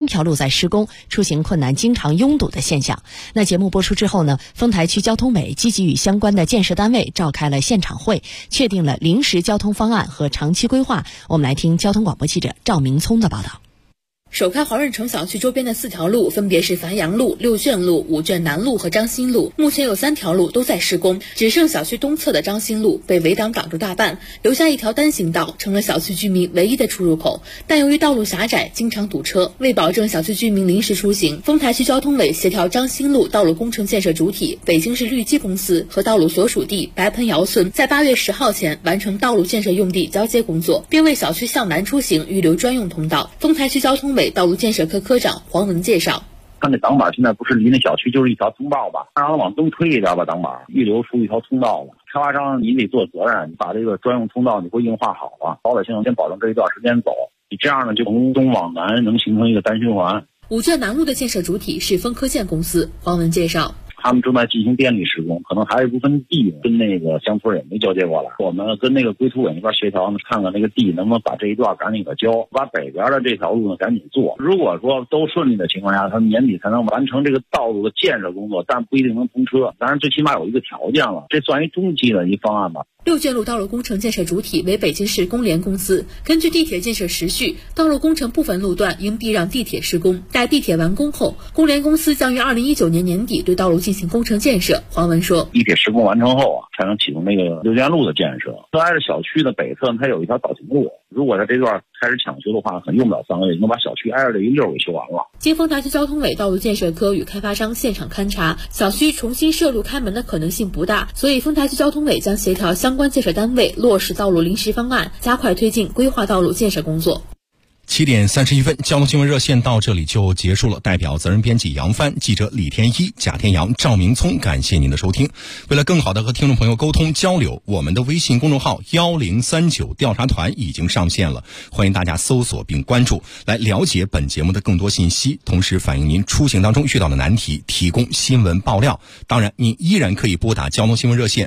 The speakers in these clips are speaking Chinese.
条路在施工，出行困难，经常拥堵的现象。那节目播出之后呢，丰台区交通委积极与相关的建设单位召开了现场会，确定了临时交通方案和长期规划。我们来听交通广播记者赵明聪的报道。 首开华润城小区周边的4条路，分别是樊阳路、六卷路、五卷南路和张新路。目前有3条路都在施工，只剩小区东侧的张新路被围挡挡住大半，留下一条单行道，成了小区居民唯一的出入口。但由于道路狭窄，经常堵车，为保证小区居民临时出行，丰台区交通委协调张新路道路工程建设主体北京市绿基公司和道路所属地白盆窑村，在8月10号前完成道路建设用地交接工作，并为小区向南出行预留专用通道。丰台区交通委道路建设科科长黄文介绍， 看那挡板现在不是离那小区就是一条通道吧，让它往东推一点，把挡板预留出一条通道了。开发商你得做责任，你把这个专用通道你给我硬化好了，老百姓先保证这一段时间走，你这样呢就从东往南能形成一个单循环。 五卷南路的建设主体是丰科建公司，黄文介绍。 他们正在进行电力施工，可能还有一部分地跟那个乡村也没交接过来。我们跟那个规土委那边协调呢，看看那个地能不能把这一段赶紧给交，把北边的这条路呢赶紧做。如果说都顺利的情况下，他们年底才能完成这个道路的建设工作，但不一定能通车。当然最起码有一个条件了，这算一中期的一方案吧。 六卷路道路工程建设主体为北京市工联公司，根据地铁建设时序，道路工程部分路段应避让地铁施工。待地铁完工后，工联公司将于2019年年底对道路进行工程建设。黄文说， 地铁施工完成后才能启动那个六卷路的建设。挨着小区的北侧它有一条导停路，如果在这段开始抢修的话，可能用不了3个月，能把小区挨着这一溜给修完了。 经丰台区交通委道路建设科与开发商现场勘查，小区重新设路开门的可能性不大，所以丰台区交通委将协调相关建设单位落实道路临时方案，加快推进规划道路建设工作。 7点31分，交通新闻热线到这里就结束了。代表责任编辑杨帆、记者李天一、贾天阳、赵明聪，感谢您的收听。为了更好的和听众朋友沟通交流，我们的微信公众号1039调查团已经上线了，欢迎大家搜索并关注，来了解本节目的更多信息，同时反映您出行当中遇到的难题，提供新闻爆料。当然，您依然可以拨打交通新闻热线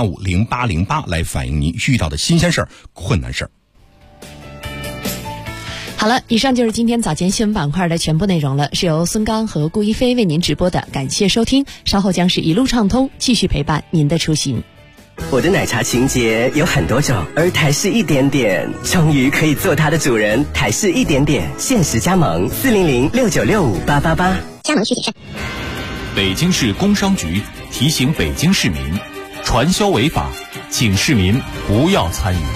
65150808来反映您遇到的新鲜事儿、困难事儿。 好了，以上就是今天早间新闻板块的全部内容了，是由孙刚和顾一飞为您直播的，感谢收听，稍后将是一路畅通，继续陪伴您的出行。 我的奶茶情节有很多种，而台式一点点终于可以做它的主人。台式一点点限时加盟40069658888， 加盟需谨慎。 北京市工商局提醒北京市民，传销违法，请市民不要参与。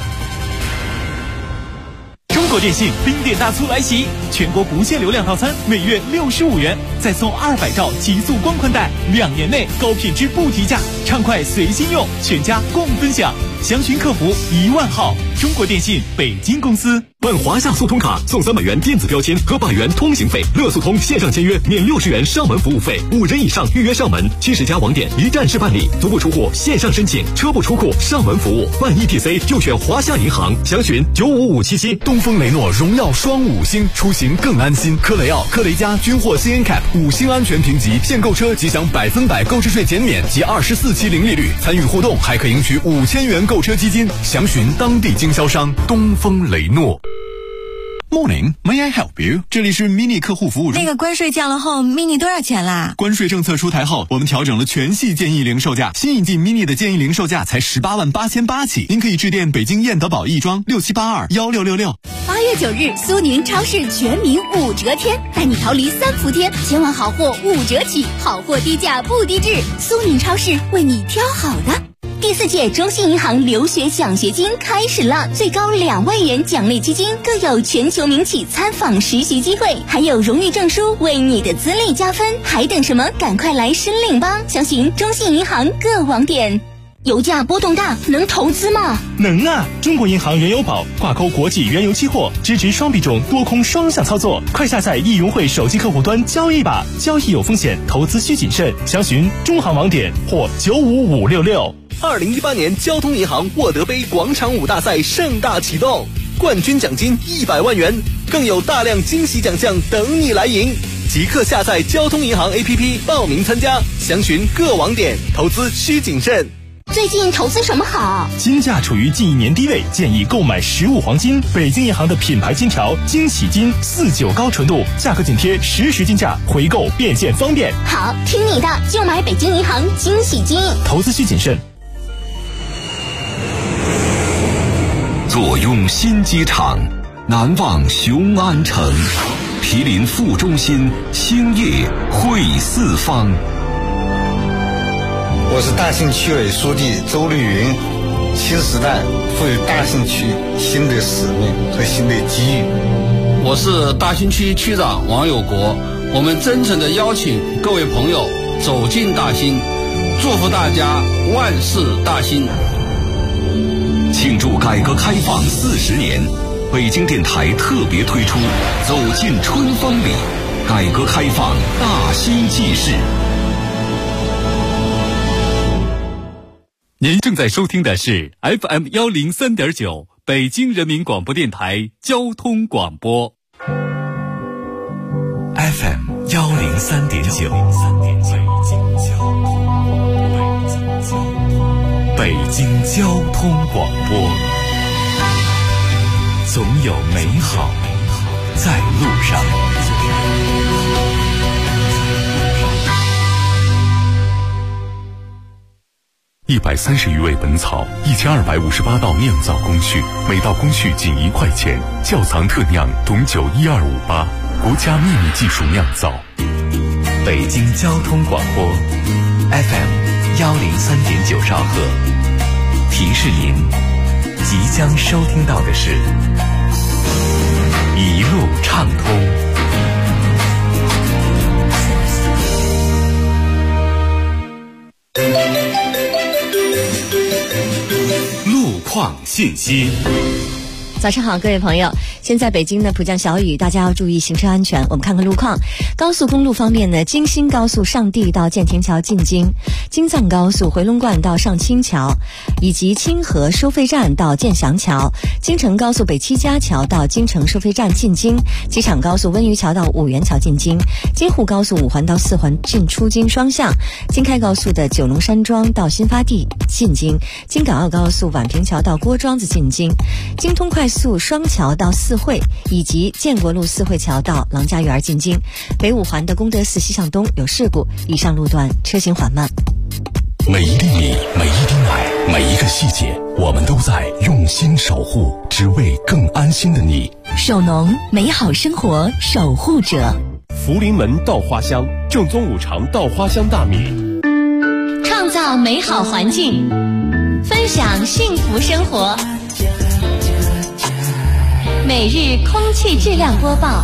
中国电信冰点大促来袭，全国不限流量套餐每月65元，再送200兆极速光宽带，2年内高品质不提价，畅快随心用，全家共分享。详询客服10000号。中国电信北京公司。 办华夏速通卡送300元电子标签和100元通行费，乐速通线上签约免60元上门服务费，5人以上预约上门，70家网点一站式办理，足不出户线上申请，车不出库上门服务，办 ETC 就选华夏银行，详询95577。 东风雷诺荣耀双5星，出行更安心。科雷傲、科雷嘉均获 CNCAP 5星安全评级，现购车即享100%购置税减免及24期零利率，参与互动还可赢取5000元购车基金，详询当地经销商。东风雷诺。 Morning, may I help you？ 这里是 mini 客户服务中。 那个关税降了后 ，mini 多少钱啦？ 关税政策出台后，我们调整了全系建议零售价，新一季 mini 的建议零售价才188800起。您可以致电北京燕德宝亦庄67821666。 8月9日，苏宁超市全民5折天，带你逃离3伏天，千万好货5折起，好货低价不低质，苏宁超市为你挑好的。第4届中信银行留学奖学金开始了，最高2万元奖励基金，更有全球名企参访实习机会，还有荣誉证书为你的资历加分，还等什么？赶快来申领吧！详询中信银行各网点。油价波动大，能投资吗？ 能啊！中国银行原油宝挂钩国际原油期货，支持双比重多空双向操作。快下载易融汇手机客户端交易吧，交易有风险，投资需谨慎。详询中行网点或95566。 2018年交通银行沃德杯广场舞大赛盛大启动，冠军奖金100万元，更有大量惊喜奖项等你来赢。即刻下载交通银行 APP 报名参加，详询各网点，投资需谨慎。 最近投资什么好？ 金价处于近1年低位，建议购买15黄金。北京银行的品牌金条惊喜金49高纯度，价格紧贴实时金价，回购变现方便。 好，听你的，就买北京银行惊喜金。 投资需谨慎。 坐拥新机场，难忘雄安城，毗邻副中心，兴业汇四方。 我是大兴区委书记周绿云。新时代赋予大兴区新的使命和新的机遇。 我是大兴区区长王有国。我们真诚地邀请各位朋友走进大兴，祝福大家万事大兴。 庆祝改革开放40年，北京电台特别推出《走进春风里》，改革开放大兴纪事。 您正在收听的是 FM 103.9北京人民广播电台交通广播。 FM 103.9 北京交通广播，总有美好在路上。130余味本草，1258道酿造工序，每道工序仅1块钱。窖藏特酿董酒12588，国家秘密技术酿造。 北京交通广播 FM 103.9兆赫，提示您即将收听到的是一路畅通。 路况信息。 早上好，各位朋友。现在北京呢普降小雨，大家要注意行车安全。我们看看路况。高速公路方面呢，京新高速上地到建亭桥进京，京藏高速回龙观到上清桥，以及清河收费站到建祥桥，京承高速北七家桥到京承收费站进京，机场高速温榆桥到五原桥进京，京沪高速5环到4环进出京双向，京开高速的九龙山庄到新发地进京，京港澳高速宛平桥到郭庄子进京，京通快速双桥到四惠，以及建国路四惠桥到郎家园进京。北5环的功德寺西向东有事故，以上路段车行缓慢。 每一粒米，每一滴奶，每一个细节，我们都在用心守护，只为更安心的你。 首农，美好生活守护者。 福临门稻花香，正宗5常稻花香大米， 创造美好环境，分享幸福生活。每日空气质量播报。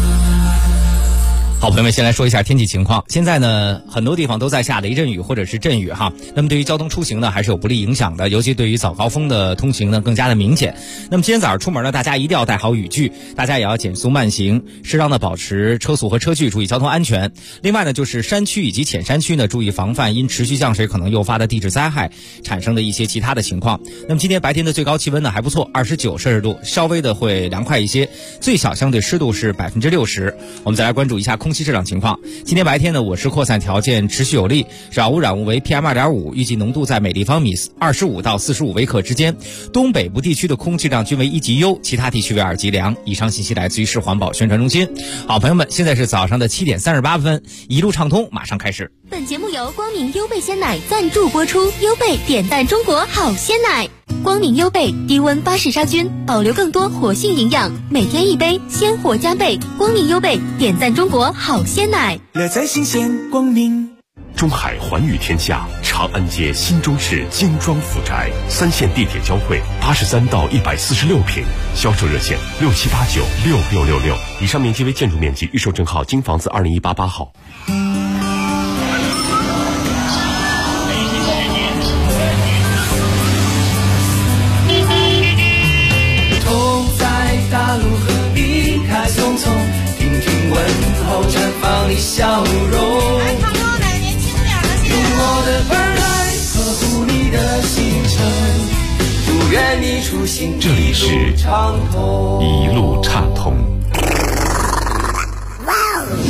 好，朋友们，先来说一下天气情况。现在呢，很多地方都在下雷阵雨或者是阵雨哈。那么对于交通出行呢，还是有不利影响的，尤其对于早高峰的通行呢，更加的明显。那么今天早上出门呢，大家一定要带好雨具，大家也要减速慢行，适当的保持车速和车距，注意交通安全。另外呢，就是山区以及浅山区呢，注意防范因持续降水可能诱发的地质灾害产生的一些其他的情况。那么今天白天的最高气温呢还不错，29摄氏度，稍微的会凉快一些，最小相对湿度是60%。我们再来关注一下空气质量情况。今天白天呢，我市扩散条件持续有力，扰污染物为 PM2.5， 预计浓度在每立方米25到45微克之间。东北部地区的空气质量均为1级优，其他地区为2级良。以上信息来自于市环保宣传中心。好，朋友们，现在是早上的7点38分，一路畅通马上开始。 本节目由光明优贝鲜奶赞助播出，优贝点赞中国好鲜奶。光明优贝低温巴氏杀菌，保留更多活性营养，每天一杯，鲜活加倍。光明优贝点赞中国好鲜奶， 乐在新鲜光明。 中海环宇天下长安街新中市精装府宅，3线地铁交汇，83到146平，销售热线67896666。以上面积为建筑面积，预售证号京房子20188号。 大路和离开匆匆，听听问候绽放的笑容。用我的耳来呵护你的行程，祝愿你出行这里是一路畅通。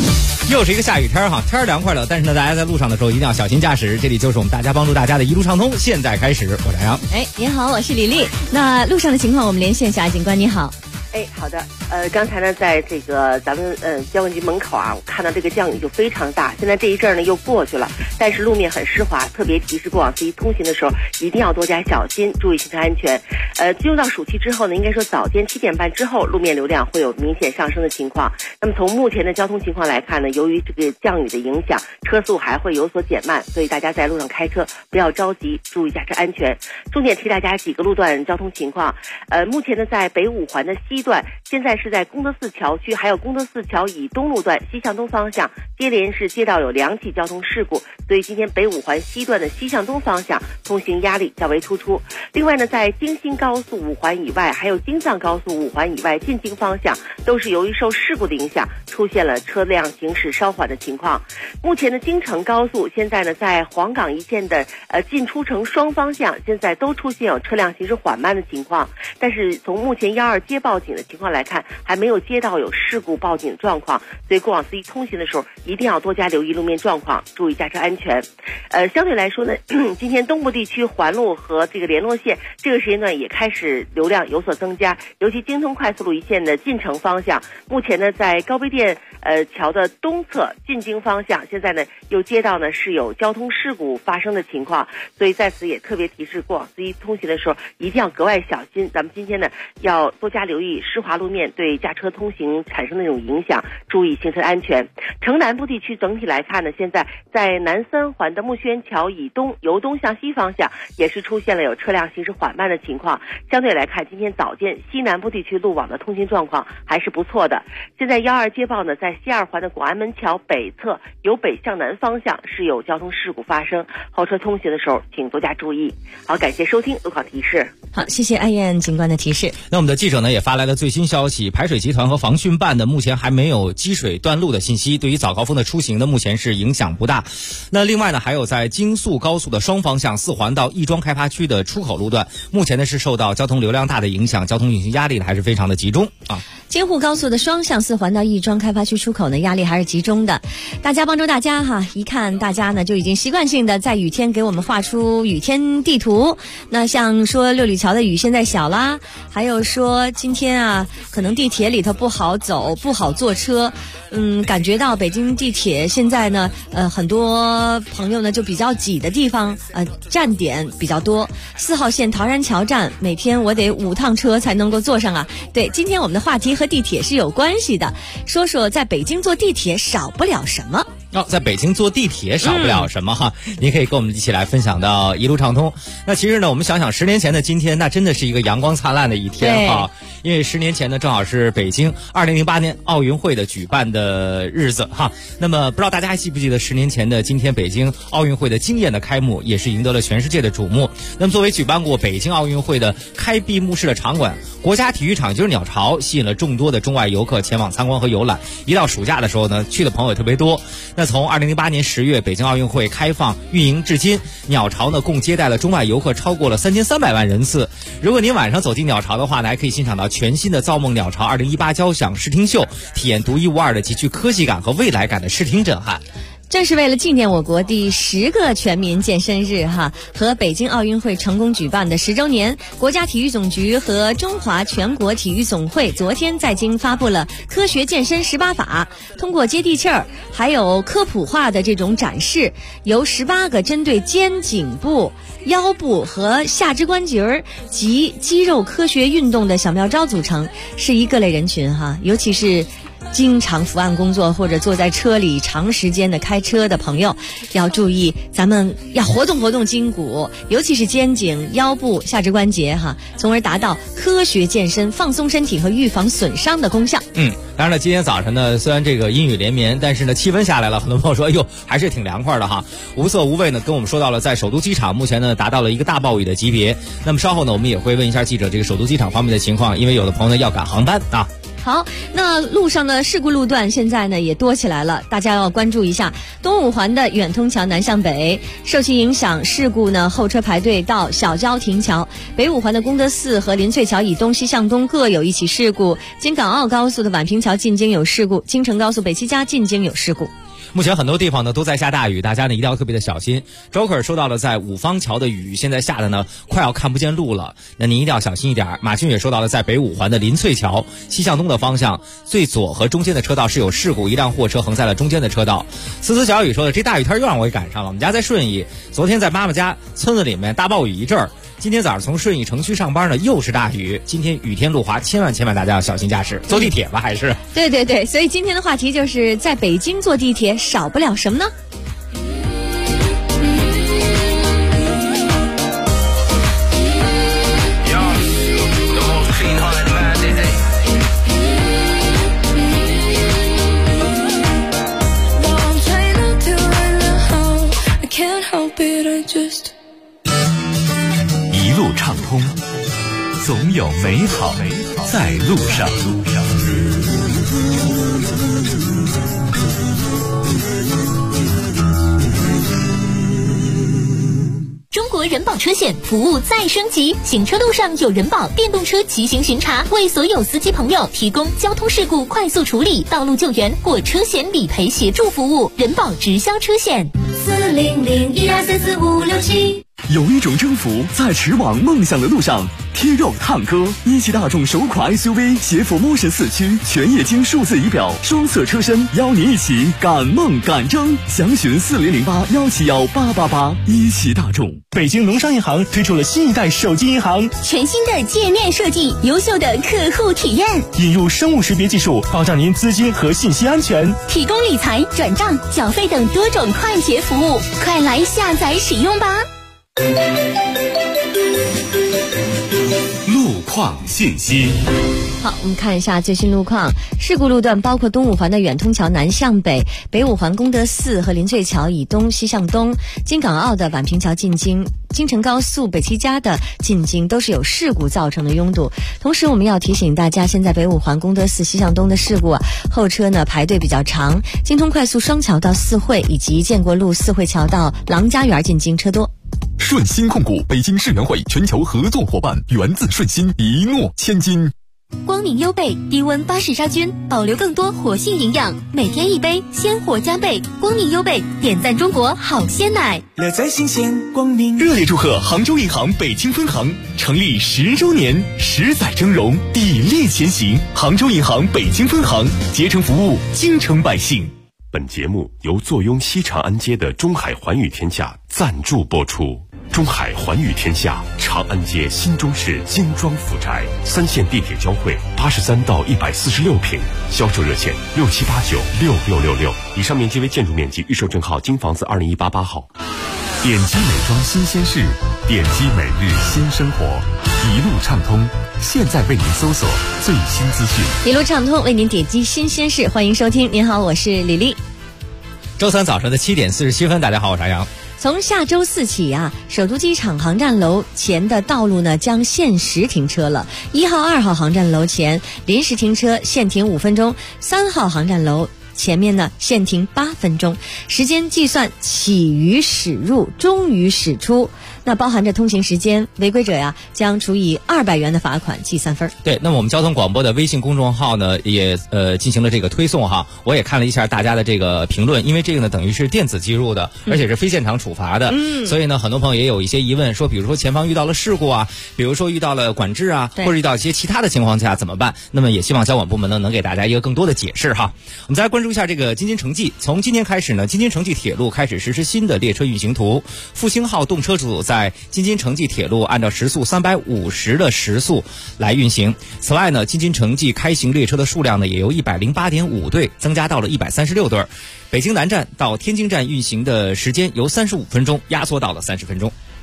又是一个下雨天哈，天凉快了，但是呢，大家在路上的时候一定要小心驾驶。这里就是我们大家帮助大家的一路畅通，现在开始，我是杨。 您好，我是李丽。那路上的情况，我们连线下警官，你好。 好的，刚才呢，在这个咱们交管局门口啊，我看到这个降雨就非常大。现在这一阵呢又过去了，但是路面很湿滑，特别提示过往司机通行的时候一定要多加小心，注意行车安全。进入到暑期之后呢，应该说早间7点半之后，路面流量会有明显上升的情况。那么从目前的交通情况来看呢，由于这个降雨的影响，车速还会有所减慢，所以大家在路上开车不要着急，注意驾车安全。重点提大家几个路段交通情况。目前呢，在北五环的西段，现在是在功德寺桥区还有功德寺桥以东路段西向东方向接连是街道有2起交通事故，所以今天北五环西段的西向东方向通行压力较为突出。另外呢，在京新高速5环以外还有京藏高速5环以外进京方向都是由于受事故的影响出现了车辆行驶稍缓的情况。目前的京承高速现在呢，在黄岗一线的进出城双方向现在都出现有车辆行驶缓慢的情况，但是从目前112接报警的情况来看，还没有接到有事故报警的状况，所以过往司机通行的时候一定要多加留意路面状况，注意驾车安全。相对来说呢，今天东部地区环路和这个联络线这个时间段也开始流量有所增加，尤其京通快速路一线的进城方向，目前呢在高碑店桥的东侧进京方向，现在呢又接到呢是有交通事故发生的情况，所以在此也特别提示过往司机通行的时候一定要格外小心。咱们今天呢要多加留意湿滑路面对驾车通行产生的那种影响，注意行车安全。城南部地区整体来看呢，现在在南3环的木樨桥以东由东向西方向也是出现了有车辆行驶缓慢的情况。相对来看，今天早间西南部地区路网的通行状况还是不错的。现在112接报呢，在西2环的广安门桥北侧由北向南方向是有交通事故发生，后车通行的时候请多加注意。好，感谢收听路况提示。 好，谢谢艾燕警官的提示。 那我们的记者呢也发来了最新消息，排水集团和防汛办呢目前还没有积水断路的信息，对于早高峰的出行呢目前是影响不大。那另外呢，还有在京速高速的双方向4环到亦庄开发区的出口路段，目前呢是受到交通流量大的影响，交通运行压力呢还是非常的集中啊。 京沪高速的双向4环到亦庄开发区出口呢，压力还是集中的。大家帮助大家哈，一看大家呢就已经习惯性的在雨天给我们画出雨天地图。那像说六里桥的雨现在小啦，还有说今天啊，可能地铁里头不好走，不好坐车。感觉到北京地铁现在呢，很多朋友呢就比较挤的地方，站点比较多。4号线陶然桥站，每天我得5趟车才能够坐上啊。对，今天我们的话题和地铁是有关系的，说说在北京坐地铁少不了什么。 在北京坐地铁少不了什么哈，您可以跟我们一起来分享到一路畅通。那其实呢，我们想想10年前的今天，那真的是一个阳光灿烂的一天哈。因为10年前呢，正好是北京2008年奥运会的举办的日子哈。那么不知道大家还记不记得10年前的今天，北京奥运会的惊艳的开幕，也是赢得了全世界的瞩目。那么作为举办过北京奥运会的开闭幕式的场馆，国家体育场就是鸟巢，吸引了众多的中外游客前往参观和游览。一到暑假的时候呢，去的朋友也特别多。那从2008年10月北京奥运会开放运营至今，鸟巢呢共接待了中外游客超过了3300万人次。如果您晚上走进鸟巢的话呢，还可以欣赏到全新的造梦鸟巢2018交响视听秀，体验独一无二的极具科技感和未来感的视听震撼。 正是为了纪念我国第10个全民健身日哈和北京奥运会成功举办的10周年，国家体育总局和中华全国体育总会昨天在京发布了科学健身18法，通过接地气儿还有科普化的这种展示，由18个针对肩颈部、腰部和下肢关节及肌肉科学运动的小妙招组成，是一各类人群哈，尤其是经常伏案工作或者坐在车里长时间的开车的朋友要注意，咱们要活动活动筋骨，尤其是肩颈、腰部、下肢关节哈，从而达到科学健身、放松身体和预防损伤的功效。 当然了，今天早晨呢，虽然这个阴雨连绵，但是呢气温下来了，很多朋友说哎呦还是挺凉快的哈。无色无味呢跟我们说到了在首都机场目前呢达到了一个大暴雨的级别。那么稍后呢我们也会问一下记者这个首都机场方面的情况，因为有的朋友呢要赶航班啊。 好，那路上的事故路段现在呢也多起来了，大家要关注一下东五环的远通桥南向北，受其影响，事故呢后车排队到小郊亭桥；北五环的功德寺和林翠桥以东西向东各有一起事故，京港澳高速的宛平桥进京有事故，京承高速北七家进京有事故。 目前很多地方呢都在下大雨，大家呢一定要特别的小心。周克说到了在五方桥的雨现在下的呢快要看不见路了，那您一定要小心一点。马军也说到了在北五环的林翠桥西向东的方向最左和中间的车道是有事故，一辆货车横在了中间的车道。思思小雨说的这大雨天又让我给赶上了，我们家在顺义，昨天在妈妈家村子里面大暴雨一阵儿，今天早上从顺义城区上班呢又是大雨，今天雨天路滑，千万大家要小心驾驶，坐地铁吧还是？ 对，所以今天的话题就是在北京坐地铁少不了什么呢？ 一路畅通，总有美好在路上。 中国人保车险服务再升级，行车路上有人保电动车骑行巡查，为所有司机朋友提供交通事故快速处理、道路救援或车险理赔协助服务。人保直销车险40012344567。 有一种征服在驰往梦想的路上，贴肉探歌。一汽大众首款 SUV 携辅Motion4驱全液晶数字仪表，双色车身，邀你一起赶梦赶征。详询4008171888。一汽大众。 北京农商银行推出了新一代手机银行， 全新的界面设计，优秀的客户体验， 引入生物识别技术，保障您资金和信息安全， 提供理财、转账、缴费等多种快捷服务，快来下载使用吧。 路况信息。 好，我们看一下最新路况。事故路段包括东五环的远通桥南向北，北五环功德寺和林翠桥以东西向东，京港澳的宛平桥进京，京承高速北七家的进京都是有事故造成的拥堵。同时我们要提醒大家，现在北五环功德寺西向东的事故后车呢排队比较长，京通快速双桥到四惠以及建国路四惠桥到郎家园进京车多。 顺鑫控股，北京世园会全球合作伙伴，源自顺鑫，一诺千金。 光明优贝低温巴氏杀菌，保留更多活性营养，每天一杯，鲜活加倍。光明优贝点赞中国好鲜奶， 乐在新鲜光明。 热烈祝贺杭州银行北京分行成立10周年，10载峥嵘，砥砺前行。杭州银行北京分行竭诚服务京城百姓。 本节目由坐拥西长安街的中海环宇天下赞助播出。中海环宇天下，长安街新中式精装复宅，3线地铁交汇，83到146平，销售热线67896666。以上面积为建筑面积，预售证号京房子20188号。 点击美妆新鲜事，点击每日新生活，一路畅通。现在为您搜索最新资讯， 一路畅通为您点击新鲜事，欢迎收听。您好，我是李丽。 周三早上的7点47分，大家好，我是杨洋。 从下周4起首都机场航站楼前的道路呢将限时停车了。1号、2号航站楼前临时停车限停5分钟，3号航站楼前面呢限停8分钟，时间计算起于驶入，终于驶出。那包含着通行时间，违规者将处以200元的罚款，记3分。 对，那么我们交通广播的微信公众号呢也进行了这个推送我也看了一下大家的这个评论，因为这个呢等于是电子计入的，而且是非现场处罚的，所以呢很多朋友也有一些疑问，说比如说前方遇到了事故比如说遇到了管制或者遇到一些其他的情况下怎么办？那么也希望交管部门呢能给大家一个更多的解释我们再来关注一下这个京津城际，从今天开始呢，京津城际铁路开始实施新的列车运行图，复兴号动车组在京津城际铁路按照时速350的时速来运行。此外呢，京津城际开行列车的数量呢也由108.5对增加到了136对。北京南站到天津站运行的时间由35分钟压缩到了30分钟。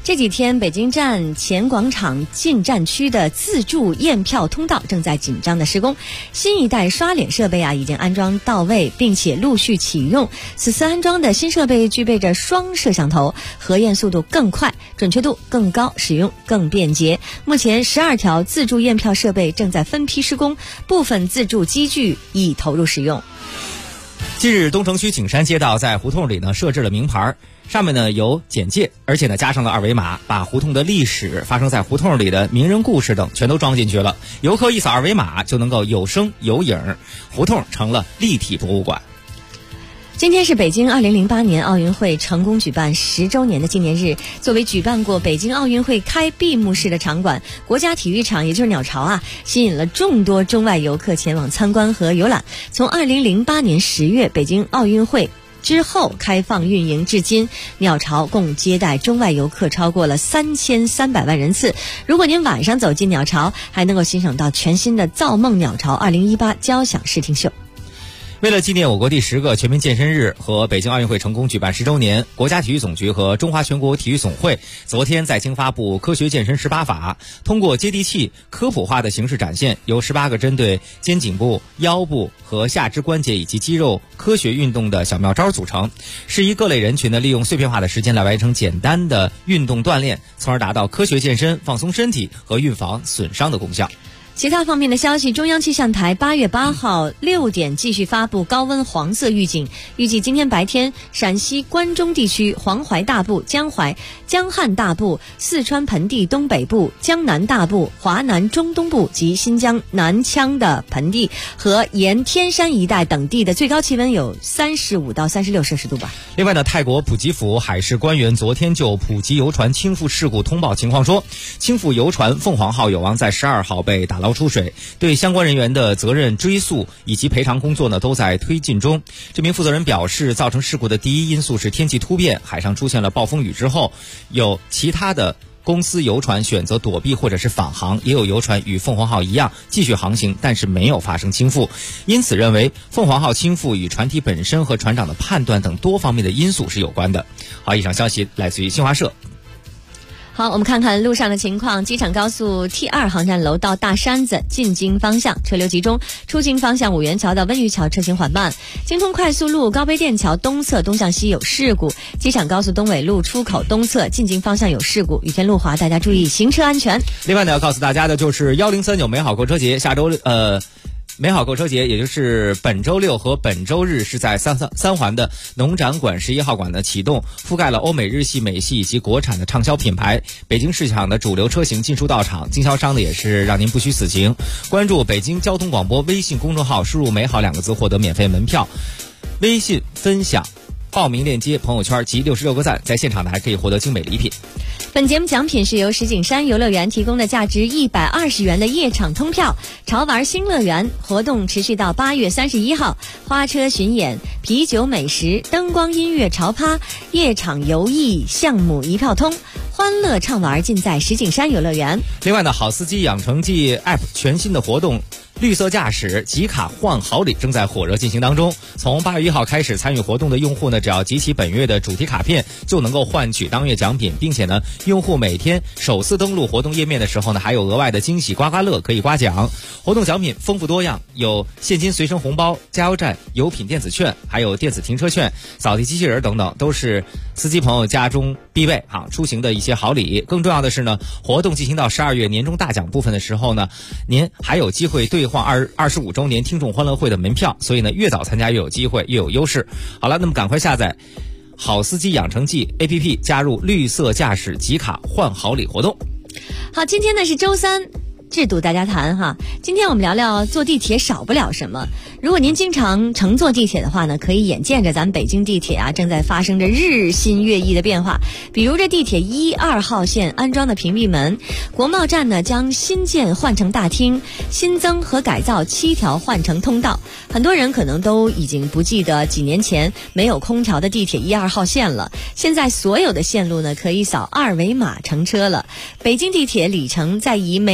这几天，北京站前广场进站区的自助验票通道正在紧张的施工，新一代刷脸设备已经安装到位，并且陆续启用。此次安装的新设备具备着双摄像头，核验速度更快，准确度更高，使用更便捷。目前12条自助验票设备正在分批施工，部分自助机具已投入使用。 近日，东城区景山街道在胡同里设置了名牌，上面有简介，而且加上了二维码，把胡同的历史、发生在胡同里的名人故事等全都装进去了。游客一扫二维码就能够有声有影，胡同成了立体博物馆。 今天是北京2008年奥运会成功举办10周年的纪念日。作为举办过北京奥运会开闭幕式的场馆，国家体育场也就是鸟巢吸引了众多中外游客前往参观和游览。从2008年10月北京奥运会之后开放运营至今，鸟巢共接待中外游客超过了3300万人次。如果您晚上走进鸟巢，还能够欣赏到全新的造梦鸟巢2018交响视听秀。 为了纪念我国第10个全民健身日和北京奥运会成功举办10周年，国家体育总局和中华全国体育总会昨天在京发布科学健身18法，通过接地气、科普化的形式展现，由18个针对肩颈部、腰部和下肢关节以及肌肉科学运动的小妙招组成，适宜各类人群利用碎片化的时间来完成简单的运动锻炼，从而达到科学健身、放松身体和预防损伤的功效。 其他方面的消息，中央气象台8月8号6点继续发布高温黄色预警，预计今天白天陕西关中地区、黄淮大部、江汉大部、四川盆地东北部、江南大部、华南中东部及新疆南羌的盆地和沿天山一带等地的最高气温有35到36摄氏度吧。 另外呢，泰国普吉府海事官员昨天就普吉游船倾覆事故通报情况说，倾覆游船凤凰号有望在12号被打捞出水，对相关人员的责任追诉以及赔偿工作都在推进中。这名负责人表示，造成事故的第一因素是天气突变，海上出现了暴风雨之后，有其他的公司游船选择躲避或者是返航，也有游船与凤凰号一样继续航行，但是没有发生倾覆，因此认为凤凰号倾覆与船体本身和船长的判断等多方面的因素是有关的。好，以上消息来自于新华社。 好，我们看看路上的情况。机场高速 T2 航站楼到大山子进京方向车流集中，出京方向五元桥到温榆桥车行缓慢。京通快速路高碑店桥东侧东向西有事故，机场高速东纬路出口东侧进京方向有事故，雨天路滑，大家注意行车安全。 另外呢，要告诉大家的就是1039美好购车节，下周美好购车节，也就是本周六和本周日是在三环的农展馆11号馆的启动，覆盖了欧美、日系、美系以及国产的畅销品牌。北京市场的主流车型尽数到场，经销商的也是让您不虚此行。关注北京交通广播微信公众号，输入美好2个字获得免费门票，微信分享报名链接朋友圈及66个赞，在现场的还可以获得精美礼品。 本节目奖品是由石景山游乐园提供的价值120元的夜场通票，潮玩新乐园活动持续到8月31号，花车巡演、啤酒美食、灯光音乐潮趴、夜场游艺项目一票通，欢乐畅玩尽在石景山游乐园。 另外呢，好司机养成记 App 全新的活动绿色驾驶集卡换好礼正在火热进行当中。从8月1号开始，参与活动的用户呢，只要集齐本月的主题卡片，就能够换取当月奖品，并且呢，用户每天首次登录活动页面的时候呢，还有额外的惊喜刮刮乐可以刮奖。活动奖品丰富多样，有现金随身红包、加油站油品电子券，还有电子停车券、扫地机器人等等，都是司机朋友家中必备出行的一些好礼。更重要的是呢，活动进行到12月年终大奖部分的时候呢，您还有机会兑换25周年听众欢乐会的门票，所以呢，越早参加越有机会，越有优势。好了，那么赶快下载好司机养成记 APP， 加入绿色驾驶集卡换好礼活动。 好，今天呢是周三，制度大家谈哈。今天我们聊聊坐地铁少不了什么。如果您经常乘坐地铁的话呢，可以眼见着咱们北京地铁正在发生着日新月异的变化。比如这地铁1、2号线安装的屏蔽门，国贸站呢将新建换乘大厅，新增和改造7条换乘通道。很多人可能都已经不记得几年前没有空调的地铁1、2号线了。现在所有的线路呢可以扫2维码乘车了。北京地铁里程在以每年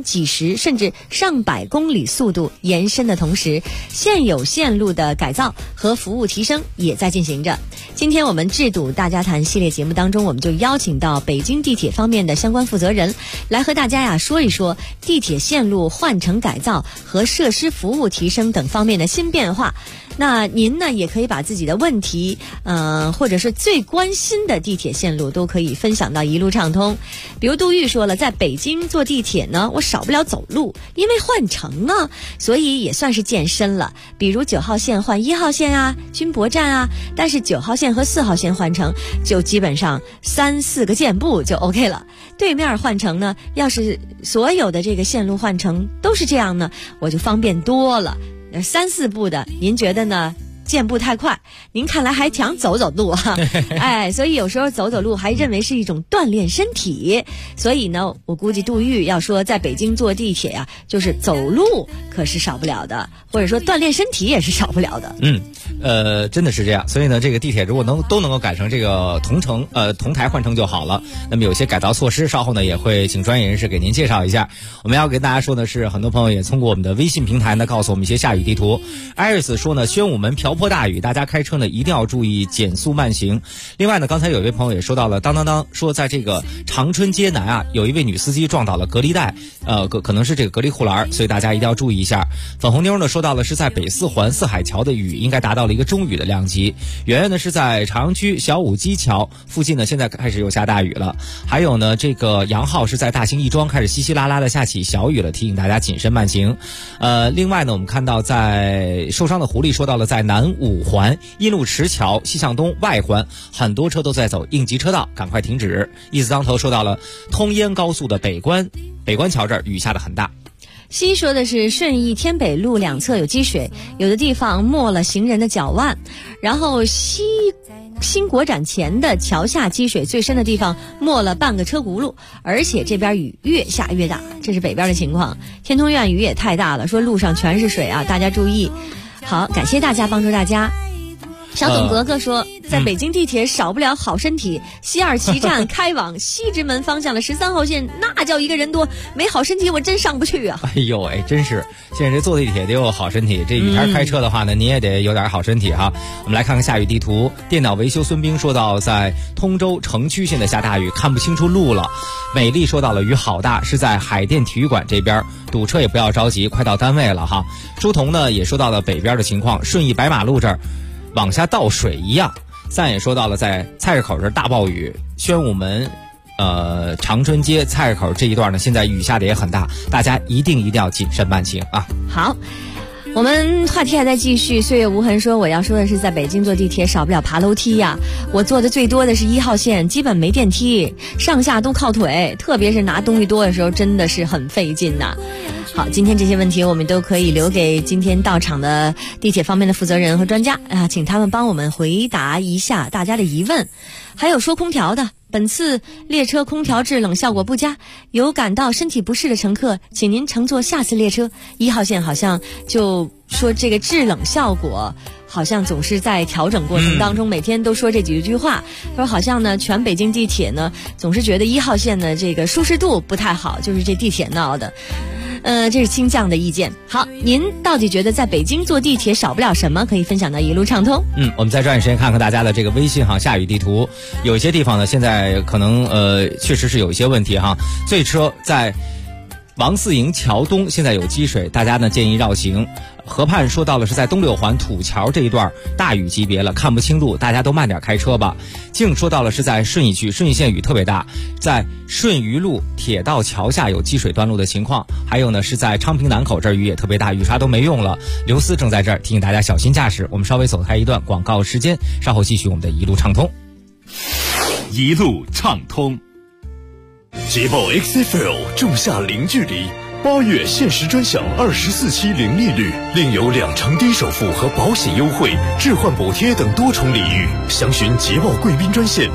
几十甚至上百公里速度延伸的同时，现有线路的改造和服务提升也在进行着。今天我们智堵大家谈系列节目当中，我们就邀请到北京地铁方面的相关负责人来和大家说一说地铁线路换乘改造和设施服务提升等方面的新变化。那您呢，也可以把自己的问题或者是最关心的地铁线路都可以分享到一路畅通。比如杜玉说了，在北京坐地铁呢，我少不了走路，因为换乘啊，所以也算是健身了。比如9号线换1号线啊，军博站啊，但是9号线和4号线换乘就基本上3、4个箭步就 OK 了。对面换乘呢，要是所有的这个线路换乘都是这样呢，我就方便多了。3、4步的，您觉得呢？健步太快，您看来还想走走路啊？哎，所以有时候走走路还认为是一种锻炼身体。所以呢，我估计杜玉要说在北京坐地铁呀，就是走路可是少不了的，或者说锻炼身体也是少不了的。 真的是这样。所以呢，这个地铁如果都能够改成这个同台换乘就好了。那么有些改造措施，稍后呢也会请专业人士给您介绍一下。我们要跟大家说的是，很多朋友也通过我们的微信平台呢告诉我们一些下雨地图。艾瑞斯说呢，宣武门瓢泼大雨，大家开车呢一定要注意减速慢行。另外呢，刚才有一位朋友也说到了，当说在这个长春街南啊，有一位女司机撞倒了隔离带，可能是这个隔离护栏，所以大家一定要注意一下。粉红妞呢说到了是在北四环四海桥的雨应该达到了一个中雨的量级。圆圆呢是在朝阳区小武基桥附近呢，现在开始又下大雨了。还有呢，这个杨浩是在大兴亦庄开始稀稀拉拉的下起小雨了，提醒大家谨慎慢行。另外呢，我们看到在受伤的狐狸说到了在南5环阴路池桥西向东外环很多车都在走应急车道，赶快停止。意思当头说到了通燕高速的北关桥这儿雨下得很大。 西说的是顺义天北路两侧有积水，有的地方没了行人的脚腕，然后新国展前的桥下积水最深的地方没了半个车轱辘，而且这边雨越下越大，这是北边的情况。天通苑雨也太大了，说路上全是水啊，大家注意。好，感谢大家帮助大家。小董格格说，在北京地铁少不了好身体。西二旗站开往西直门方向的13号线，那叫一个人多，没好身体我真上不去啊！ 哎呦哎，真是，现在这坐地铁得有好身体，这雨天开车的话呢，你也得有点好身体哈。我们来看看下雨地图。电脑维修孙兵说到，在通州城区现在下大雨，看不清楚路了。美丽说到了雨好大，是在海淀体育馆这边，堵车也不要着急，快到单位了哈。朱彤呢也说到了北边的情况，顺义白马路这儿往下倒水一样。三也说到了在菜市口这儿大暴雨，宣武门长春街菜市口这一段呢，现在雨下的也很大，大家一定要谨慎慢行啊。 好，我们话题还在继续。岁月无痕说，我要说的是在北京坐地铁少不了爬楼梯呀。我坐的最多的是1号线，基本没电梯，上下都靠腿，特别是拿东西多的时候真的是很费劲呐。好，今天这些问题我们都可以留给今天到场的地铁方面的负责人和专家啊，请他们帮我们回答一下大家的疑问。还有说空调的，本次列车空调制冷效果不佳，有感到身体不适的乘客，请您乘坐下次列车。1号线好像就说这个制冷效果好像总是在调整过程当中，每天都说这几句话。说好像呢，全北京地铁呢总是觉得1号线的这个舒适度不太好，就是这地铁闹的。这是青将的意见。好，您到底觉得在北京坐地铁少不了什么？可以分享到一路畅通。 我们再抓紧时间看看大家的这个微信哈下雨地图。有一些地方呢，现在可能确实是有一些问题哈。最车在王四营桥东现在有积水，大家呢建议绕行。河畔说到了是在东6环土桥这一段大雨级别了，看不清路，大家都慢点开车吧。静说到了是在顺义区，顺义县雨特别大，在顺余路铁道桥下有积水断路的情况。还有呢是在昌平南口这儿雨也特别大，雨刷都没用了。刘思正在这儿提醒大家小心驾驶。我们稍微走开一段广告时间，稍后继续我们的一路畅通。 一路畅通。捷豹 XFL 仲夏零距离，8月限时专享24期零利率，另有2成低首付和保险优惠、置换补贴等多重礼遇。详询捷豹贵宾专线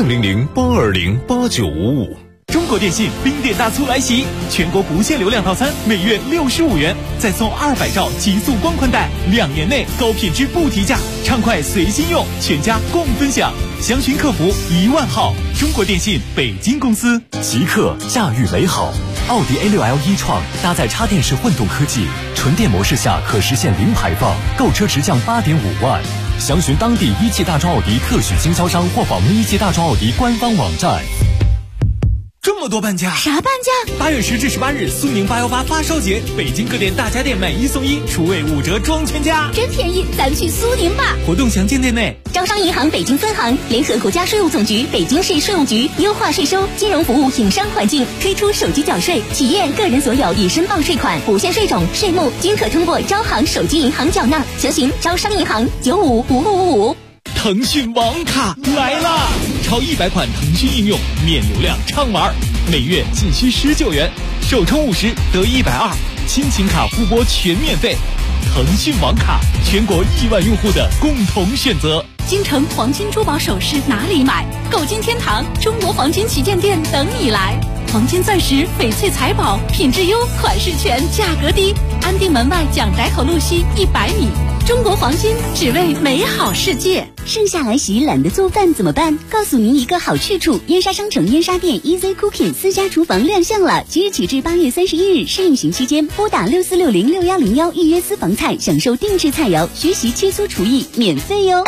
400-820-8955。 中国电信冰点大促来袭，全国不限流量套餐每月65元，再送200兆极速光宽带，2年内高品质不提价，畅快随心用，全家共分享。详询客服10000号。中国电信北京公司。 即刻驾驭美好奥迪 A6L e-tron搭载插电式混动科技，纯电模式下可实现零排放，购车直降8.5万。详询当地一汽大众奥迪特许经销商或访问一汽大众奥迪官方网站。 这么多半价？ 啥半价 ？8月10至18日，苏宁818发烧节，北京各店大家电买1送1，厨卫5折装全家， 真便宜！咱去苏宁吧。 活动详见店内。 招商银行北京分行联合国家税务总局、北京市税务局优化税收、金融服务营商环境，推出手机缴税，企业个人所有已申报税款、不限税种、税目均可通过招行手机银行缴纳。详询招商银行955555。 腾讯网卡来啦！超100款腾讯应用，免流量畅玩，每月仅需19元，首充50得120，亲情卡互拨全免费。腾讯网卡，全国亿万用户的共同选择。 京城黄金珠宝首饰哪里买？购金天堂中国黄金旗舰店等你来。黄金钻石、翡翠财宝，品质优，款式全，价格低。安定门外蒋宅口路西100米。中国黄金，只为美好世界。 盛夏来袭，懒得做饭怎么办？告诉您一个好去处，燕莎商城燕莎店 Easy Cooking 4家厨房亮相了。即日起至8月31日试运行期间，拨打64606101预约私房菜，享受定制菜肴，学习切磋厨艺，免费哟。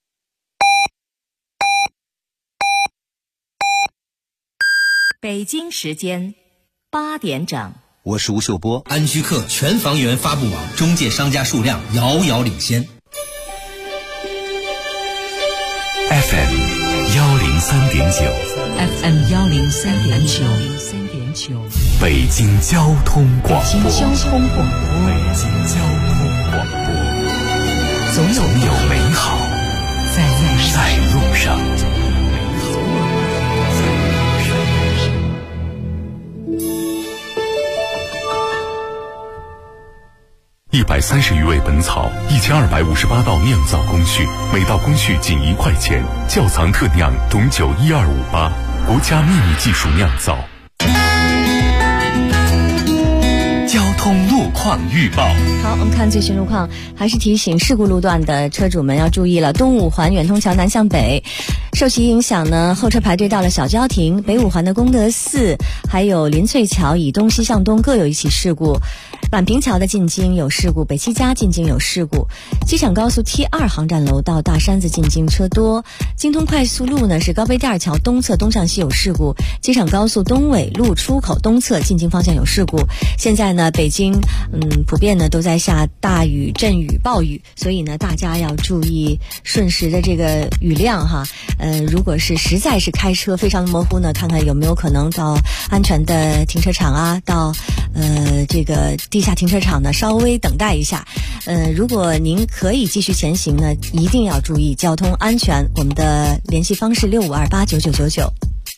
北京时间8点整。 我是吴秀波。安居客全房源发布网中介商家数量遥遥领先。 FM 103.9 FM 103.9 北京交通广播。 北京交通广播。总有美好在路上。 130余味本草，1258道酿造工序，每道工序仅1块钱。窖藏特酿董酒12588，国家秘密技术酿造。 交通路况预报。 好，我们看最新路况，还是提醒事故路段的车主们要注意了。东五环远通桥南向北受其影响呢，后车排队到了小交亭，北五环的功德寺还有林翠桥以东西向东各有一起事故。宛平桥的进京有事故，北七家进京有事故，机场高速 T2 航站楼到大山子进京车多。京通快速路呢是高碑店二桥东侧东向西有事故，机场高速东纬路出口东侧进京方向有事故。现在呢北京普遍呢都在下大雨、阵雨、暴雨，所以呢大家要注意瞬时的这个雨量哈。如果是实在是开车非常的模糊呢，看看有没有可能到安全的停车场啊，到这个地下停车场呢稍微等待一下。如果您可以继续前行呢，一定要注意交通安全。我们的联系方式65289999。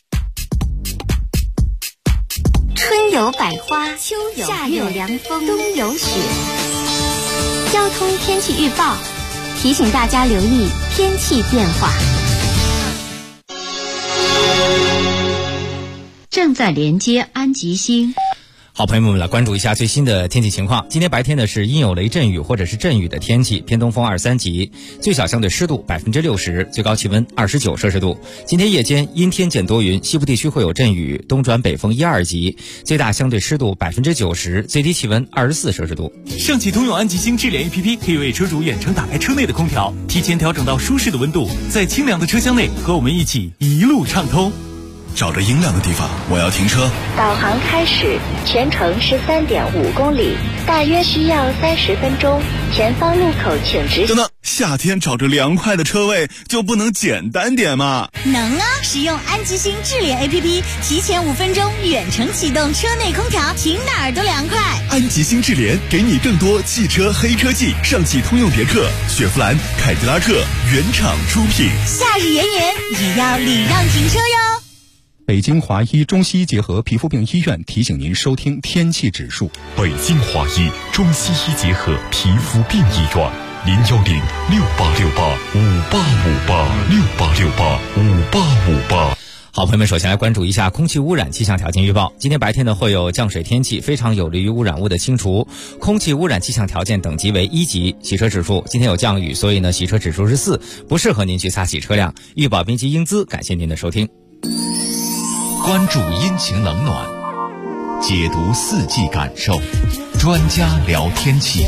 春有百花，秋有夏有凉风，冬有雪。交通天气预报提醒大家留意天气变化。 正在连接安吉星。 好，朋友们，来关注一下最新的天气情况。今天白天呢是阴有雷阵雨或者是阵雨的天气，偏东风2、3级，最小相对湿度60%，最高气温29摄氏度。今天夜间阴天见多云，西部地区会有阵雨，东转北风1、2级，最大相对湿度90%，最低气温24摄氏度。 上汽通用安吉星智联 APP 可以为车主远程打开车内的空调，提前调整到舒适的温度，在清凉的车厢内和我们一起一路畅通。 找着阴凉的地方，我要停车。 导航开始，全程13.5公里，大约需要30分钟。前方路口请直行。 等等，夏天找着凉快的车位就不能简单点吗？ 能啊！使用安吉星智联 APP， 提前5分钟远程启动车内空调，停哪儿都凉快。 安吉星智联给你更多汽车黑科技，上汽通用别克、雪佛兰、凯迪拉克原厂出品。 夏日炎炎也要礼让停车哟。 北京华医中西医结合皮肤病医院提醒您收听天气指数。 北京华医中西医结合皮肤病医院，0106868585858，668685858。 好，朋友们，首先来关注一下空气污染气象条件预报。今天白天呢会有降水天气，非常有利于污染物的清除。空气污染气象条件等级为1级。洗车指数，今天有降雨，所以呢洗车指数是4，不适合您去擦洗车辆。预报编辑英姿，感谢您的收听。 关注阴晴冷暖， 解读四季感受，专家聊天气。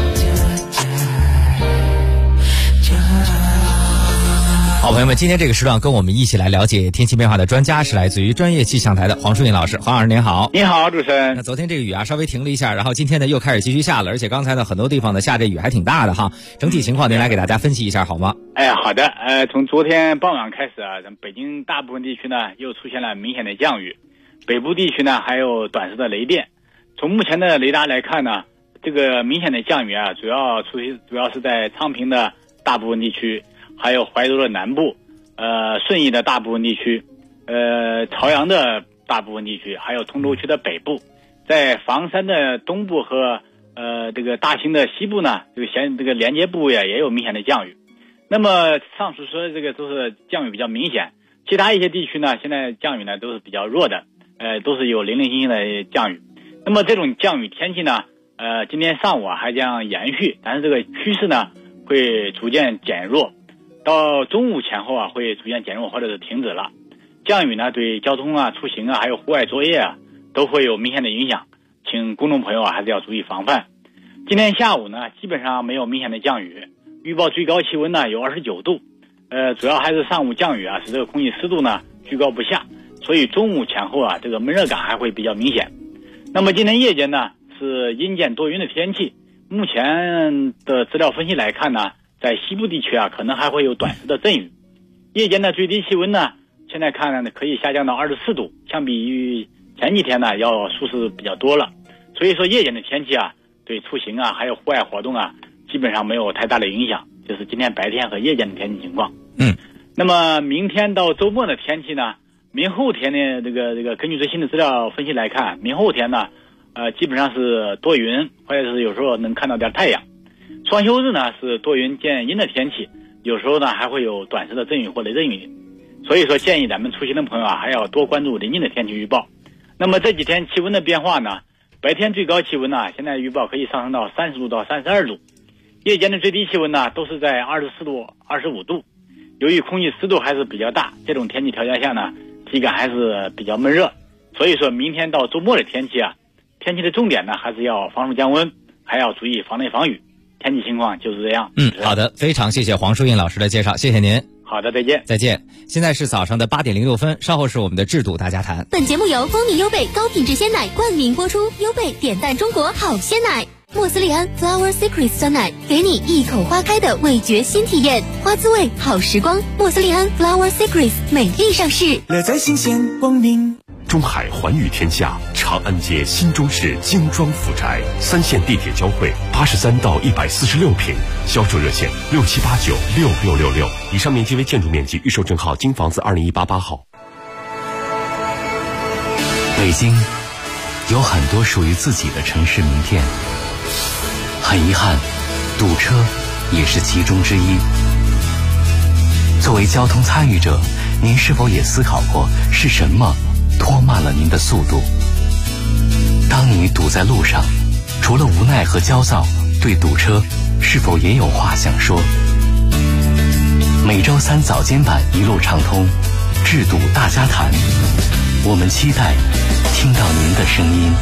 好朋友们，今天这个时段跟我们一起来了解天气变化的专家是来自于专业气象台的黄淑颖老师。黄老师您好。 你好，主持人。 那昨天这个雨啊稍微停了一下，然后今天呢又开始继续下了，而且刚才呢很多地方呢下这雨还挺大的哈。整体情况您来给大家分析一下好吗？ 好的。从昨天傍晚开始啊，咱们北京大部分地区呢又出现了明显的降雨，北部地区呢还有短时的雷电。从目前的雷达来看呢，这个明显的降雨啊，主要是在昌平的大部分地区，还有怀柔的南部，顺义的大部分地区，朝阳的大部分地区，还有通州区的北部，在房山的东部和这个大兴的西部呢，这个连接部位啊也有明显的降雨。那么上述说的这个都是降雨比较明显，其他一些地区呢，现在降雨呢都是比较弱的，都是有零零星星的降雨。那么这种降雨天气呢，今天上午啊还将延续，但是这个趋势呢会逐渐减弱，到中午前后啊会逐渐减弱或者是停止了。降雨呢对交通啊、出行啊还有户外作业啊都会有明显的影响，请公众朋友啊还是要注意防范。今天下午呢基本上没有明显的降雨，预报最高气温呢有29度，主要还是上午降雨啊使这个空气湿度呢居高不下，所以中午前后啊这个闷热感还会比较明显。那么今天夜间呢是阴间多云的天气，目前的资料分析来看呢，在西部地区啊可能还会有短时的阵雨。夜间的最低气温呢现在看呢可以下降到24度，相比于前几天呢要舒适比较多了。所以说夜间的天气啊对出行啊还有户外活动啊基本上没有太大的影响，就是今天白天和夜间的天气情况。那么明天到周末的天气呢，明后天呢这个根据最新的资料分析来看，明后天呢基本上是多云，或者是有时候能看到点太阳。双休日呢是多云见阴的天气，有时候呢还会有短时的阵雨或雷阵雨。所以说建议咱们出行的朋友啊还要多关注临近的天气预报。那么这几天气温的变化呢，白天最高气温呢现在预报可以上升到30度到32度，夜间的最低气温呢都是在24度25度。由于空气湿度还是比较大，这种天气条件下呢体感还是比较闷热，所以说明天到周末的天气啊，天气的重点呢还是要防暑降温，还要注意防雷防雨。天气情况就是这样。 好的，非常谢谢黄淑颖老师的介绍，谢谢您。 好的，再见。 再见。现在是早上的8点06分，稍后是我们的制度大家谈。 本节目由蜂蜜优贝高品质鲜奶冠名播出，优贝点赞中国好鲜奶。莫斯利安 Flower Secret 酸奶，给你一口花开的味觉新体验，花滋味好时光。莫斯利安 Flower Secret 美丽上市， 乐在新鲜光明。 中海环宇天下长安街新中式精装府宅，3线地铁交汇，83到146平，销售热线67896666。以上面积为建筑面积，预售证号京房子20188号。 北京有很多属于自己的城市名片，很遗憾，堵车也是其中之一。作为交通参与者，您是否也思考过是什么拖慢了您的速度？当你堵在路上，除了无奈和焦躁，对堵车是否也有话想说？每周3早间版一路畅通，制堵大家谈，我们期待听到您的声音。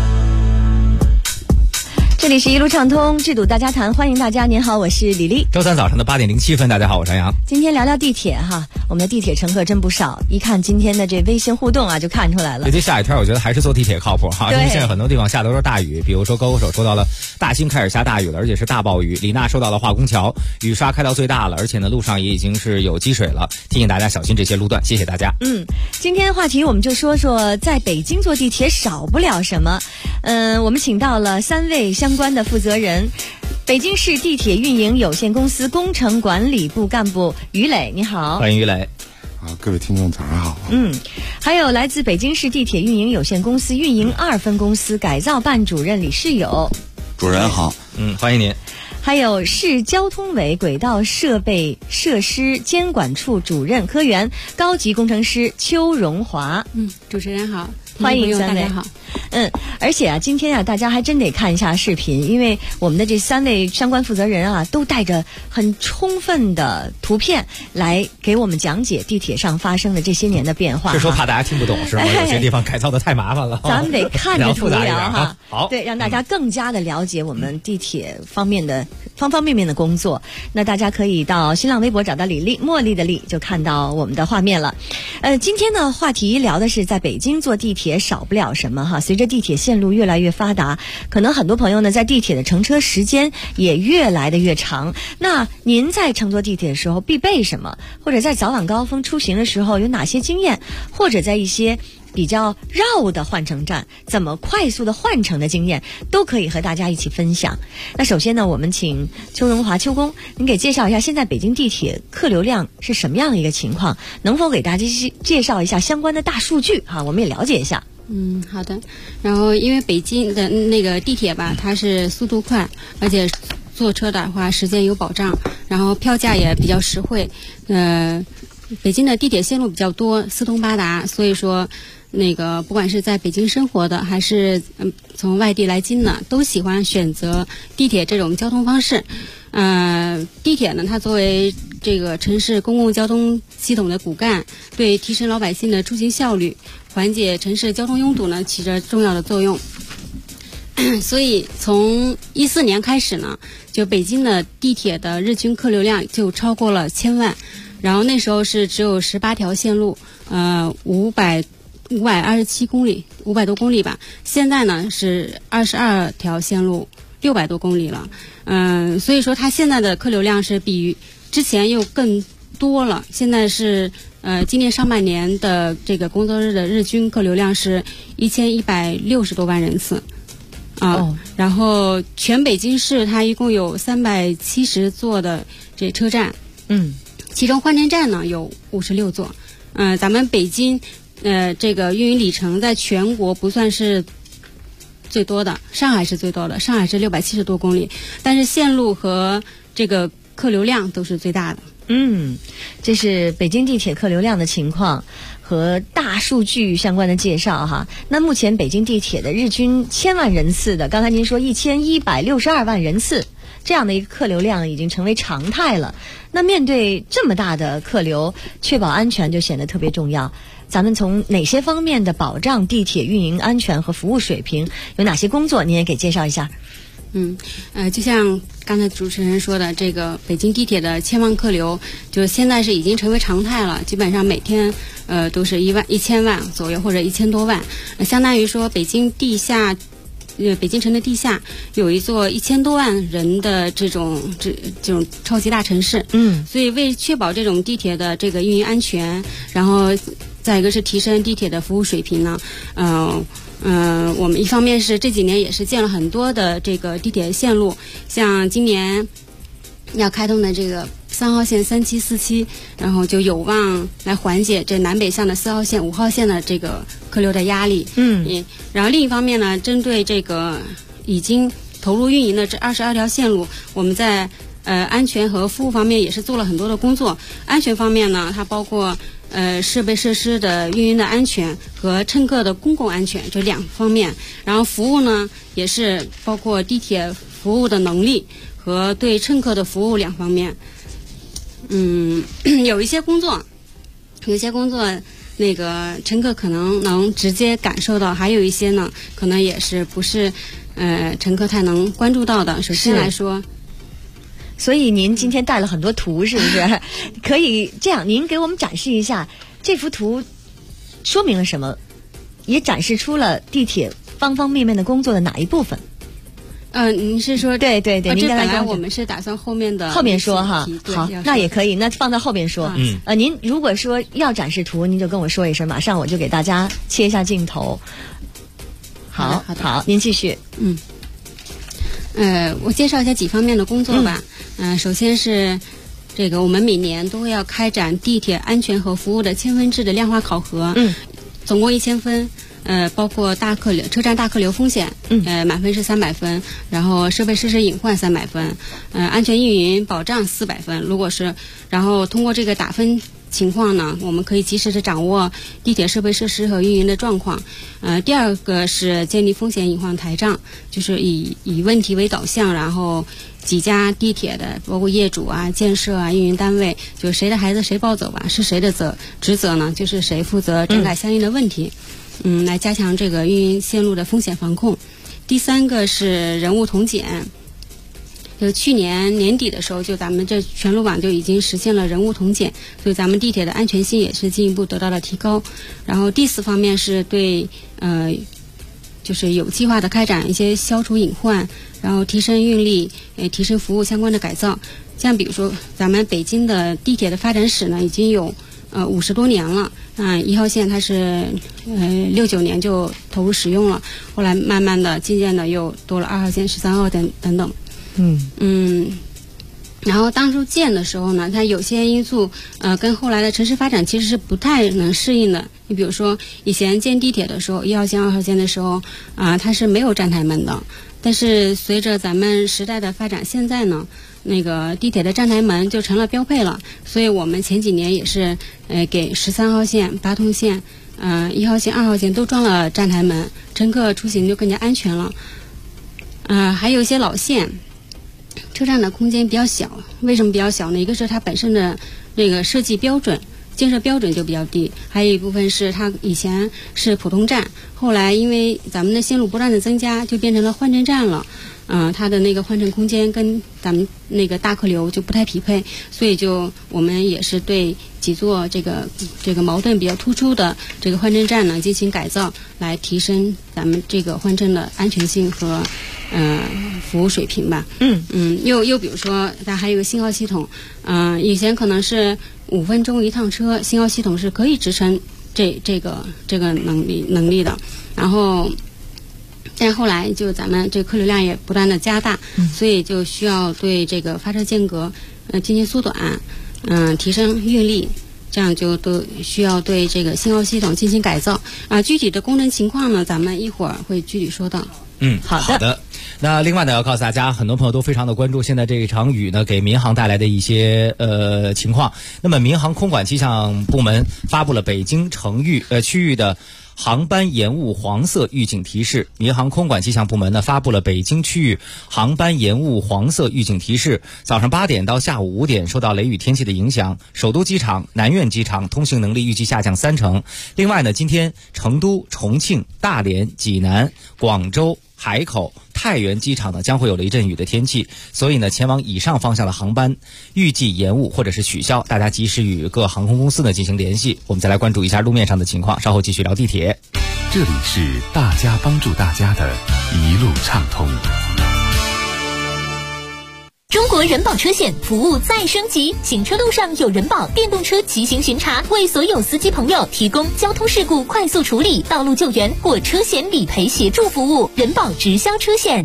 这里是一路畅通，制堵大家谈，欢迎大家。您好，我是李丽。 周三早上的8点07分，大家好，我是杨洋。 今天聊聊地铁哈，我们的地铁乘客真不少，一看今天的这微信互动啊，就看出来了。 这下雨天，我觉得还是坐地铁靠谱哈，因为现在很多地方下的都是大雨，比如说高手说到了大兴开始下大雨了，而且是大暴雨；李娜说到了化工桥，雨刷开到最大了，而且呢路上也已经是有积水了，提醒大家小心这些路段。谢谢大家。 今天话题我们就说说在北京坐地铁少不了什么。我们请到了3位相关的负责人，北京市地铁运营有限公司工程管理部干部于磊，你好。 欢迎于磊。 各位听众早上好。 还有来自北京市地铁运营有限公司运营2分公司改造办主任李世友。 主任好。 欢迎您。 还有市交通委轨道设备设施监管处主任科员高级工程师邱荣华。 主持人好。 欢迎三位。 大家好。 而且啊，今天啊，大家还真得看一下视频，因为我们的这3位相关负责人啊，都带着很充分的图片来给我们讲解地铁上发生的这些年的变化。 是说怕大家听不懂是吗？有些地方改造的太麻烦了。 咱们得看着图聊哈。 好， 对，让大家更加的了解我们地铁方面的方方面面的工作。那大家可以到新浪微博找到李丽，茉莉的丽，就看到我们的画面了。今天呢，话题聊的是在北京坐地铁少不了什么哈。随着地铁线路越来越发达，可能很多朋友呢在地铁的乘车时间也越来的越长。那您在乘坐地铁的时候必备什么？或者在早晚高峰出行的时候有哪些经验？或者在一些比较绕的换乘站怎么快速的换乘的经验，都可以和大家一起分享。那首先呢，我们请邱荣华邱工，您给介绍一下现在北京地铁客流量是什么样的一个情况？能否给大家介绍一下相关的大数据哈？我们也了解一下。 好的。然后因为北京的那个地铁吧，它是速度快，而且坐车的话时间有保障，然后票价也比较实惠。北京的地铁线路比较多，四通八达，所以说那个不管是在北京生活的，还是从外地来京的，都喜欢选择地铁这种交通方式。地铁呢，它作为这个城市公共交通系统的骨干，对提升老百姓的出行效率、缓解城市交通拥堵呢，起着重要的作用。所以从14年开始呢，就北京的地铁的日均客流量就超过了1000万。然后那时候是只有18条线路，527公里，500多公里吧。现在呢是22条线路，600多公里了。所以说它现在的客流量是比之前又更多了。现在是今年上半年的这个工作日的日均客流量是1160多万人次。然后全北京市它一共有370座的这车站。其中换乘站呢有56座，咱们北京，这个运营里程在全国不算是最多的，上海是最多的，上海是670多公里，但是线路和这个客流量都是最大的。 这是北京地铁客流量的情况和大数据相关的介绍哈。那目前北京地铁的日均1000万人次的，刚才您说1162万人次。这样的一个客流量已经成为常态了。那面对这么大的客流，确保安全就显得特别重要。咱们从哪些方面的保障地铁运营安全和服务水平，有哪些工作，您也给介绍一下。 就像刚才主持人说的，这个北京地铁的1000万客流，就现在是已经成为常态了，基本上每天都是1000万左右或者1000多万，相当于说北京城的地下有一座1000多万人的这种超级大城市。所以为确保这种地铁的这个运营安全，然后再一个是提升地铁的服务水平呢，我们一方面是这几年也是建了很多的这个地铁线路，像今年要开通的这个3号线、37、47，然后就有望来缓解这南北向的4号线、5号线的这个客流的压力。然后另一方面呢，针对这个已经投入运营的这22条线路，我们在安全和服务方面也是做了很多的工作。安全方面呢，它包括设备设施的运营的安全和乘客的公共安全这2方面。然后服务呢，也是包括地铁服务的能力和对乘客的服务2方面。有一些工作那个乘客可能能直接感受到，还有一些呢可能也是不是乘客太能关注到的。首先来说， 所以您今天带了很多图，是不是？可以这样，您给我们展示一下这幅图说明了什么，也展示出了地铁方方面面的工作的哪一部分。 您是说对，您本来我们是打算后面说哈，好，那也可以，那放到后边说。您如果说要展示图，您就跟我说一声，马上我就给大家切一下镜头。好，您继续。 我介绍一下几方面的工作吧。首先是这个我们每年都会要开展地铁安全和服务的1000分制的量化考核。总共1000分。包括车站大客流风险，满分是300分，然后设备设施隐患300分，安全运营保障400分。然后通过这个打分情况呢，我们可以及时的掌握地铁设备设施和运营的状况。第二个是建立风险隐患台账，就是以问题为导向，然后几家地铁的包括业主啊、建设啊、运营单位，就谁的孩子谁抱走吧，是谁的职责呢？就是谁负责整改相应的问题，来加强这个运营线路的风险防控。第三个是人物统检。就去年年底的时候，就咱们这全路网就已经实现了人物统检，所以咱们地铁的安全性也是进一步得到了提高。然后第四方面是对就是有计划的开展一些消除隐患，然后提升运力、提升服务相关的改造。像比如说咱们北京的地铁的发展史呢，已经有50多年了。1号线它是69年就投入使用了，后来慢慢的渐渐的又多了2号线、13号等等。然后当初建的时候呢，它有些因素跟后来的城市发展其实是不太能适应的。你比如说以前建地铁的时候，1号线、2号线的时候它是没有站台门的，但是随着咱们时代的发展，现在呢那个地铁的站台门就成了标配了，所以我们前几年也是给13号线、八通线、1号线、2号线都装了站台门，乘客出行就更加安全了。还有一些老线车站的空间比较小，为什么比较小呢？一个是它本身的那个设计标准、建设标准就比较低，还有一部分是它以前是普通站，后来因为咱们的线路不断的增加，就变成了换乘站了。它的那个换乘空间跟咱们那个大客流就不太匹配，所以就我们也是对几座这个矛盾比较突出的这个换乘站呢进行改造，来提升咱们这个换乘的安全性和服务水平吧。又比如说它还有个信号系统，以前可能是5分钟一趟车，信号系统是可以支撑这个能力的，然后。但后来就咱们这客流量也不断的加大，所以就需要对这个发车间隔进行缩短，提升运力，这样就都需要对这个信号系统进行改造。具体的功能情况呢，咱们一会儿会具体说到。 好的。那另外呢，要告诉大家，很多朋友都非常的关注现在这一场雨呢给民航带来的一些情况。那么民航空管气象部门发布了北京区域的航班延误黄色预警提示。民航空管气象部门呢发布了北京区域航班延误黄色预警提示。早上8点到下午5点，受到雷雨天气的影响，首都机场、南苑机场通行能力预计下降30%。另外呢，今天成都、重庆、大连、济南、广州、海口、太原机场呢将会有雷阵雨的天气，所以呢前往以上方向的航班预计延误或者是取消，大家及时与各航空公司呢进行联系。我们再来关注一下路面上的情况，稍后继续聊地铁。 这里是大家帮助大家的一路畅通。 中国人保车险服务再升级，行车路上有人保电动车骑行巡查，为所有司机朋友提供交通事故快速处理、道路救援或车险理赔协助服务。人保直销车险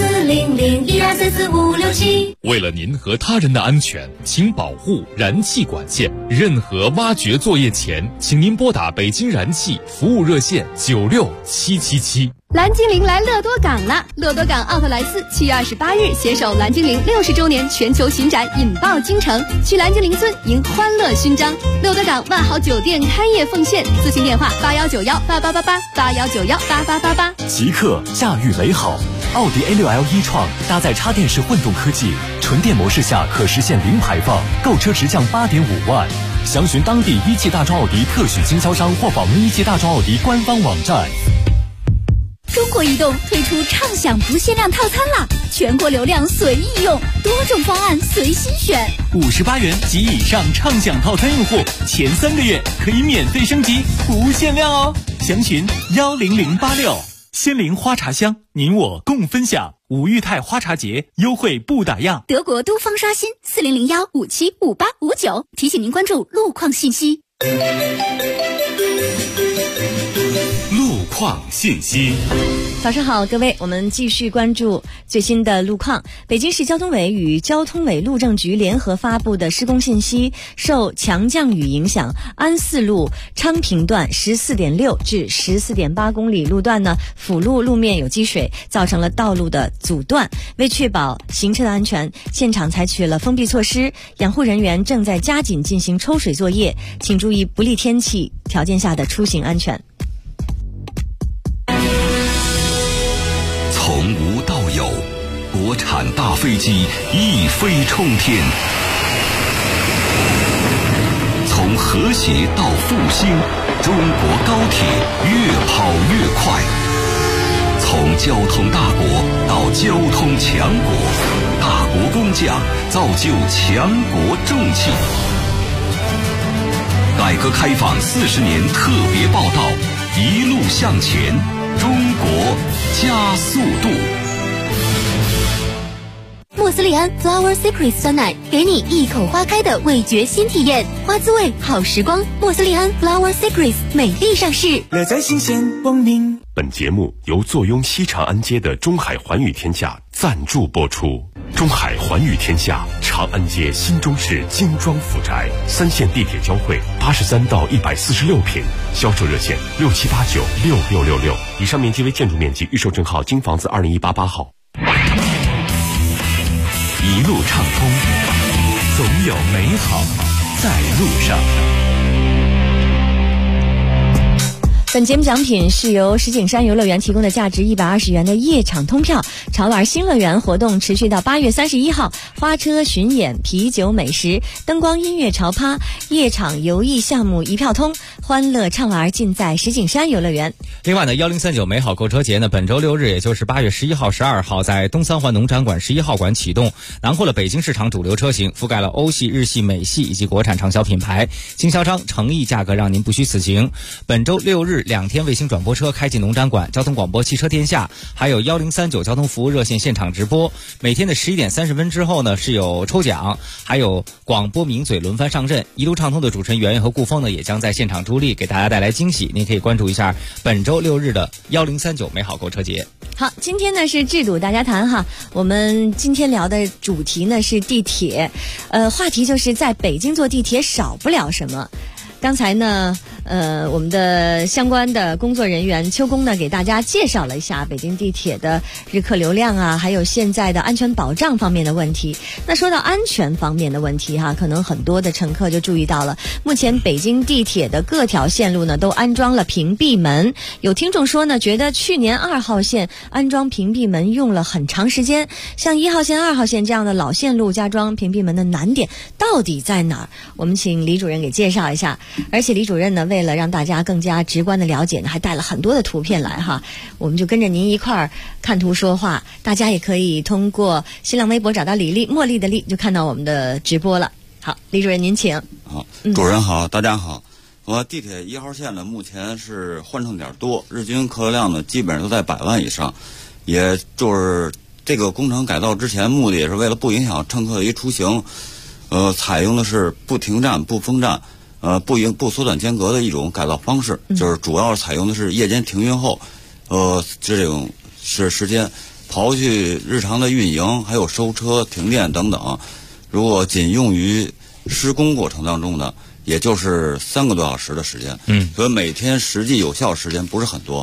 40012344567。 为了您和他人的安全，请保护燃气管线。任何挖掘作业前，请您拨打北京燃气服务热线96777。 蓝精灵来乐多港了！乐多港奥特莱斯7月28日携手蓝精灵60周年全球巡展，引爆京城，去蓝精灵村迎欢乐勋章。乐多港万豪酒店开业奉献，咨询电话8191888881918888。 极客驾驭美好，奥迪 A6L e-tron搭载插电式混动科技，纯电模式下可实现零排放，购车直降8.5万。详询当地一汽大众奥迪特许经销商或访问一汽大众奥迪官方网站。 中国移动推出畅享不限量套餐啦，全国流量随意用，多种方案随心选。 58元及以上畅享套餐用户，前3个月可以免费升级，不限量哦。详询10086。仙灵花茶香，您我共分享。五裕泰花茶节优惠不打烊。 德国都方刷新4001575859，提醒您关注路况信息。 路况创信息。 早上好，各位，我们继续关注最新的路况。北京市交通委与交通委路政局联合发布的施工信息，受强降雨影响，安四路昌平段14.6至14.8公里路段呢，辅路路面有积水，造成了道路的阻断。为确保行车的安全，现场采取了封闭措施，养护人员正在加紧进行抽水作业，请注意不利天气条件下的出行安全。 从无到有，国产大飞机一飞冲天；从和谐到复兴，中国高铁越跑越快；从交通大国到交通强国，大国工匠造就强国重器。改革开放40年特别报道，一路向前，中国加速度。 莫斯利安 Flower Secret 酸奶，给你一口花开的味觉新体验，花滋味好时光。莫斯利安 Flower Secret 美丽上市， 乐在新鲜光临。 本节目由坐拥西长安街的中海环宇天下赞助播出。中海环宇天下，长安街新中式精装府宅，3线地铁交汇，83到146平，销售热线67896666。以上面积为建筑面积，预售证号京房子20188号。 一路畅通，总有美好在路上。 本节目奖品是由石景山游乐园提供的价值120元的夜场通票。潮玩新乐园活动持续到8月31号，花车巡演、啤酒美食、灯光音乐潮趴、夜场游艺项目一票通，欢乐畅玩尽在石景山游乐园。 另外呢，1039美好购车节呢，本周6日，也就是8月11号、12号，在东三环农展馆11号馆启动，囊括了北京市场主流车型，覆盖了欧系、日系、美系以及国产畅销品牌，经销商诚意价格让您不虚此行。本周6日2天卫星转播车开进农展馆，交通广播汽车天下，还有1039交通服务热线现场直播。每天的11点30分之后呢，是有抽奖，还有广播名嘴轮番上阵。一路畅通的主持人圆圆和顾峰呢，也将在现场助力，给大家带来惊喜。您可以关注一下本周6日的1039美好购车节。 好，今天呢是制度大家谈哈，我们今天聊的主题呢是地铁，话题就是在北京坐地铁少不了什么。刚才呢，我们的相关的工作人员秋工呢，给大家介绍了一下北京地铁的日客流量啊，还有现在的安全保障方面的问题。那说到安全方面的问题哈，可能很多的乘客就注意到了，目前北京地铁的各条线路呢都安装了屏蔽门。有听众说呢，觉得去年2号线安装屏蔽门用了很长时间，像1号线、2号线这样的老线路加装屏蔽门的难点到底在哪儿？我们请李主任给介绍一下。而且李主任呢，为了让大家更加直观的了解呢，还带了很多的图片来哈，我们就跟着您一块儿看图说话。大家也可以通过新浪微博找到李丽，茉莉的丽，就看到我们的直播了。好，李主任您请。 好，主任好，大家好。地铁1号线呢，目前是换乘点多，日均客流量呢基本上都在100万以上，也就是这个工程改造之前目的也是为了不影响乘客的一出行，采用的是不停站、不封站。不缩短间隔的一种改造方式，就是主要采用的是夜间停运后，这种是时间，刨去日常的运营，还有收车、停电等等，如果仅用于施工过程当中呢，也就是3个多小时的时间，所以每天实际有效时间不是很多，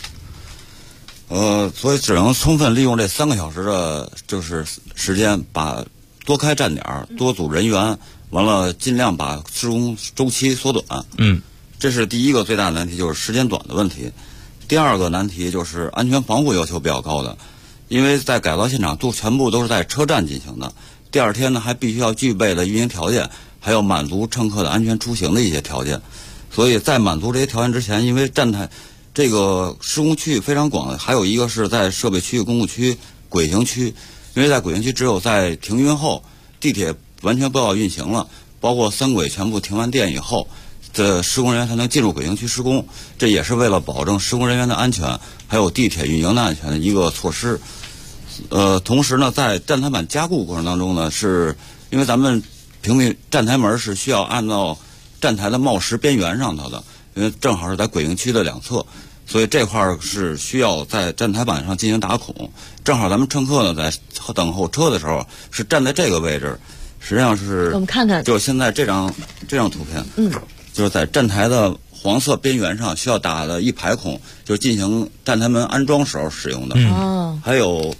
所以只能充分利用这3个小时的就是时间，把多开站点，多组人员。完了，尽量把施工周期缩短。这是第一个最大的难题，就是时间短的问题。第二个难题就是安全防护要求比较高的，因为在改造现场全部都是在车站进行的。第二天呢，还必须要具备的运营条件，还要满足乘客的安全出行的一些条件。所以在满足这些条件之前，因为站台这个施工区域非常广，还有一个是在设备区域、公共区、轨行区，因为在轨行区只有在停运后，地铁完全不要运行了，包括3轨全部停完电以后，这施工人员才能进入轨行区施工。这也是为了保证施工人员的安全，还有地铁运营的安全的一个措施。同时呢，在站台板加固过程当中呢，是因为咱们屏蔽站台门是需要按照站台的冒实边缘上头的，因为正好是在轨行区的两侧， 所以这块儿是需要在站台板上进行打孔。正好咱们乘客呢在等候车的时候是站在这个位置，实际上是我们看看， 就现在这张图片，就是在站台的黄色边缘上需要打的一排孔，就是进行站台门安装时候使用的。还有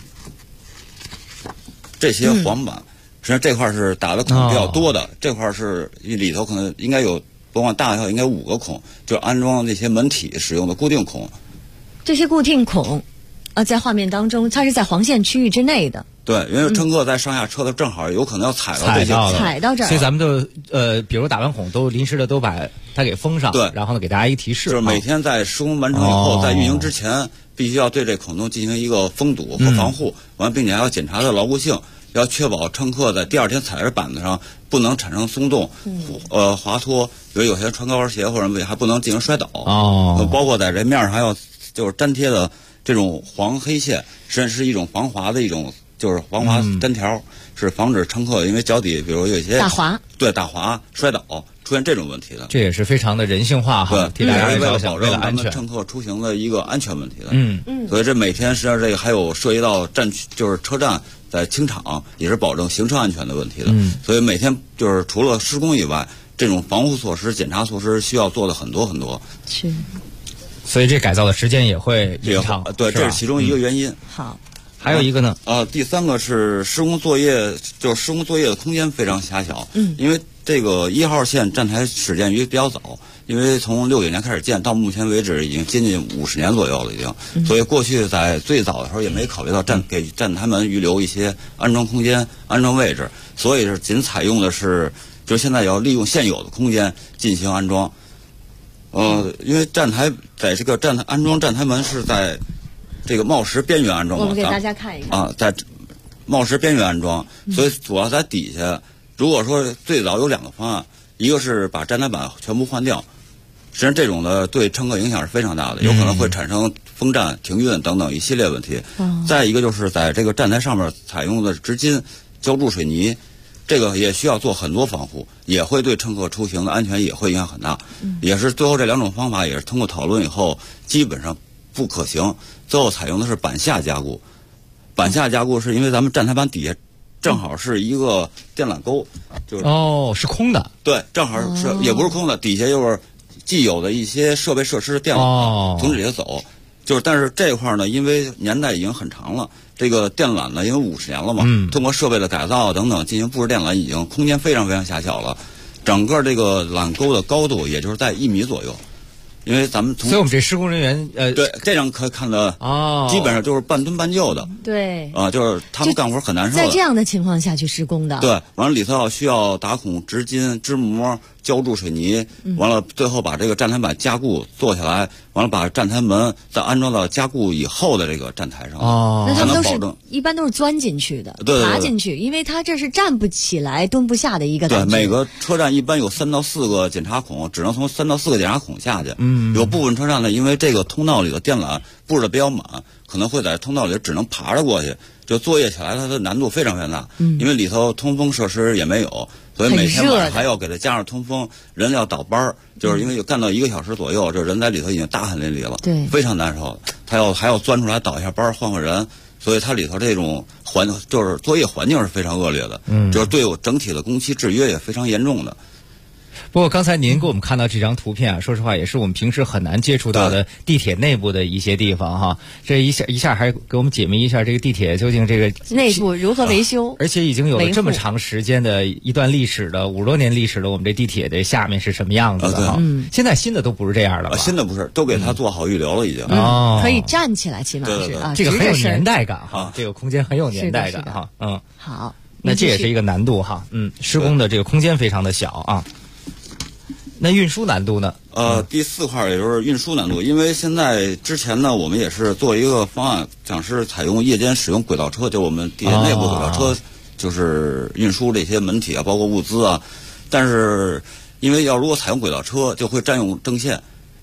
这些黄板，实际上这块是打的孔比较多的，这块是里头可能应该有，甭管大小应该5个孔，就是安装那些门体使用的固定孔。 这些固定孔，在画面当中，它是在黄线区域之内的。 对，因为乘客在上下车的正好有可能要踩到这些， 踩到这儿， 所以咱们就比如打完孔都临时的都把它给封上， 对， 然后呢给大家一提示， 就是每天在施工完成以后，在运营之前，必须要对这孔洞进行一个封堵和防护，完，并且还要检查它的牢固性，要确保乘客在第二天踩在板子上不能产生松动、滑脱，比如有些穿高跟鞋或者还不能进行摔倒。包括在这面上还要就是粘贴的这种黄黑线，实际上是一种防滑的一种。就是防滑粘条，是防止乘客因为脚底比如有一些打滑， 对打滑摔倒出现这种问题的。 这也是非常的人性化哈，替大家着想，为了安全， 乘客出行的一个安全问题的。所以这每天实际上这个还有涉及到站区，就是车站在清场，也是保证行车安全的问题的。所以每天就是除了施工以外，这种防护措施、检查措施需要做的很多很多。 是。 所以这改造的时间也会延长。 对，这是其中一个原因。 好。 还有一个呢？ 第3个是施工作业，就是施工作业的空间非常狭小。因为这个1号线站台始建于比较早，因为从60年开始建到目前为止已经接近50年左右了，已经。所以过去在最早的时候也没考虑到给站台门预留一些安装空间、安装位置，所以是仅采用的是，就是现在要利用现有的空间进行安装。因为站台在这个安装站台门是在这个冒石边缘安装， 我们给大家看一看在冒石边缘安装，所以主要在底下。如果说最早有2个方案，一个是把站台板全部换掉，实际上这种的对乘客影响是非常大的，有可能会产生封站、停运等等一系列问题。再一个就是在这个站台上面采用的直筋浇筑水泥，这个也需要做很多防护，也会对乘客出行的安全也会影响很大。也是最后这2种方法也是通过讨论以后基本上不可行，最后采用的是板下加固。板下加固是因为咱们站台板底下正好是一个电缆沟， 就是是空的。 对，正好是也不是空的，底下又是既有的一些设备设施电缆从底下走。但是这块呢，因为年代已经很长了，这个电缆呢，因为50年了嘛，通过设备的改造等等进行布置电缆，已经空间非常非常狭小了。整个这个缆沟的高度也就是在1米左右。因为咱们所以我们这施工人员对这样可以看的基本上就是半蹲半就的。 对就是他们干活很难受的， 在这样的情况下去施工的。 对，完了里头需要打孔、直筋、支膜、浇筑水泥，完了最后把这个站台板加固做下来，完了把站台门再安装到加固以后的这个站台上。 那他们一般都是钻进去的，爬进去，因为他这是站不起来、蹲不下的一个感觉。 对，每个车站一般有3到4个检查孔，只能从3到4个检查孔下去。有部分车站呢，因为这个通道里的电缆布置的比较满，可能会在通道里只能爬着过去，就作业起来它的难度非常非常大。因为里头通风设施也没有，所以每天晚上还要给它加上通风，人要倒班，就是因为干到1个小时左右，这人在里头已经大汗淋漓了， 对， 非常难受。他还要钻出来倒一下班，换人，所以它里头这种就是作业环境是非常恶劣的，就是对我整体的工期制约也非常严重的。 不过刚才您给我们看到这张图片啊，说实话也是我们平时很难接触到的地铁内部的一些地方哈。这一下还给我们解密一下这个地铁究竟这个内部如何维修， 而且已经有了这么长时间的一段历史的50多年历史的我们这地铁的下面是什么样子的哈。现在新的都不是这样的吧？ 新的不是，都给它做好预留了已经。 可以站起来，起码是啊， 这个很有年代感哈，这个空间很有年代感哈。 好， 那这也是一个难度哈。施工的这个空间非常的小啊。那运输难度呢？ 第4块也就是运输难度，因为现在之前呢，我们也是做一个方案，讲是采用夜间使用轨道车，就我们地铁内部轨道车，就是运输这些门体啊，包括物资啊。但是因为如果采用轨道车，就会占用正线，因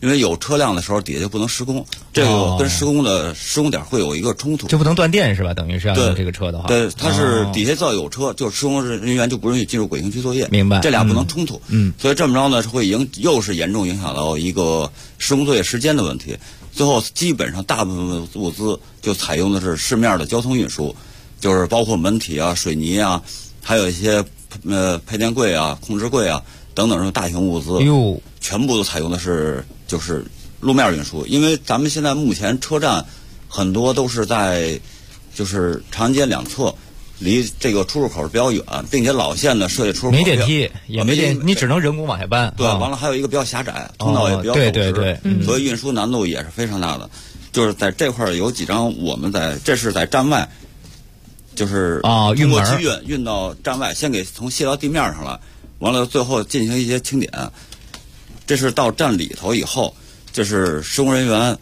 因为有车辆的时候底下就不能施工，这个跟施工点会有一个冲突， 就不能断电是吧？等于是要用这个车的话， 对，它是底下只要有车，就施工人员就不允许进入轨行区作业， 明白？ 这俩不能冲突，所以这么着呢，会又是严重影响到一个施工作业时间的问题。最后基本上大部分物资就采用的是市面的交通运输，就是包括门体啊、水泥啊，还有一些配电柜啊、控制柜啊等等这种大型物资，全部都采用的是就是路面运输。因为咱们现在目前车站很多都是在就是长安街两侧，离这个出入口比较远，并且老线的设计出入口没电梯也没电，你只能人工往下搬。 对，完了还有一个比较狭窄，通道也比较陡直， 对， 所以运输难度也是非常大的。就是在这块有几张这是在站外，就是通过机运到站外，先给从卸到地面上来，完了最后进行一些清点。这是到站里头以后，这是施工人员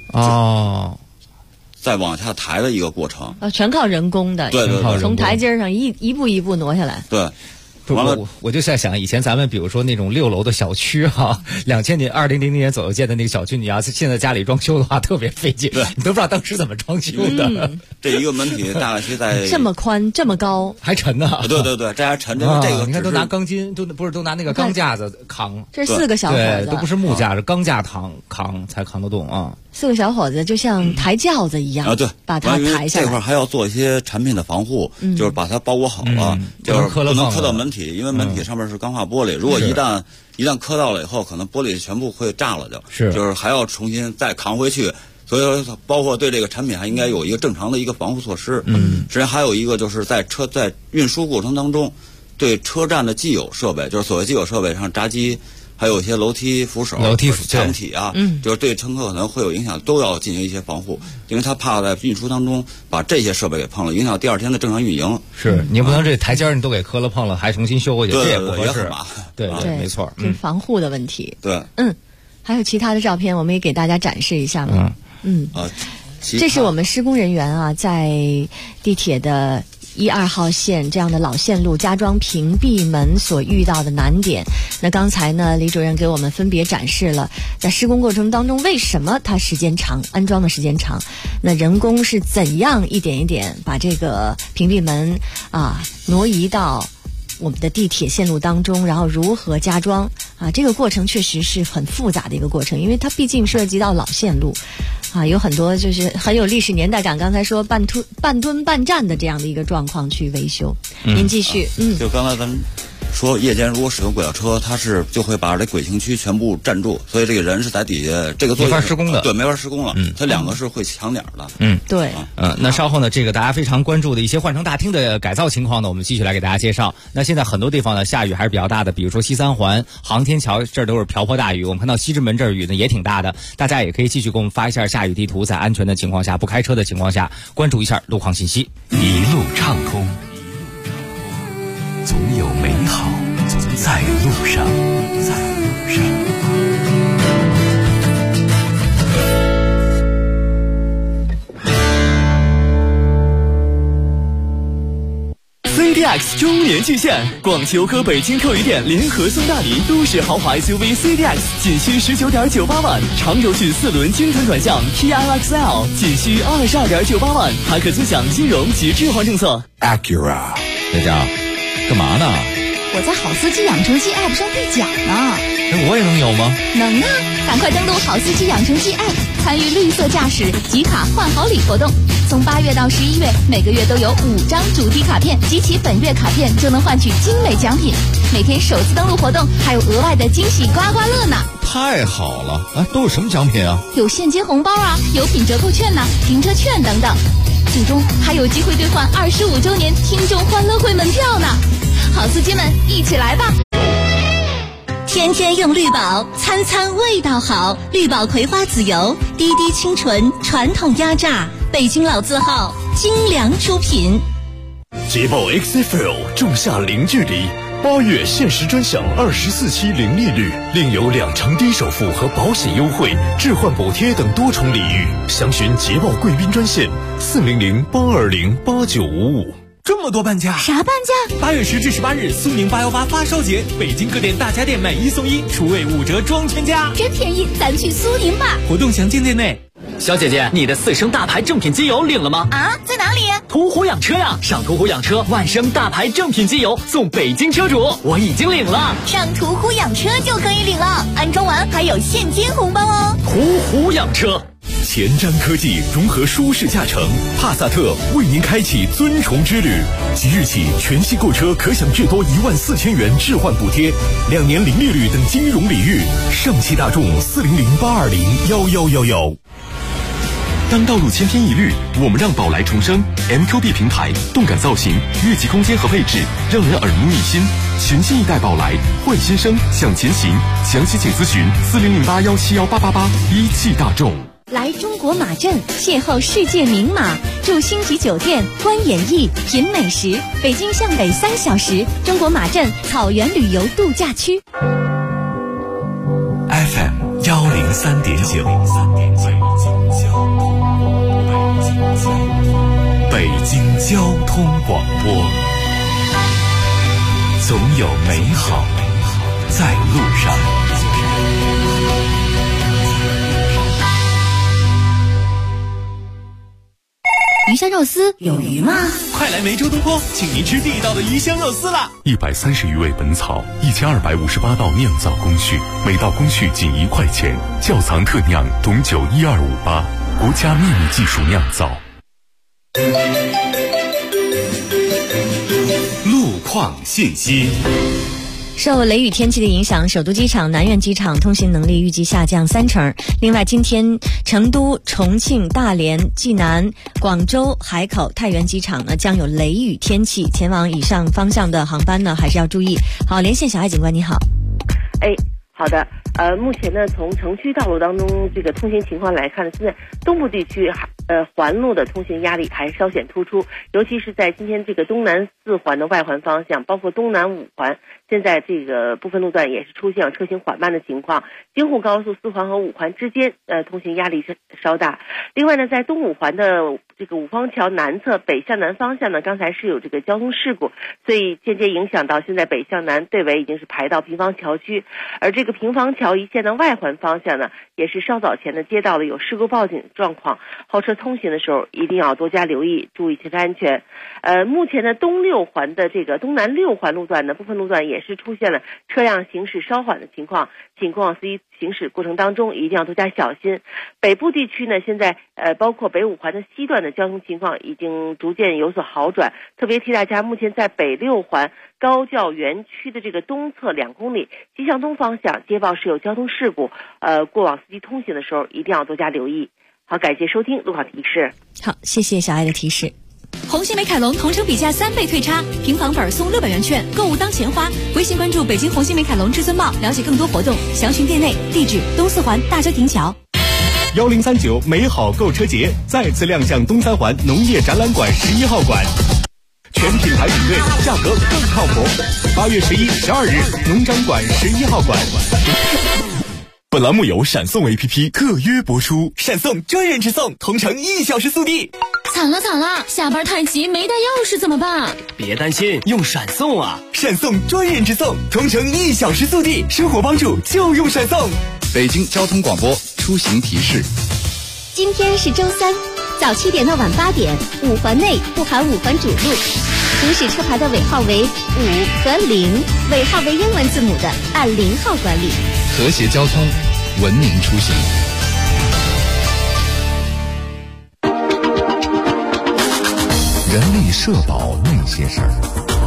再往下抬的一个过程。 全靠人工的， 对， 从台阶上一步一步挪下来。 对。 完了，我就在想，以前咱们比如说那种6楼的小区哈，2000年左右建的那个小区，你要现在家里装修的话，特别费劲，你都不知道当时怎么装修的。 这一个门体大概是在这么宽这么高， 还沉呢。 对，这还沉，这个你看都拿钢筋，都拿那个钢架子扛。 这4个小伙子， 都不是木架，是钢架扛才扛得动啊。 4个小伙子就像抬轿子一样对， 把它抬下来。 这块还要做一些产品的防护，就是把它包裹好了，就是不能磕到门体，因为门体上面是钢化玻璃，如果一旦磕到了以后，可能玻璃全部会炸了，就是还要重新再扛回去。所以说，包括对这个产品还应该有一个正常的一个防护措施。实际上还有一个就是在运输过程当中，对车站的既有设备，就是所谓既有设备，像闸机。还有一些楼梯扶手、墙体啊，就是对乘客可能会有影响，都要进行一些防护，因为他怕在运输当中把这些设备给碰了，影响第二天的正常运营。 是你不能这台阶你都给磕了碰了，还重新修回去，这也不合适。对，没错， 这是防护的问题。 对， 还有其他的照片，我们也给大家展示一下嘛。这是我们施工人员啊，在地铁的1、2号线这样的老线路加装屏蔽门所遇到的难点。那刚才呢，李主任给我们分别展示了在施工过程当中为什么它时间长，安装的时间长，那人工是怎样一点一点把这个屏蔽门挪移到我们的地铁线路当中，然后如何加装这个过程确实是很复杂的一个过程，因为它毕竟涉及到老线路有很多就是很有历史年代感，刚才说半蹲半站的这样的一个状况去维修。您继续。 就刚才咱们说夜间如果使用轨道车，它就会把这轨行区全部占住，所以这个人是在底下，这个没法施工的， 对，没法施工了。它两个是会抢点的。 对。 那稍后呢，这个大家非常关注的一些换乘大厅的改造情况呢，我们继续来给大家介绍。那现在很多地方呢下雨还是比较大的，比如说西三环、航天桥这儿都是瓢泼大雨，我们看到西直门这儿雨呢也挺大的，大家也可以继续给我们发一下下雨地图，在安全的情况下、不开车的情况下，关注一下路况信息。 一路畅通，总有美好在路上。 CDX 周年巨献，广汽讴歌北京客运店联合送大礼，都市豪华 SUV CDX 仅需19.98万，长轴距4轮精准转向 TLXL 仅需22.98万，还可尊享金融及置换政策。 Acura， 大家干嘛呢？ 我在好司机养成记 App 上兑奖呢。 我也能有吗？ 能啊！赶快登录好司机养成记 App， 参与绿色驾驶集卡换好礼活动。从8月到11月，每个月都有5张主题卡片，集齐本月卡片就能换取精美奖品。每天首次登录活动还有额外的惊喜刮刮乐呢！ 太好了！都有什么奖品啊？ 有现金红包啊，有品折扣券停车券等等。最终还有机会兑换25周年听众欢乐会门票呢！好司机们，一起来吧！天天用绿宝，餐餐味道好。绿宝葵花籽油，滴滴清纯，传统压榨，北京老字号，精良出品。 捷豹 XFL 仲夏零距离，8月限时专享24期零利率，另有2成低首付和保险优惠、置换补贴等多重礼遇。详询捷豹贵宾专线400-820-8955。 这么多半价？ 啥半价 ？8月10至18日，苏宁818发烧节，北京各店大家电买1送1，厨卫5折装全家， 真便宜，咱去苏宁吧。 活动详见店内。 小姐姐，你的4升大牌正品机油领了吗？ 啊，在哪里？ 途虎养车呀，上途虎养车万升大牌正品机油送北京车主，我已经领了。 上途虎养车就可以领了，安装完还有现金红包哦。 途虎养车。 前瞻科技融合舒适驾乘，帕萨特为您开启尊崇之旅。即日起，全系购车可享至多14000元置换补贴，2年零利率等金融礼遇。上汽大众400-820-1111。 当道路千篇一律，我们让宝来重生。MQB 平台，动感造型，越级空间和配置，让人耳目一新。全新一代宝来，换新生，向前行。详细请咨询4008171888。一汽大众。 来中国马镇邂逅世界名马，住星级酒店，观演艺，品美食。北京向北3小时，中国马镇草原旅游度假区。 FM 103.9，北京交通广播，总有美好在路上。 鱼香肉丝有鱼吗？ 快来梅州东坡，请您吃地道的鱼香肉丝啦 ！130余味本草，1258道酿造工序，每道工序仅1块钱。窖藏特酿董酒12588，国家秘密技术酿造。 路况信息。 受雷雨天气的影响，首都机场、南苑机场通行能力预计下降30%。另外，今天成都、重庆、大连、济南、广州、海口、太原机场呢将有雷雨天气，前往以上方向的航班呢还是要注意。好，连线小爱警官，你好。 好的，目前呢，从城区道路当中这个通行情况来看呢，现在东部地区环路的通行压力还稍显突出，尤其是在今天这个东南4环的外环方向，包括东南5环，现在这个部分路段也是出现了车行缓慢的情况。京沪高速4环和5环之间，通行压力是稍大。另外呢，在东5环的这个五方桥南侧北向南方向呢，刚才是有这个交通事故，所以间接影响到现在北向南队尾已经是排到平房桥区，而这个平房桥一线的外环方向呢，也是稍早前呢接到了有事故报警状况，后车通行的时候一定要多加留意，注意切车安全。目前呢，东6环的这个东南6环路段呢，部分路段也是出现了车辆行驶稍缓的情况，请过往司机行驶过程当中一定要多加小心。北部地区呢，现在包括北5环的西段的交通情况已经逐渐有所好转，特别提大家，目前在北6环高教园区的这个东侧2公里西向东方向接报是有交通事故，过往司机通行的时候一定要多加留意。好，感谢收听路况提示。 好，谢谢小爱的提示。 红星美凯龙同城比价3倍退差，平房本送600元券，购物当钱花。微信关注北京红星美凯龙至尊茂，了解更多活动，详询店内。地址：东4环大郊亭桥。 1039美好购车节再次亮相东3环农业展览馆11号馆，全品牌比对，价格更靠谱。8月11、12日，农展馆11号馆。本栏目由闪送 APP 特约播出，闪送专人直送，同城1小时速递。 惨了，下班太急没带钥匙怎么办？ 别担心，用闪送啊！闪送专人直送，同城1小时速递，生活帮助就用闪送。 北京交通广播出行提示： 今天是周3，早7点到晚8点，5环内不含5环主路，行驶车牌的尾号为5和0，尾号为英文字母的按0号管理。 和谐交通，文明出行。人力社保那些事儿。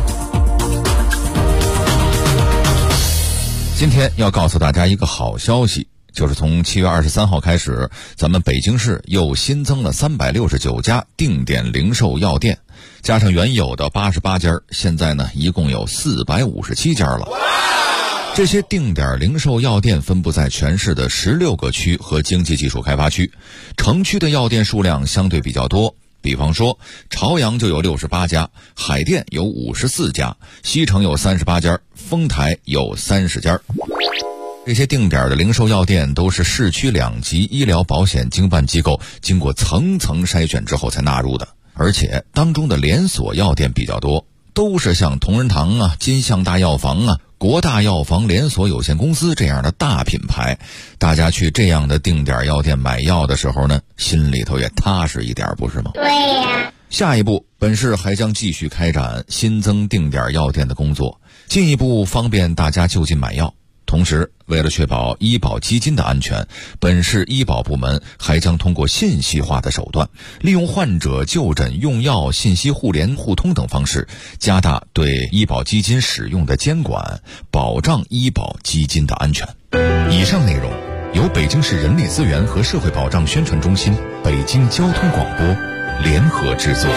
今天要告诉大家一个好消息，就是从7月23号开始，咱们北京市又新增了369家定点零售药店，加上原有的88家，现在呢一共有457家了。这些定点零售药店分布在全市的16个区和经济技术开发区，城区的药店数量相对比较多，比方说朝阳就有68家，海淀有54家，西城有38家，丰台有30家。这些定点的零售药店都是市区2级医疗保险经办机构经过层层筛选之后才纳入的。 而且当中的连锁药店比较多，都是像同仁堂啊、金象大药房啊、国大药房连锁有限公司这样的大品牌。大家去这样的定点药店买药的时候呢，心里头也踏实一点，不是吗？ 对呀。 下一步，本市还将继续开展新增定点药店的工作，进一步方便大家就近买药。同时，为了确保医保基金的安全，本市医保部门还将通过信息化的手段，利用患者就诊用药信息互联互通等方式，加大对医保基金使用的监管，保障医保基金的安全。以上内容由北京市人力资源和社会保障宣传中心、北京交通广播联合制作。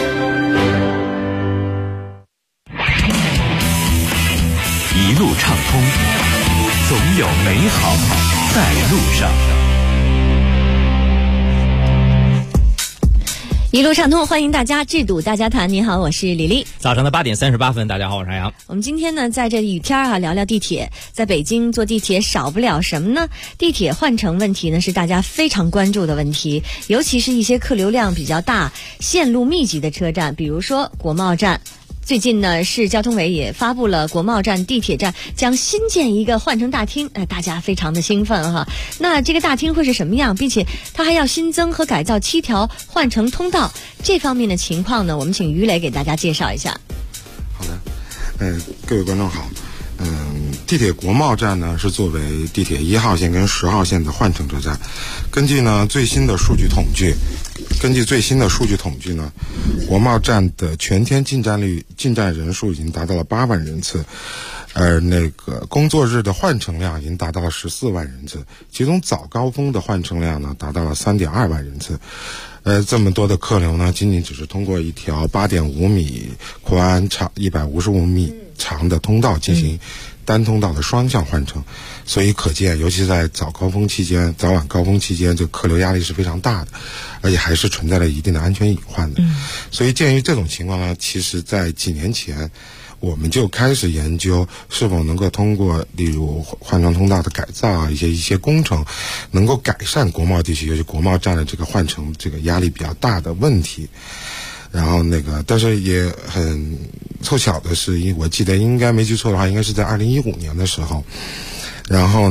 一路畅通，总有美好在路上。 一路畅通，欢迎大家智堵大家谈。你好，我是李丽。 早上的8点38分，大家好，我是韩阳。 我们今天呢，在这雨天聊聊地铁。在北京坐地铁少不了什么呢？地铁换乘问题呢，是大家非常关注的问题，尤其是一些客流量比较大、线路密集的车站，比如说国贸站。最近呢，市交通委也发布了国贸站地铁站将新建一个换乘大厅，大家非常的兴奋哈。那这个大厅会是什么样？并且它还要新增和改造7条换乘通道，这方面的情况呢，我们请于磊给大家介绍一下。 好的，各位观众好。地铁国贸站呢是作为地铁1号线跟10号线的换乘车站。根据最新的数据统计呢，国贸站的全天进站人数已经达到了8万人次，而工作日的换乘量已经达到了14万人次，其中早高峰的换乘量呢达到了3.2万人次。这么多的客流呢，仅仅只是通过一条8.5米宽、长155米长的通道进行单通道的双向换乘，所以可见，尤其在早晚高峰期间，这个客流压力是非常大的，而且还是存在了一定的安全隐患的。所以鉴于这种情况呢，其实在几年前，我们就开始研究是否能够通过例如换乘通道的改造啊，一些工程，能够改善国贸地区，尤其国贸站的这个换乘这个压力比较大的问题。然后但是也很凑巧的是，我记得应该没记错的话，应该是在2015年的时候，然后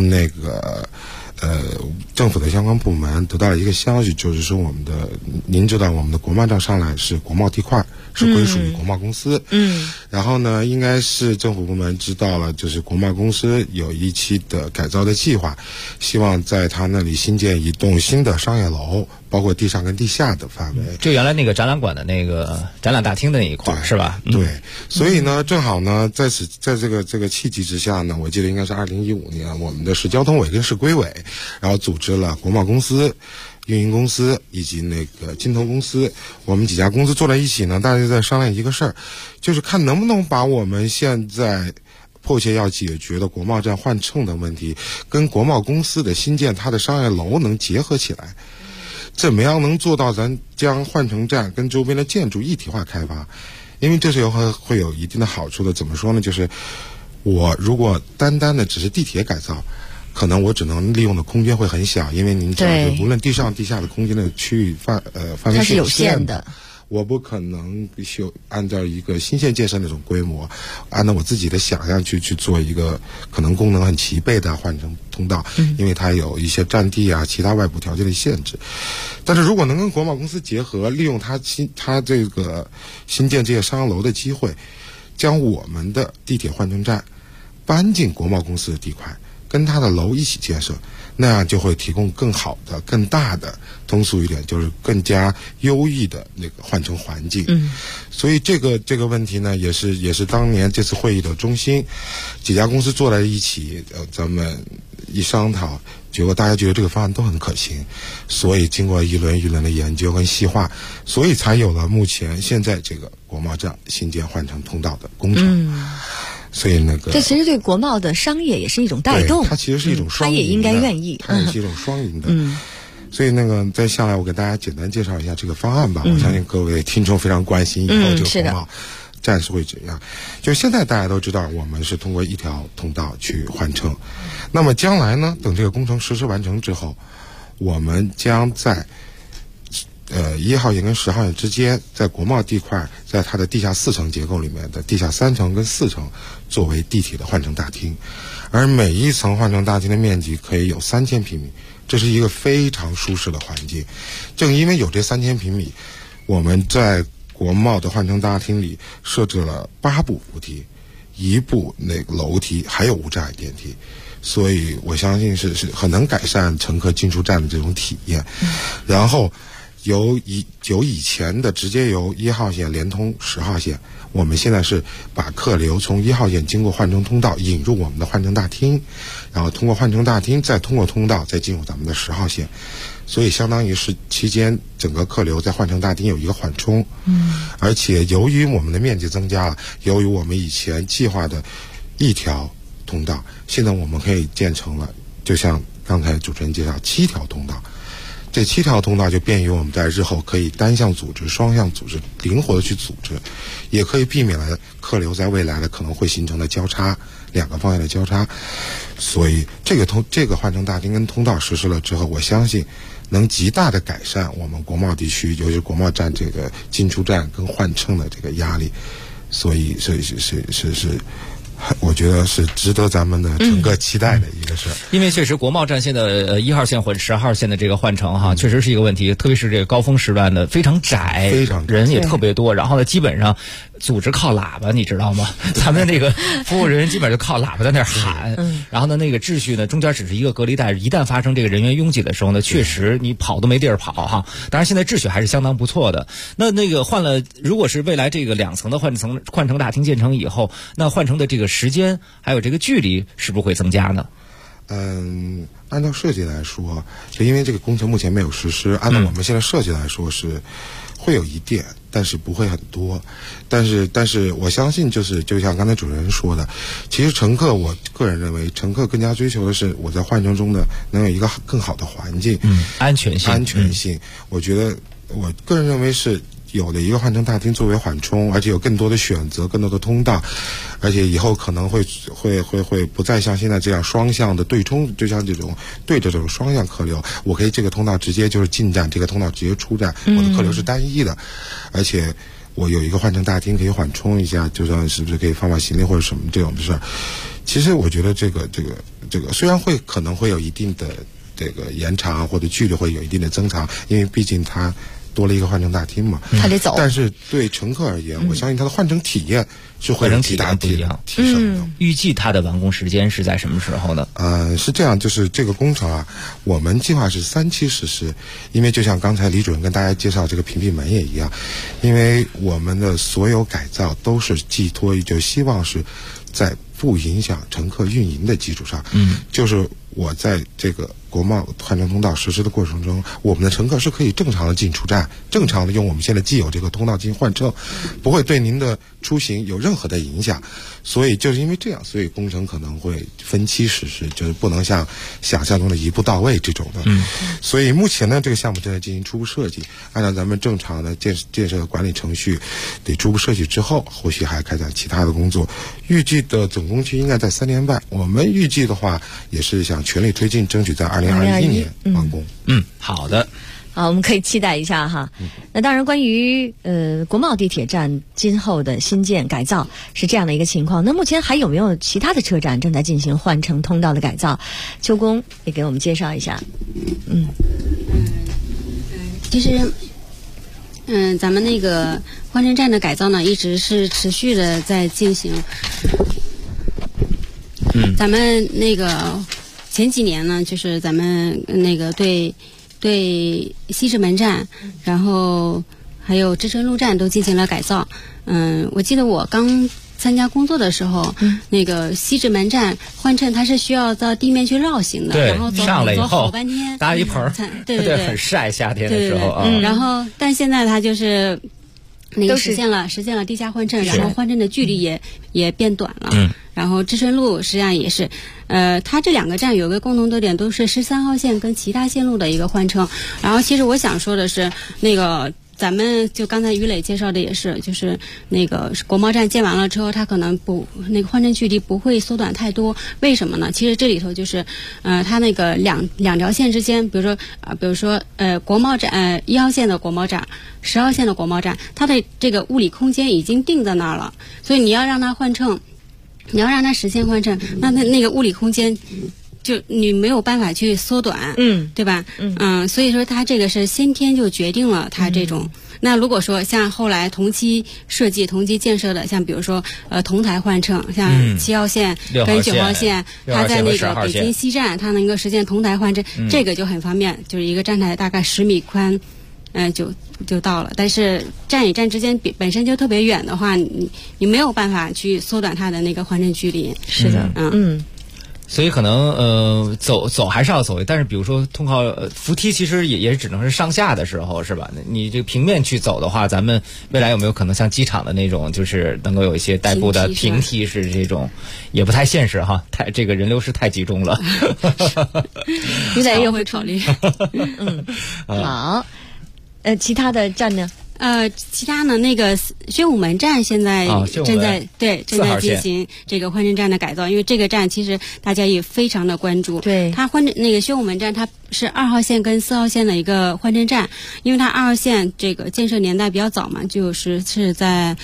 政府的相关部门得到了一个消息，就是说您知道我们的国贸站上来是国贸地块，是归属于国贸公司。然后呢，应该是政府部门知道了，就是国贸公司有一期的改造的计划，希望在他那里新建一栋新的商业楼，包括地上跟地下的范围。 就原来那个展览馆的那个展览大厅的那一块是吧？ 对。所以呢，正好呢，在这个契机之下呢，我记得应该是2015年，我们的市交通委跟市规委，然后组织了国贸公司、运营公司以及金投公司，我们几家公司坐在一起呢，大家在商量一个事儿，就是看能不能把我们现在迫切要解决的国贸站换乘的问题，跟国贸公司的新建它的商业楼能结合起来。怎么样能做到咱将换乘站跟周边的建筑一体化开发？因为这是会有一定的好处的。怎么说呢？就是我如果单的只是地铁改造，可能我只能利用的空间会很小，因为您知道，无论地上地下的空间的区域范围是有限的。我不可能按照一个新线建设那种规模，按照我自己的想象去做一个可能功能很齐备的换乘通道，因为它有一些占地啊、其他外部条件的限制。但是如果能跟国贸公司结合，利用它这个新建这些商业楼的机会，将我们的地铁换乘站搬进国贸公司的地块，跟它的楼一起建设，那样就会提供更好的、更大的，通俗一点就是更加优异的换乘环境。所以这个问题呢，也是当年这次会议的中心，几家公司坐在一起，咱们一商讨，结果大家觉得这个方案都很可行，所以经过一轮的研究跟细化，所以才有了现在这个国贸站新建换乘通道的工程。所以这其实对国贸的商业也是一种带动， 它其实是一种双赢的， 它也应该愿意， 它也是一种双赢的。所以再下来我给大家简单介绍一下这个方案吧。我相信各位听众非常关心以后这个国贸站是会怎样。就现在大家都知道，我们是通过一条通道去换乘，那么将来呢，等这个工程实施完成之后，我们将在 1号线跟10号线之间，在国贸地块，在它的地下4层结构里面的地下3层跟4层作为地铁的换乘大厅，而每一层换乘大厅的面积可以有3000平米，这是一个非常舒适的环境。正因为有这3000平米，我们在国贸的换乘大厅里设置了8部扶梯，1部那个楼梯，还有无障碍电梯。所以我相信是很能改善乘客进出站的这种体验。然后由以前的直接由1号线连通10号线，我们现在是把客流从1号线经过换乘通道引入我们的换乘大厅，然后通过换乘大厅再通过通道再进入咱们的10号线，所以相当于是期间整个客流在换乘大厅有一个缓冲。而且由于我们的面积增加了，由于我们以前计划的1条通道，现在我们可以建成了，就像刚才主持人介绍7条通道。这7条通道就便于我们在日后可以单向组织、双向组织，灵活的去组织，也可以避免了客流在未来的可能会形成的交叉，2个方向的交叉。所以这个换乘大厅跟通道实施了之后，我相信能极大的改善我们国贸地区，尤其是国贸站这个进出站跟换乘的这个压力。所以是我觉得是值得咱们的乘客期待的一个事儿。 因为确实国贸站现在1号线或者10号线的这个换乘哈，确实是一个问题，特别是这个高峰时段的非常窄，人也特别多，然后呢基本上组织靠喇叭，你知道吗？咱们那个服务人员基本上就靠喇叭在那儿喊，然后呢那个秩序呢中间只是一个隔离带，一旦发生这个人员拥挤的时候呢，确实你跑都没地儿跑哈。当然现在秩序还是相当不错的。那个换了，如果是未来这个2层的换乘大厅建成以后，那换乘的这个时间还有这个距离是不是会增加呢？ 按照设计来说，就因为这个工程目前没有实施，按照我们现在设计来说是会有一点，但是不会很多。但是我相信就像刚才主持人说的，其实乘客，我个人认为乘客更加追求的是我在换乘中的能有一个更好的环境， 安全性。 我觉得我个人认为是有的一个换乘大厅作为缓冲，而且有更多的选择、更多的通道，而且以后可能会不再像现在这样双向的对冲，就像这种对着这种双向客流，我可以这个通道直接就是进站，这个通道直接出站，我的客流是单一的，而且我有一个换乘大厅可以缓冲一下，就算是不是可以放行李或者什么这种的事儿。其实我觉得这个虽然可能会有一定的这个延长或者距离会有一定的增长，因为毕竟它多了一个换乘大厅嘛， 他得走。 但是对乘客而言，我相信他的换乘体验是会有极大提升的。 预计它的完工时间是在什么时候呢？ 是这样，就是这个工程啊，我们计划是3期实施，因为就像刚才李主任跟大家介绍这个屏蔽门也一样，因为我们的所有改造都是寄托于就希望是在不影响乘客运营的基础上，就是我在这个国贸换乘通道实施的过程中，我们的乘客是可以正常的进出站，正常的用我们现在既有这个通道进行换乘，不会对您的出行有任何的影响。所以就是因为这样，所以工程可能会分期实施，就是不能像想象中的一步到位这种的。所以目前呢，这个项目正在进行初步设计，按照咱们正常的建设管理程序，得初步设计之后，后续还开展其他的工作。预计的总工期应该在3年半，我们预计的话也是想全力推进，争取在2021年完工。 好的。 好，我们可以期待一下哈。那当然，关于国贸地铁站今后的新建改造是这样的一个情况。那目前还有没有其他的车站正在进行换乘通道的改造？邱工也给我们介绍一下。 其实，咱们那个换乘站的改造呢，一直是持续的在进行。咱们那个前几年呢，就是咱们那个对西直门站，然后还有知春路站都进行了改造。我记得我刚参加工作的时候，那个西直门站换乘它是需要到地面去绕行的，然后上来以后好半天搭一棚， 对， 很晒，夏天的时候啊。 然后但现在它就是那个实现了地下换乘，然后换乘的距离也变短了。然后知春路实际上也是，它这2个站有个共同特点，都是13号线跟其他线路的一个换乘。然后其实我想说的是，那个咱们就刚才于磊介绍的也是，就是那个国贸站建完了之后，它可能那个换乘距离不会缩短太多。为什么呢？其实这里头就是，它那个两条线之间，比如说国贸站1号线的国贸站，10号线的国贸站，它的这个物理空间已经定在那儿了，所以你要让它换乘，你要让它实现换乘，那个物理空间就你没有办法去缩短，对吧？所以说它这个是先天就决定了它这种。那如果说像后来同期设计、同期建设的，像比如说同台换乘，像7号线跟9号线，它在那个北京西站，它能够实现同台换乘，这个就很方便，就是一个站台大概10米宽，就到了。但是站与站之间本身就特别远的话，你没有办法去缩短它的那个换乘距离。 是的， 所以可能走还是要走，但是比如说通靠扶梯，其实也只能是上下的时候，是吧？你这个平面去走的话，咱们未来有没有可能像机场的那种，就是能够有一些代步的平梯式这种，也不太现实哈，这个人流是太集中了。 你得也会考虑。 好，其他的站呢？ 其他呢，那个宣武门站现在正在进行这个换乘站的改造，因为这个站其实大家也非常的关注。 对， 它那个宣武门站，它是2号线跟4号线的一个换乘站，因为它2号线这个建设年代比较早嘛，是在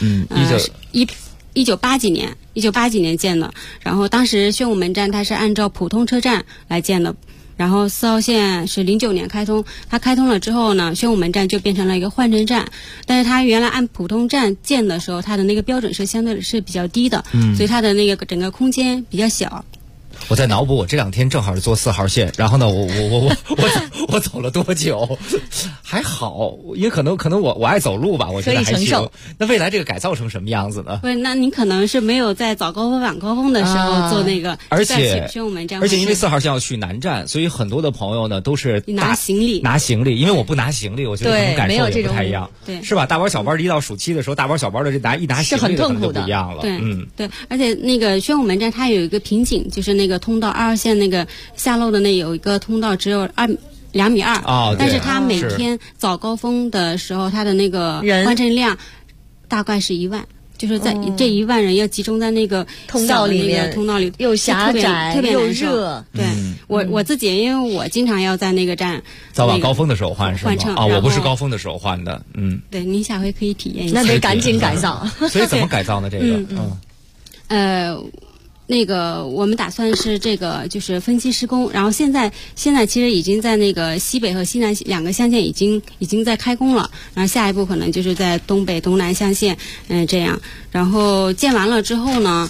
1980几年建的，然后当时宣武门站它是按照普通车站来建的。然后4号线是09年开通，它开通了之后呢，宣武门站就变成了一个换乘站。但是它原来按普通站建的时候，它的那个标准是相对是比较低的，所以它的那个整个空间比较小。 我在脑补，我这2天正好是坐4号线，然后呢，我走了多久？还好，因为可能我爱走路吧，我觉得还行。那未来这个改造成什么样子呢？ 不是，那你可能是没有在早高峰晚高峰的时候做那个， 而且宣武门站， 而且因为4号线要去南站，所以很多的朋友呢都是拿行李， 因为我不拿行李，我觉得可能感受也不太一样， 对， 是吧？大包小包，一到暑期的时候，大包小包的拿行李可能就不一样了， 对，而且那个宣武门站它有一个瓶颈，就是那个通道2号线那个下漏的那有一个通道只有2.2米，但是它每天早高峰的时候，它的那个换乘量大概是1万，就是在这1万人要集中在那个通道里面，又狭窄特别又热。 对，我自己，因为我经常要在那个站早晚高峰的时候换是吗？我不是高峰的时候换的。 对，您下回可以体验一下。 那得赶紧改造。 所以怎么改造呢？这个那个我们打算是这个就是分期施工，然后现在其实已经在那个西北和西南2个象限已经在开工了，然后下一步可能就是在东北东南象限这样，然后建完了之后呢，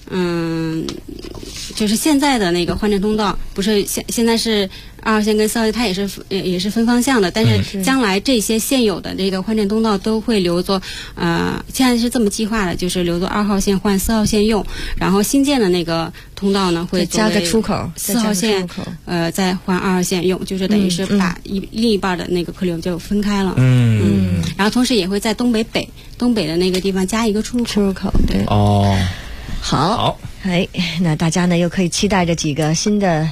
就是现在的那个换乘通道不是现在是2号线跟4号线它也是分方向的，但是将来这些现有的这个换乘通道都会留作现在是这么计划的，就是留作2号线换4号线用，然后新建的那个通道呢会加个出口 ，4号线再换2号线用，就是等于是把另一半的那个客流就分开了。然后同时也会在东北的那个地方加一个出入口。对。 好，那大家呢又可以期待着几个新的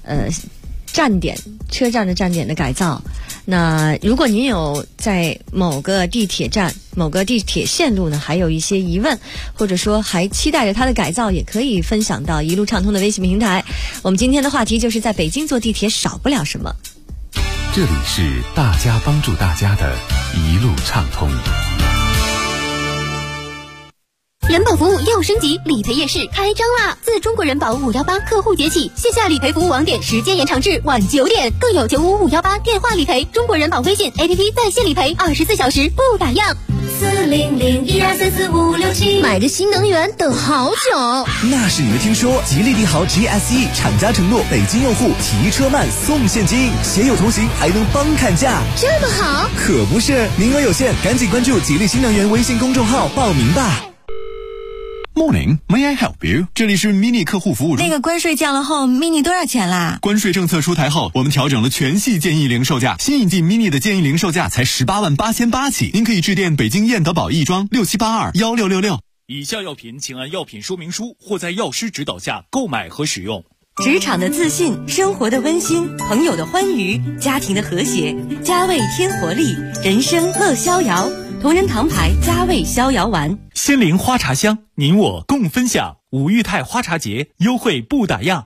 车站的站点的改造。那如果您有在某个地铁站、某个地铁线路呢，还有一些疑问，或者说还期待着它的改造，也可以分享到一路畅通的微信平台。我们今天的话题就是在北京坐地铁少不了什么。 这里是大家帮助大家的一路畅通。 人保服务又升级，理赔夜市开张啦！自中国人保518客户节起，线下理赔服务网点时间延长至晚9点，更有95518电话理赔，中国人保微信 APP 在线理赔，24小时不打烊。40012344567，买个新能源等好久。 那是你没听说，吉利帝豪 GSE 厂家承诺北京用户提车慢送现金，携友同行还能帮看价， 这么好？ 可不是，名额有限，赶紧关注吉利新能源微信公众号报名吧。 Morning, may I help you？ 这里是 Mini 客户服务中。 那个关税降了后 ，Mini 多少钱啦？ 关税政策出台后，我们调整了全系建议零售价，新引进 Mini 的建议零售价才18.888起。您可以致电北京燕德宝亦庄67821666。 以下药品请按药品说明书或在药师指导下购买和使用。 职场的自信，生活的温馨，朋友的欢愉，家庭的和谐，佳味添活力，人生乐逍遥。同仁堂牌佳味逍遥丸， 仙灵花茶香，您我共分享。五裕泰花茶节优惠不打烊。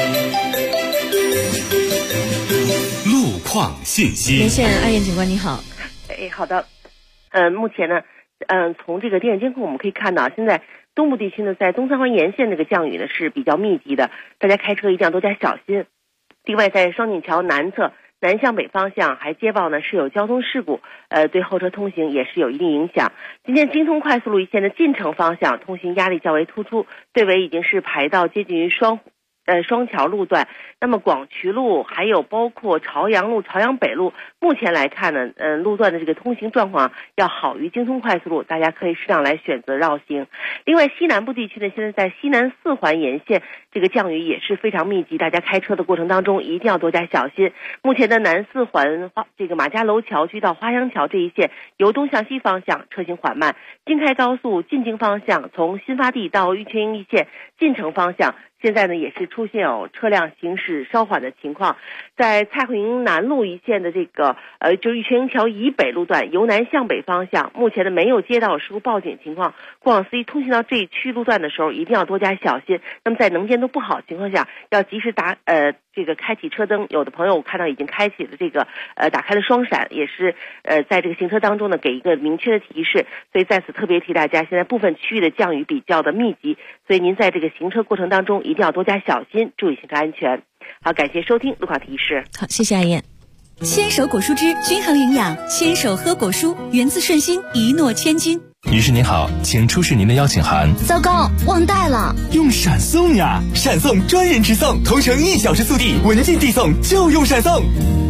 路况信息。 连线二燕警官，你好。 好的。目前呢，从这个电视监控我们可以看到，现在东部地区呢，在东三环沿线这个降雨呢是比较密集的，大家开车一定要多加小心。另外，在双井桥南侧南向北方向还接报呢是有交通事故，对后车通行也是有一定影响。今天京通快速路一线的进城方向通行压力较为突出，队尾已经是排到接近于双桥路段。那么广渠路还有包括朝阳路、朝阳北路，目前来看呢，路段的这个通行状况要好于京通快速路，大家可以适当来选择绕行。另外，西南部地区呢，现在在西南四环沿线这个降雨也是非常密集，大家开车的过程当中一定要多加小心。目前的南四环这个马家楼桥区到花乡桥这一线由东向西方向车行缓慢，京开高速进京方向从新发地到玉泉营一线进城方向现在呢也是出现有车辆行驶稍缓的情况。在蔡慧营南路一线的这个就是玉泉营桥以北路段由南向北方向，目前呢没有接到事故报警情况，过往司机通行到这一区路段的时候一定要多加小心。那么在能见度不好情况下，要及时这个开启车灯，有的朋友我看到已经开启了这个打开了双闪，也是在这个行车当中呢给一个明确的提示。所以在此特别提大家，现在部分区域的降雨比较的密集，所以您在这个行车过程当中一定要多加小心，注意行车安全。好，感谢收听路况提示。 好，谢谢阿燕。 牵手果蔬汁均衡营养，牵手喝果蔬，源自顺心，一诺千金。 女士您好，请出示您的邀请函。 糟糕，忘带了。 用闪送呀，闪送专人直送，同城1小时速递，文件递送就用闪送。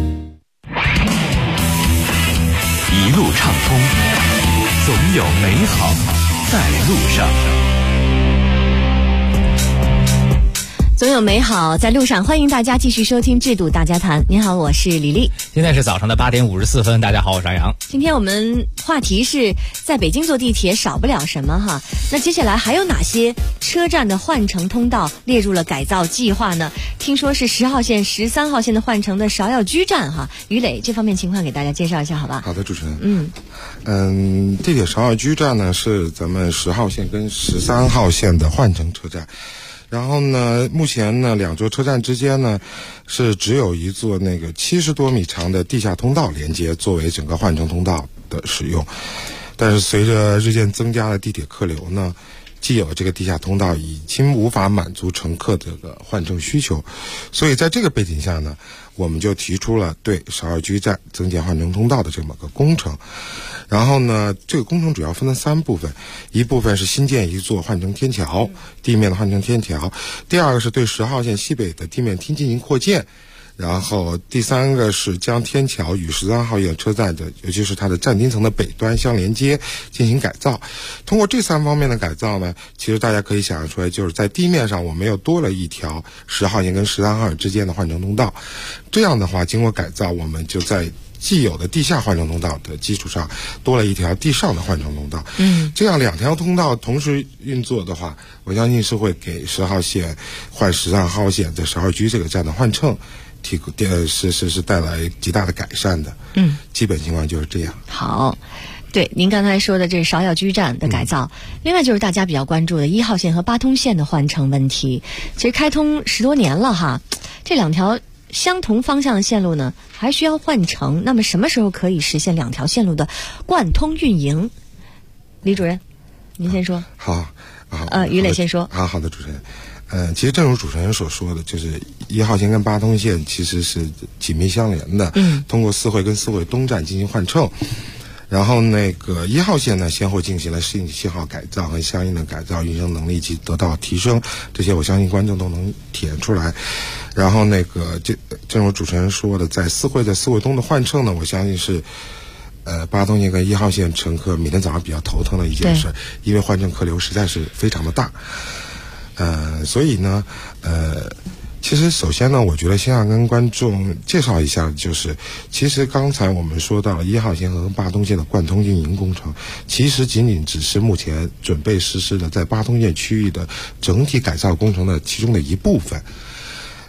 一路畅通，总有美好在路上。 总有美好在路上，欢迎大家继续收听制度大家谈。您好，我是李丽。 现在是早上的8点54分，大家好，我是杨洋。 今天我们话题是在北京坐地铁少不了什么哈？那接下来还有哪些车站的换乘通道列入了改造计划呢？听说是10号线、13号线的换乘的芍药居站哈。于磊，这方面情况给大家介绍一下好吧？ 好的，主持人。地铁芍药居站呢是咱们10号线跟13号线的换乘车站。然后呢，目前呢两座车站之间呢是只有一座那个70多米长的地下通道连接，作为整个换乘通道的使用。但是随着日渐增加的地铁客流呢，既有这个地下通道已经无法满足乘客这个换乘需求，所以在这个背景下呢，我们就提出了对芍药居站增建换乘通道的这么个工程。然后呢，这个工程主要分了3部分，一部分是新建一座换乘天桥，地面的换乘天桥；第二个是对10号线西北的地面厅进行扩建，然后第三个是将天桥与13号线车站的，尤其是它的站厅层的北端相连接进行改造。通过这3方面的改造呢，其实大家可以想象出来，就是在地面上我们又多了一条10号线跟13号线之间的换乘通道。这样的话，经过改造，我们就在既有的地下换乘通道的基础上多了一条地上的换乘通道。这样2条通道同时运作的话，我相信是会给10号线换13号线在芍药居这个站的换乘是带来极大的改善的。基本情况就是这样。 好，对，您刚才说的这芍药居站的改造，另外就是大家比较关注的1号线和8通线的换乘问题。其实开通10多年了哈，这2条相同方向的线路呢，还需要换乘。那么什么时候可以实现2条线路的贯通运营？李主任，您先说。 好， 于磊先说。 好的，主持人。其实正如主持人所说的，就是1号线跟8通线其实是紧密相连的。通过4惠跟4惠东站进行换乘。然后那个1号线呢，先后进行了适应信号改造和相应的改造，运营能力及得到提升，这些我相信观众都能体验出来。然后那个正如主持人说的，在4惠东的换乘呢，我相信是8通线跟1号线乘客每天早上比较头疼的一件事，因为换乘客流实在是非常的大。所以呢，其实首先呢，我觉得先要跟观众介绍一下，就是其实刚才我们说到了1号线和8通线的贯通运营工程，其实仅仅只是目前准备实施的在8通线区域的整体改造工程的其中的一部分。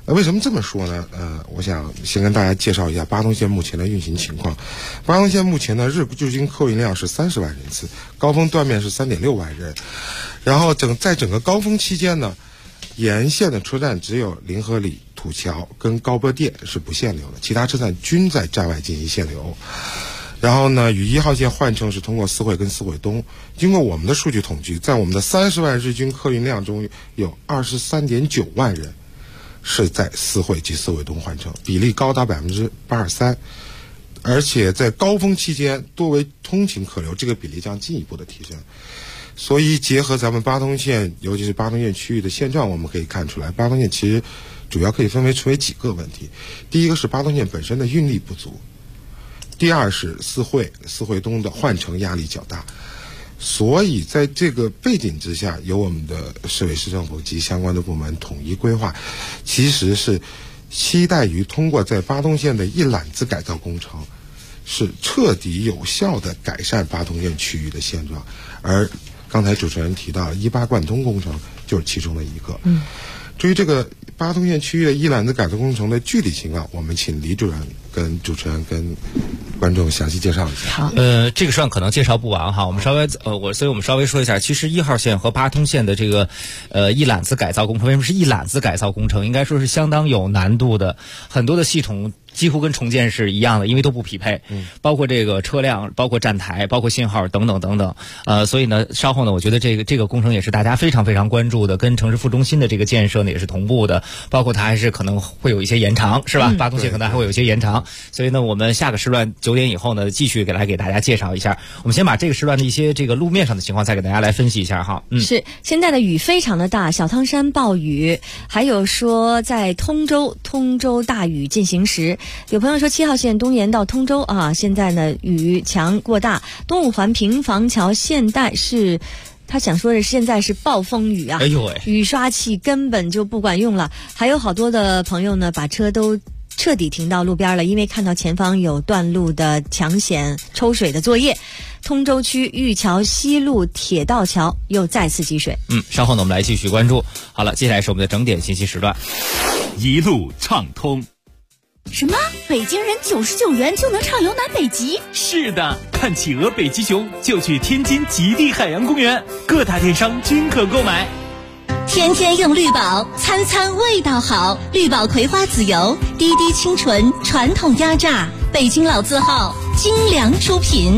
为什么这么说呢？我想先跟大家介绍一下巴东线目前的运行情况。巴东线目前呢，日均客运量是30万人次，高峰断面是3.6万人。然后在整个高峰期间呢，沿线的车站只有临河里、土桥跟高波店是不限流的，其他车站均在站外进行限流。然后呢，与1号线换乘是通过四惠跟四惠东。经过我们的数据统计，在我们的30万日均客运量中，有23.9万人是在四惠及四惠东换乘，比例高达83%，而且在高峰期间多为通勤客流，这个比例将进一步的提升。所以结合咱们巴东线，尤其是巴东线区域的现状，我们可以看出来，巴东线其实主要可以分为几个问题。第一个是巴东线本身的运力不足，第二是四惠东的换乘压力较大。所以在这个背景之下，由我们的市委市政府及相关的部门统一规划，其实是期待于通过在巴东线的一揽子改造工程，是彻底有效的改善巴东线区域的现状。而刚才主持人提到18贯通工程就是其中的一个。至于这个巴东线区域的一揽子改造工程的具体情况，我们请李主任跟主持人跟观众详细介绍一下。 好，这个上可能介绍不完哈，我们稍微所以我们稍微说一下，其实1号线和巴通线的这个一揽子改造工程，为什么是一揽子改造工程？应该说是相当有难度的，很多的系统几乎跟重建是一样的，因为都不匹配，包括这个车辆，包括站台，包括信号等等等等。所以呢，稍后呢，我觉得这个工程也是大家非常非常关注的，跟城市副中心的这个建设呢也是同步的，包括它还是可能会有一些延长，是吧？巴东线可能还会有一些延长。所以呢，我们下个时段9点以后呢，继续给大家介绍一下。我们先把这个时段的一些这个路面上的情况再给大家来分析一下哈。 是现在的雨非常的大，小汤山暴雨，还有说在通州大雨进行时。有朋友说7号线东延到通州啊，现在呢雨强过大，东五环平房桥现代是。他想说的现在是暴风雨啊，雨刷器根本就不管用了。还有好多的朋友呢，把车都彻底停到路边了，因为看到前方有断路的抢险抽水的作业。通州区玉桥西路铁道桥又再次积水。 稍后呢，我们来继续关注。好了，接下来是我们的整点信息时段， 一路畅通。 什么？北京人99元就能畅游南北极？ 是的，看企鹅、北极熊就去天津极地海洋公园，各大电商均可购买。 天天用绿宝，餐餐味道好。绿宝葵花籽油，滴滴清纯，传统压榨，北京老字号，精良出品。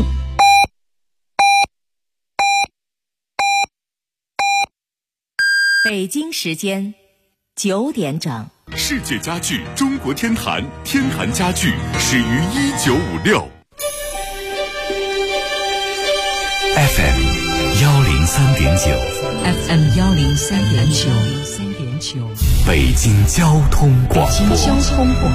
北京时间9点整。 世界家具中国天坛，天坛家具始于1956。 FM 103.9 FM 103.9， 北京交通广播。 北京交通广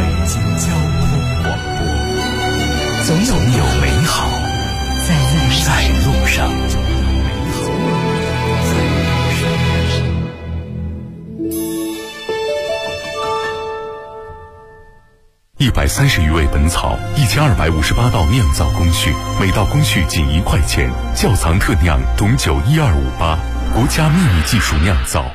播， 总有美好在路上。130余味本草，1258道酿造工序，每道工序仅1块钱。窖藏特酿董酒12588，国家秘密技术酿造。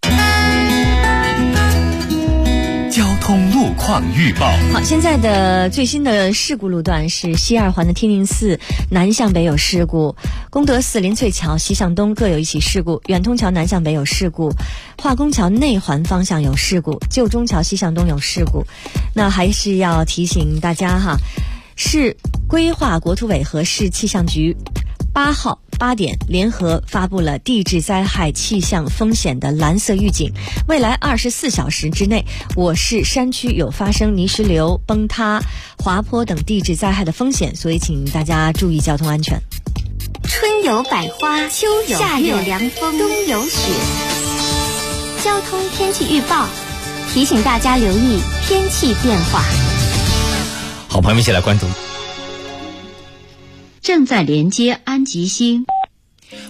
交通路况预报。 好，现在的最新的事故路段是西2环的天宁寺南向北有事故，功德寺林翠桥西向东各有一起事故，远通桥南向北有事故，化工桥内环方向有事故，旧中桥西向东有事故。那还是要提醒大家哈，市规划国土委和市气象局8号8点联合发布了地质灾害气象风险的蓝色预警，未来24小时之内，我市山区有发生泥石流、崩塌、滑坡等地质灾害的风险，所以请大家注意交通安全。 春有百花，秋有夏有凉风，冬有雪。交通天气预报提醒大家留意天气变化。 好，朋友们一起来关注。 正在连接安吉星。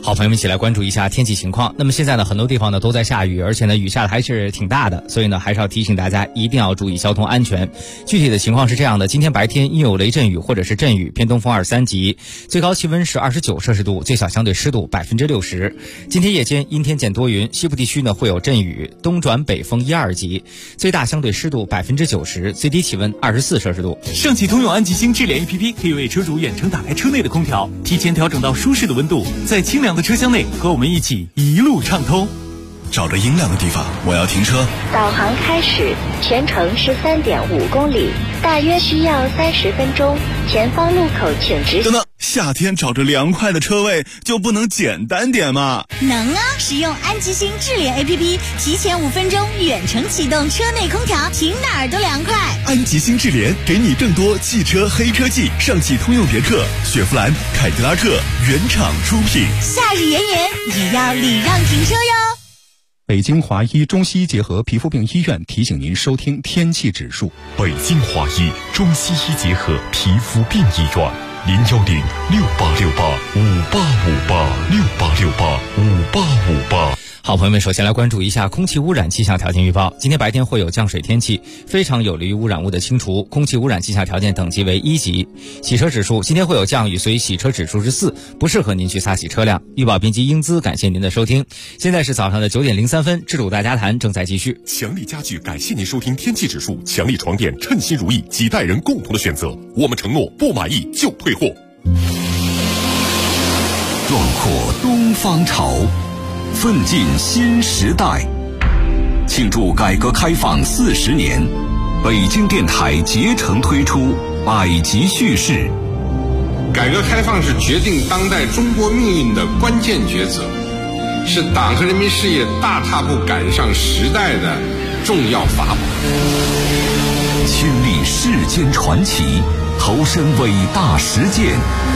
好，朋友们一起来关注一下天气情况。那么现在呢，很多地方呢都在下雨，而且呢雨下的还是挺大的，所以呢还是要提醒大家一定要注意交通安全。具体的情况是这样的：今天白天因有雷阵雨或者是阵雨，偏东风2、3级，最高气温是29摄氏度，最小相对湿度60%。今天夜间阴天见多云，西部地区呢会有阵雨，东转北风1、2级，最大相对湿度90%，最低气温24摄氏度。 上汽通用安吉星智联 APP 可以为车主远程打开车内的空调，提前调整到舒适的温度，在清凉的车厢内和我们一起一路畅通。 找着阴凉的地方，我要停车。 导航开始，全程是3.5公里，大约需要30分钟。前方路口请直行。 等等，夏天找着凉快的车位就不能简单点吗？ 能啊！使用安吉星智联 APP， 提前5分钟远程启动车内空调，停哪儿都凉快。 安吉星智联给你更多汽车黑科技，上汽通用别克、雪佛兰、凯迪拉克原厂出品。 夏日炎炎，也要礼让停车哟。 北京华医中西医结合皮肤病医院提醒您收听天气指数。 北京华医中西医结合皮肤病医院，010-6868-5858，6868-5858。 好，朋友们，首先来关注一下空气污染气象条件预报。今天白天会有降水天气，非常有利于污染物的清除，空气污染气象条件等级为1级。洗车指数，今天会有降雨，所以洗车指数是4，不适合您去擦洗车辆。预报编辑英姿，感谢您的收听。现在是早上的9点03分，智主大家谈正在继续。 强力家具感谢您收听天气指数，强力床垫称心如意，几代人共同的选择。我们承诺不满意就退货。 壮阔东方潮，奋进新时代。庆祝改革开放40年，北京电台竭诚推出百集叙事。 改革开放是决定当代中国命运的关键抉择，是党和人民事业大踏步赶上时代的重要法宝。 亲历世间传奇，投身伟大实践，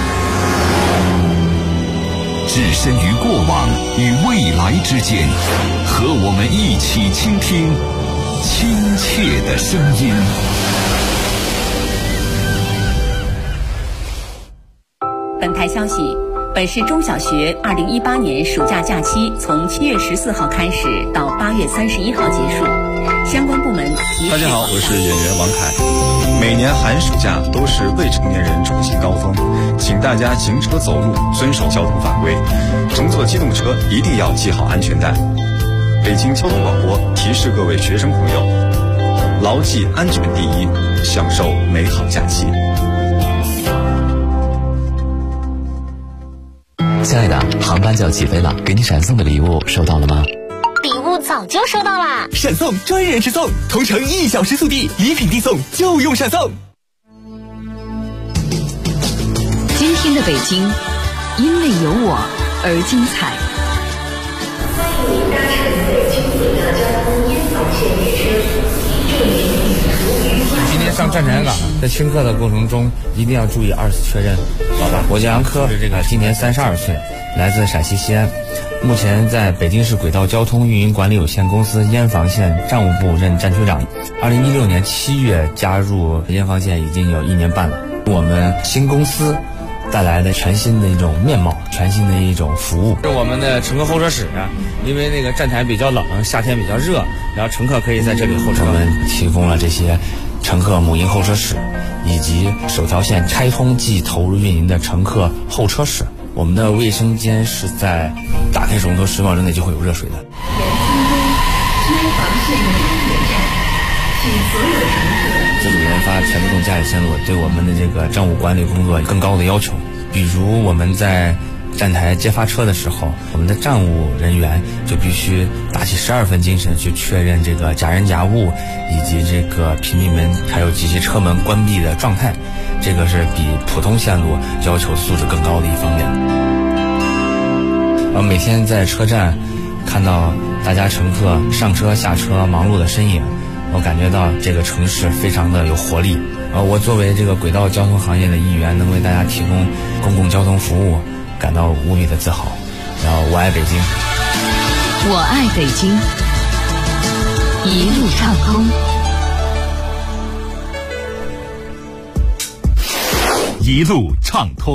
置身于过往与未来之间，和我们一起倾听亲切的声音。 本台消息，本市中小学2018年暑假假期从7月14号开始到8月31号结束，相关部门大家好，我是演员王凯。每年寒暑假都是未成年人出行高峰，请大家行车走路遵守交通法规，乘坐机动车一定要系好安全带。北京交通广播提示各位学生朋友，牢记安全第一，享受美好假期。 亲爱的，航班就要起飞了，给你闪送的礼物收到了吗？ 礼物早就收到啦！ 闪送专人直送，同城1小时速递，礼品递送就用闪送。 今天的北京，因为有我而精彩。 欢迎您搭乘北京轨道交通燕访线列车，祝您旅途愉快。 今天上站台岗，在听课的过程中一定要注意2次确认。好吧，我叫杨科，今年32岁，来自陕西西安。目前在北京市轨道交通运营管理有限公司燕房线站务部任站区长。2016年7月加入燕房线已经有1年半了。我们新公司带来的全新的一种面貌，全新的一种服务。是我们的乘客候车室，因为那个站台比较冷，夏天比较热，然后乘客可以在这里候车。我们提供了这些乘客母婴候车室，以及首条线开通即投入运营的乘客候车室。我们的卫生间是在打开水龙头10秒钟内就会有热水的。自主研发全自动驾驶线路对我们的这个站务管理工作更高的要求。比如我们在站台接发车的时候，我们的站务人员就必须打起12分精神去确认这个夹人夹物以及这个屏蔽门还有及其车门关闭的状态，这个是比普通线路要求素质更高的一方面。每天在车站看到大家乘客上车下车忙碌的身影，我感觉到这个城市非常的有活力。我作为这个轨道交通行业的一员，能为大家提供公共交通服务，感到无比的自豪。然后我爱北京， 我爱北京，一路畅通， 一路畅通。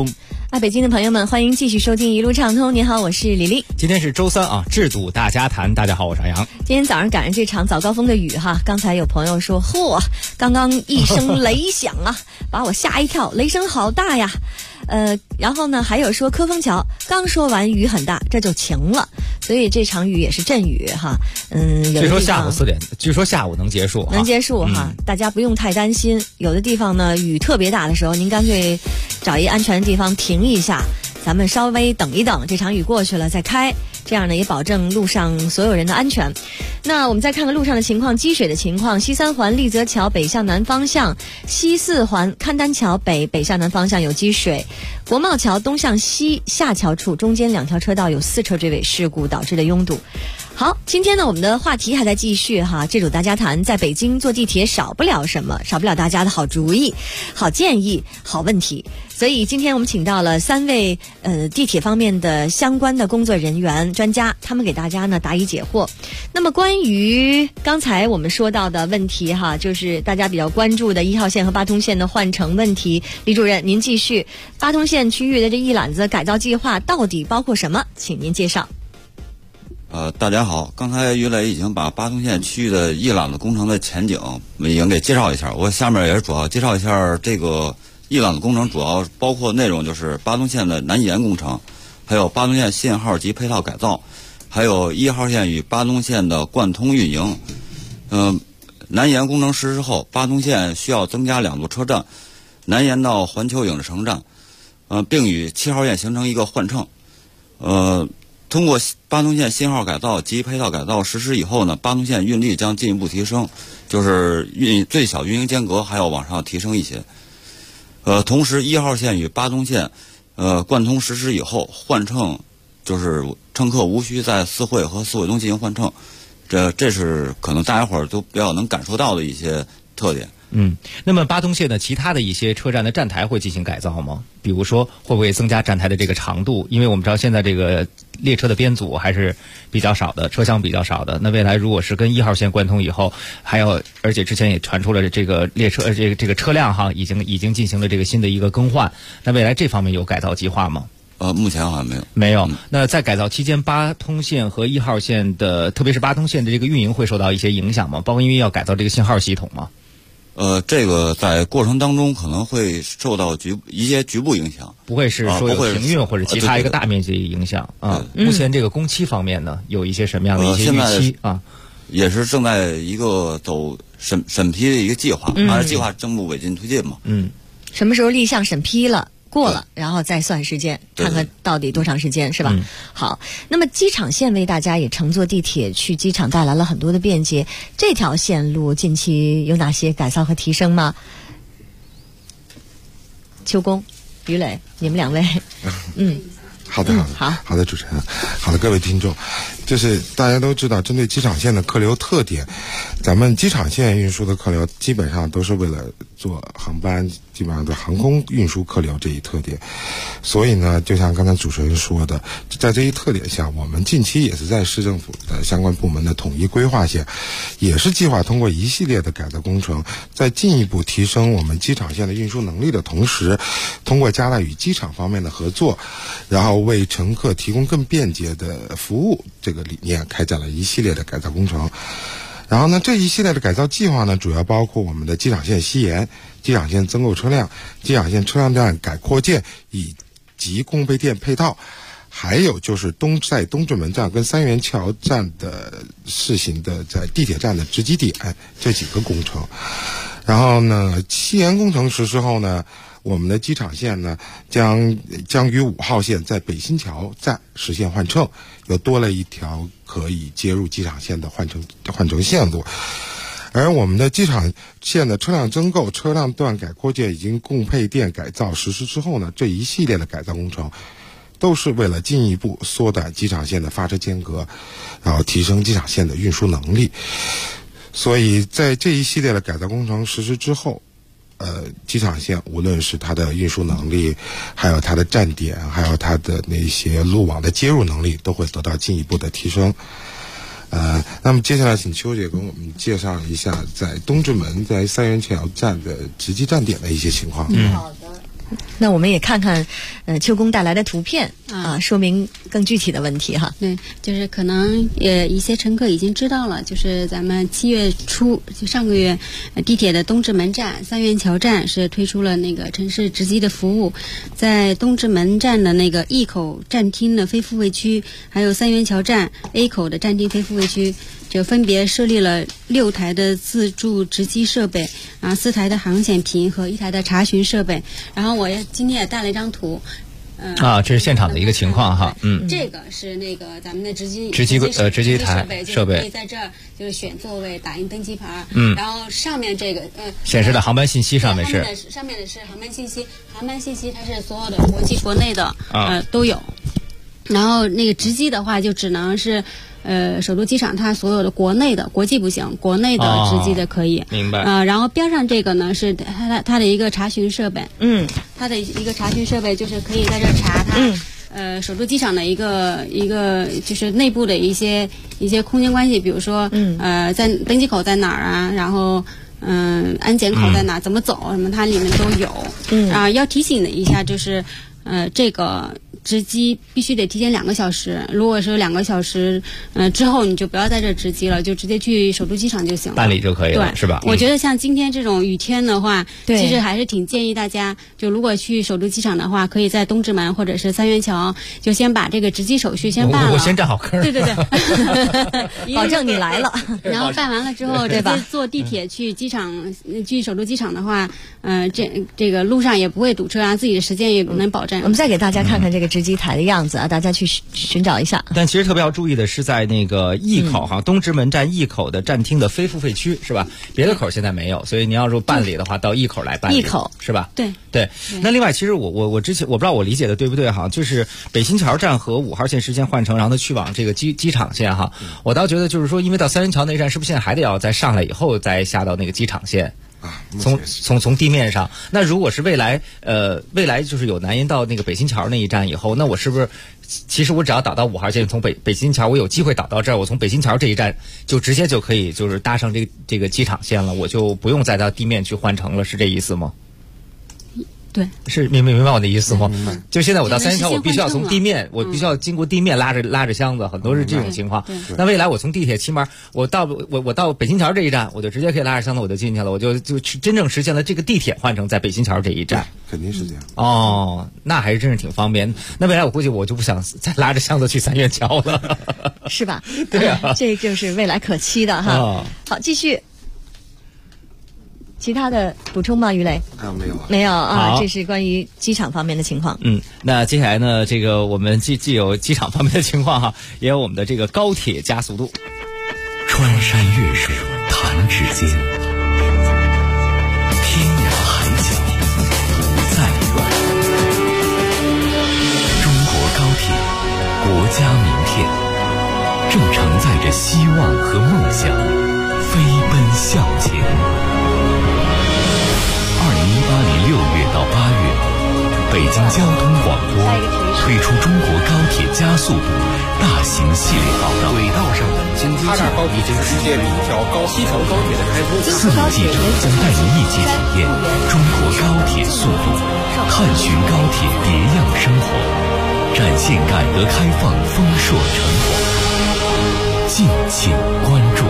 爱北京的朋友们，欢迎继续收听一路畅通。你好，我是李丽。 今天是周三啊，制度大家谈。大家好，我是杨洋。 今天早上赶上这场早高峰的雨哈，刚才有朋友说，嚯，刚刚一声雷响啊，把我吓一跳，雷声好大呀。然后呢，还有说科丰桥刚说完雨很大，这就晴了，所以这场雨也是阵雨哈。 据说下午4点，据说下午能结束， 能结束哈，大家不用太担心。有的地方呢，雨特别大的时候，您干脆找一安全的地方停一下，咱们稍微等一等，这场雨过去了再开，这样呢也保证路上所有人的安全。那我们再看看路上的情况，积水的情况，西三环立泽桥北向南方向，西四环勘丹桥北向南方向有积水，国贸桥东向西下桥处中间2条车道有4车追尾事故导致的拥堵。好，今天呢我们的话题还在继续哈，这组大家谈，在北京坐地铁少不了什么，少不了大家的好主意、好建议、好问题。所以今天我们请到了3位地铁方面的相关的工作人员专家，他们给大家呢答疑解惑。那么关于刚才我们说到的问题哈，就是大家比较关注的1号线和8通线的换乘问题，李主任您继续。8通线区域的这一揽子改造计划到底包括什么？请您介绍。 大家好，刚才于磊已经把8通线区域的一揽子工程的前景已经给介绍一下，我下面也是主要介绍一下这个一揽子工程主要包括内容，就是8通线的南延工程，还有8通线信号及配套改造，还有1号线与8通线的贯通运营。南延工程实施后，8通线需要增加2座车站，南延到环球影城站，并与7号线形成一个换乘。通过8通线信号改造及配套改造实施以后呢，8通线运力将进一步提升，就是最小运营间隔还要往上提升一些。同时1号线与8通线贯通实施以后，换乘就是乘客无需在4惠和4惠东进行换乘，这是可能大家伙儿都比较能感受到的一些特点。 那么8通线的其他的一些车站的站台会进行改造吗？比如说会不会增加站台的这个长度？因为我们知道现在这个列车的编组还是比较少的，车厢比较少的。那未来如果是跟1号线贯通以后，而且之前也传出了这个列车这个车辆哈已经进行了这个新的一个更换。那未来这方面有改造计划吗？ 目前好像没有。 没有。那在改造期间，8通线和1号线的，特别是8通线的这个运营会受到一些影响吗？包括因为要改造这个信号系统吗？ 这个在过程当中可能会受到一些局部影响， 不会是说有停运或者其他一个大面积影响啊。目前这个工期方面呢，有一些什么样的一些预期啊？ 也是正在一个走审批的一个计划，按照计划正步尾进推进嘛。 什么时候立项审批了？过了，然后再算时间，看看到底多长时间，是吧？好，那么机场线为大家也乘坐地铁去机场带来了很多的便捷，这条线路近期有哪些改造和提升吗？邱工、于磊，你们2位， 好的，主持人，好的，各位听众，就是大家都知道，针对机场线的客流特点，咱们机场线运输的客流基本上都是为了做航班，基本上的航空运输客流这一特点。所以呢，就像刚才主持人说的，在这一特点下，我们近期也是在市政府的相关部门的统一规划下，也是计划通过一系列的改造工程，在进一步提升我们机场线的运输能力的同时，通过加大与机场方面的合作，然后为乘客提供更便捷的服务这个理念，开展了一系列的改造工程。然后呢，这一系列的改造计划呢，主要包括我们的机场线西延、机场线增购车辆、机场线车辆站改扩建以及供配电配套，还有就是在东直门站跟三元桥站的试行的在地铁站的直击点这几个工程。然后呢，西延工程实施后呢，我们的机场线呢将于5号线在北新桥站实现换乘，又多了一条可以接入机场线的换乘线路。而我们的机场线的车辆增购、车辆段改扩建以及供配电改造实施之后呢，这一系列的改造工程都是为了进一步缩短机场线的发车间隔，然后提升机场线的运输能力。所以在这一系列的改造工程实施之后，机场线无论是它的运输能力，还有它的站点，还有它的那些路网的接入能力，都会得到进一步的提升。那么接下来请邱姐跟我们介绍一下在东直门在三元桥站的直击站点的一些情况。 好的。 那我们也看看秋公带来的图片说明更具体的问题哈。 对，就是可能一些乘客已经知道了，就是咱们7月初就上个月地铁的东直门站、三元桥站是推出了那个城市直击的服务，在东直门站的那个 E 口站厅的非付费区，还有三元桥站 A 口的站厅非付费区，就分别设立了6台的自助值机设备，4台的航显屏和1台的查询设备。然后我今天也带了一张图。 这是现场的一个情况哈， 这个是那个咱们的值机台设备， 可以在这儿就是选座位、打印登机牌，然后上面这个显示的航班信息上面是上面的是航班信息，航班信息它是所有的国际国内的都有，然后那个值机的话就只能是。首都机场它所有的国内的国际不行，国内的值机的可以。 明白。 然后边上这个呢是它的一个查询设备。它的一个查询设备就是可以在这查它。首都机场的一个就是内部的一些空间关系，比如说在登机口在哪儿啊，然后安检口在哪儿，怎么走什么，它里面都有。要提醒的一下就是这个。值机必须得提前2个小时，如果是2个小时之后你就不要在这值机了，就直接去首都机场就行了， 办理就可以了，是吧？ 我觉得像今天这种雨天的话，其实还是挺建议大家，就如果去首都机场的话，可以在东直门或者是三元桥就先把这个值机手续先办了。 我先占好坑。 对， 保证你来了。 然后办完了之后，直接坐地铁去机场，去首都机场的话，这个路上也不会堵车啊，自己的时间也能保证。 我们再给大家看看这个值机台的样子啊，大家去寻找一下。 但其实特别要注意的是，在那个 E 口东直门站 E 口的站厅的非付费区是吧？别的口现在没有，所以你要是办理的话，到 E 口来办理。 E 口是吧？ 对。 那另外，其实我之前我不知道我理解的对不对哈，就是北新桥站和5号线时间换乘，然后它去往这个机场线哈。我倒觉得就是说，因为到三元桥那站，是不是现在还得要再上来以后再下到那个机场线？从地面上，那如果是未来就是有南延到那个北新桥那一站以后，那我是不是其实我只要导到5号线，从北新桥我有机会导到这儿，我从北新桥这一站就直接就可以就是搭上这个机场线了，我就不用再到地面去换乘了，是这意思吗？ 对， 是明白我的意思吗？就现在我到三元桥，我必须要从地面，我必须要经过地面拉着箱子，很多是这种情况。那未来我从地铁起码我到北新桥这一站，我就直接可以拉着箱子我就进去了，我就真正实现了这个地铁换乘在北新桥这一站。 肯定是这样。 哦，那还是真是挺方便。那未来我估计我就不想再拉着箱子去三元桥了， 是吧？ 对啊， 这就是未来可期的哈。好，继续。其他的补充吗？于雷？没有啊，这是关于机场方面的情况。 那接下来呢，这个我们既有机场方面的情况哈，也有我们的这个高铁加速度。 穿山越水弹指间，天涯海角不再远。中国高铁，国家名片，正承载着希望和梦想，飞奔向前。2018年6月到8月，北京交通广播推出中国高铁加速度大型系列报道。轨道上的经济计划已经实现一条西条高铁的开通。4名记者将带您一起体验中国高铁速度，探寻高铁别样生活，展现改革开放丰硕成果。敬请关注。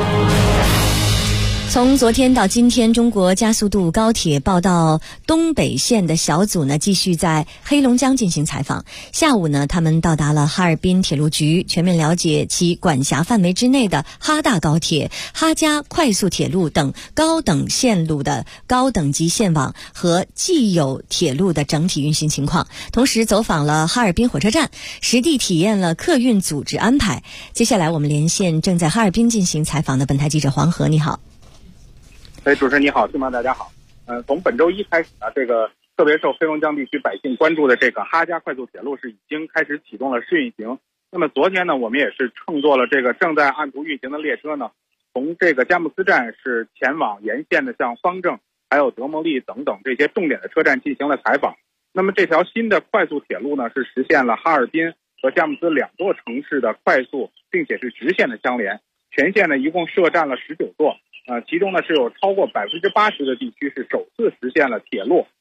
从昨天到今天，中国加速度高铁报道东北线的小组呢，继续在黑龙江进行采访。下午呢，他们到达了哈尔滨铁路局，全面了解其管辖范围之内的哈大高铁、哈嘉快速铁路等高等线路的高等级线网和既有铁路的整体运行情况，同时走访了哈尔滨火车站，实地体验了客运组织安排。接下来我们连线正在哈尔滨进行采访的本台记者黄河，你好。 主持人你好，听众大家好。从本周一开始呢，这个特别受黑龙江地区百姓关注的这个哈嘉快速铁路是已经开始启动了试运行。那么昨天呢，我们也是乘坐了这个正在按图运行的列车呢，从这个佳木斯站是前往沿线的像方正还有德莫利等等这些重点的车站进行了采访。那么这条新的快速铁路呢，是实现了哈尔滨和佳木斯2座城市的快速并且是直线的相连。全线呢一共设站了19座。其中呢是有超过80%的地区是首次实现了铁路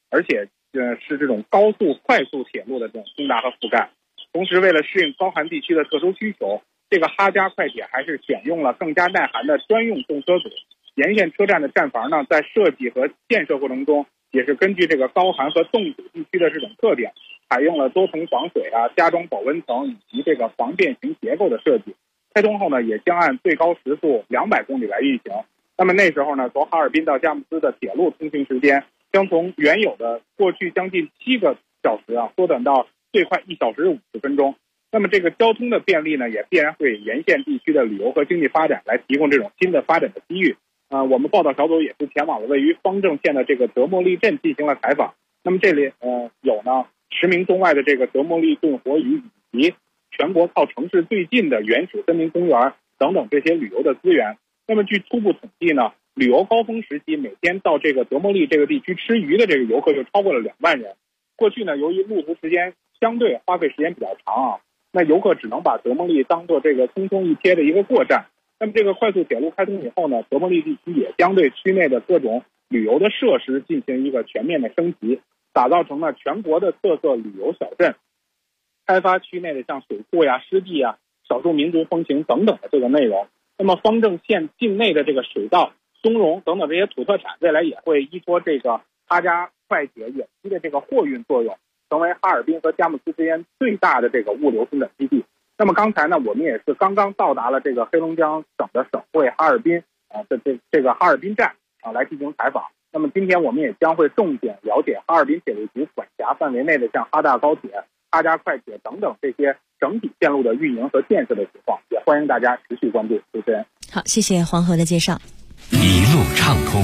而且是这种高速快速铁路的这种通达和覆盖。同时，为了适应高寒地区的特殊需求，这个哈嘉快铁还是选用了更加耐寒的专用动车组。沿线车站的站房呢，在设计和建设过程中，也是根据这个高寒和冻堵地区的这种特点，采用了多层防水加装保温层以及这个防变形结构的设计。开通后呢，也将按最高时速200公里来运行。那么那时候呢，从哈尔滨到佳木斯的铁路通行时间将从原有的过去将近7个小时缩短到最快1小时50分钟。那么这个交通的便利呢，也必然会沿线地区的旅游和经济发展来提供这种新的发展的机遇。我们报道小组也是前往了位于方正县的这个德莫利镇进行了采访。那么这里有呢驰名中外的这个德莫利顿活鱼，以及全国靠城市最近的原始森林公园等等这些旅游的资源。那么据初步统计呢，旅游高峰时期每天到这个德莫利这个地区吃鱼的这个游客就超过了2万人。过去呢，由于路途时间相对花费时间比较长那游客只能把德莫利当做这个匆匆一瞥的一个过站。那么这个快速铁路开通以后呢，德莫利地区也将对区内的各种旅游的设施进行一个全面的升级，打造成了全国的特色旅游小镇，开发区内的像水库湿地少数民族风情等等的这个内容。那么方正县境内的这个水稻、松茸等等这些土特产，未来也会依托这个哈嘉快铁远期的这个货运作用，成为哈尔滨和佳木斯之间最大的这个物流生产基地。那么刚才呢，我们也是刚刚到达了这个黑龙江省的省会哈尔滨的这个哈尔滨站来进行采访。那么今天我们也将会重点了解哈尔滨铁路局管辖范围内的像哈大高铁、哈嘉快铁等等这些整体线路的运营和建设的情况，也欢迎大家持续关注。主持人， 好，谢谢黄河的介绍。 一路畅通，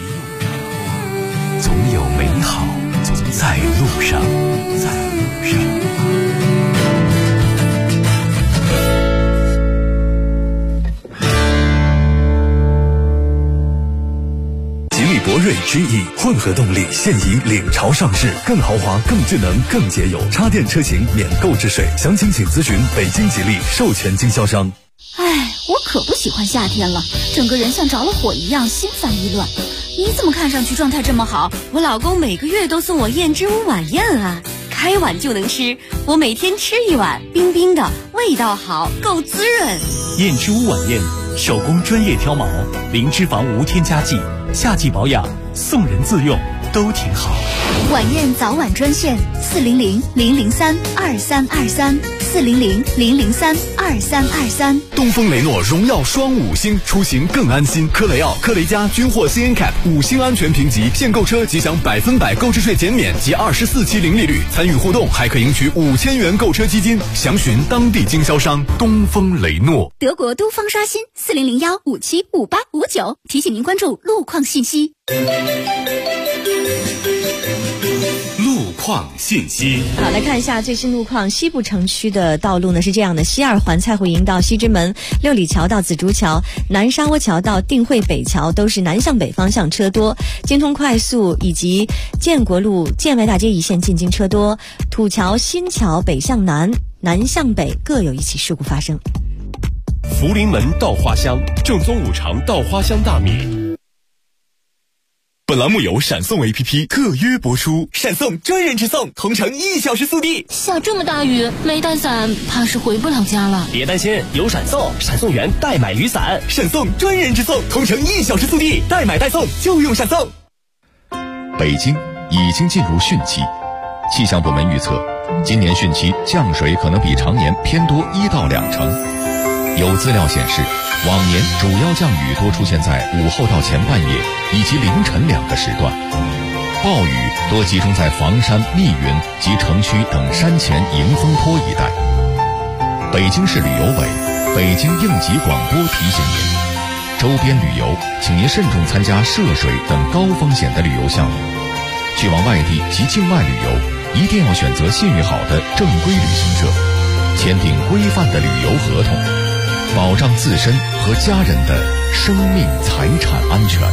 总有美好在路上， 吉利博瑞 GE 混合动力现已领潮上市，更豪华、更智能、更节油，插电车型免购置税。详情请咨询北京吉利授权经销商。 哎，我可不喜欢夏天了，整个人像着了火一样，心烦意乱。你怎么看上去状态这么好？ 我老公每个月都送我燕之屋晚宴啊，开碗就能吃，我每天吃一碗，冰冰的，味道好，够滋润。 燕之屋晚宴，手工专业挑毛，零脂肪无添加剂，夏季保养，送人自用都挺好。 晚宴早晚专线400-003-2323，400-003-2323。 东风雷诺荣耀双5星，出行更安心。科雷傲、科雷嘉均获 CNCAP 5星安全评级，现购车即享100%购置税减免及24期零利率，参与互动还可赢取5000元购车基金。详询当地经销商东风雷诺。 德国都方刷新400-157-5859，提醒您关注路况信息。 路况信息。 好，来看一下最新路况。西部城区的道路呢是这样的：西二环蔡慧营到西直门、六里桥到紫竹桥、南沙窝桥到定慧北桥都是南向北方向车多，京通快速以及建国路建外大街一线进京车多，土桥、新桥北向南、南向北各有一起事故发生。 福临门稻花香，正宗五常稻花香大米。 本栏目由闪送 APP 特约播出，闪送专人直送，同城1小时速递。 下这么大雨，没带伞，怕是回不了家了。 别担心，有闪送，闪送员代买雨伞， 闪送专人直送，同城1小时速递，代买代送就用闪送。 北京已经进入汛期，气象部门预测，今年汛期降水可能比常年偏多1到2成。有资料显示，往年主要降雨多出现在午后到前半夜以及凌晨2个时段，暴雨多集中在房山、密云及城区等山前迎风坡一带。北京市旅游委、北京应急广播提醒您，周边旅游请您慎重参加涉水等高风险的旅游项目，去往外地及境外旅游一定要选择信誉好的正规旅行社，签订规范的旅游合同，保障自身和家人的生命财产安全。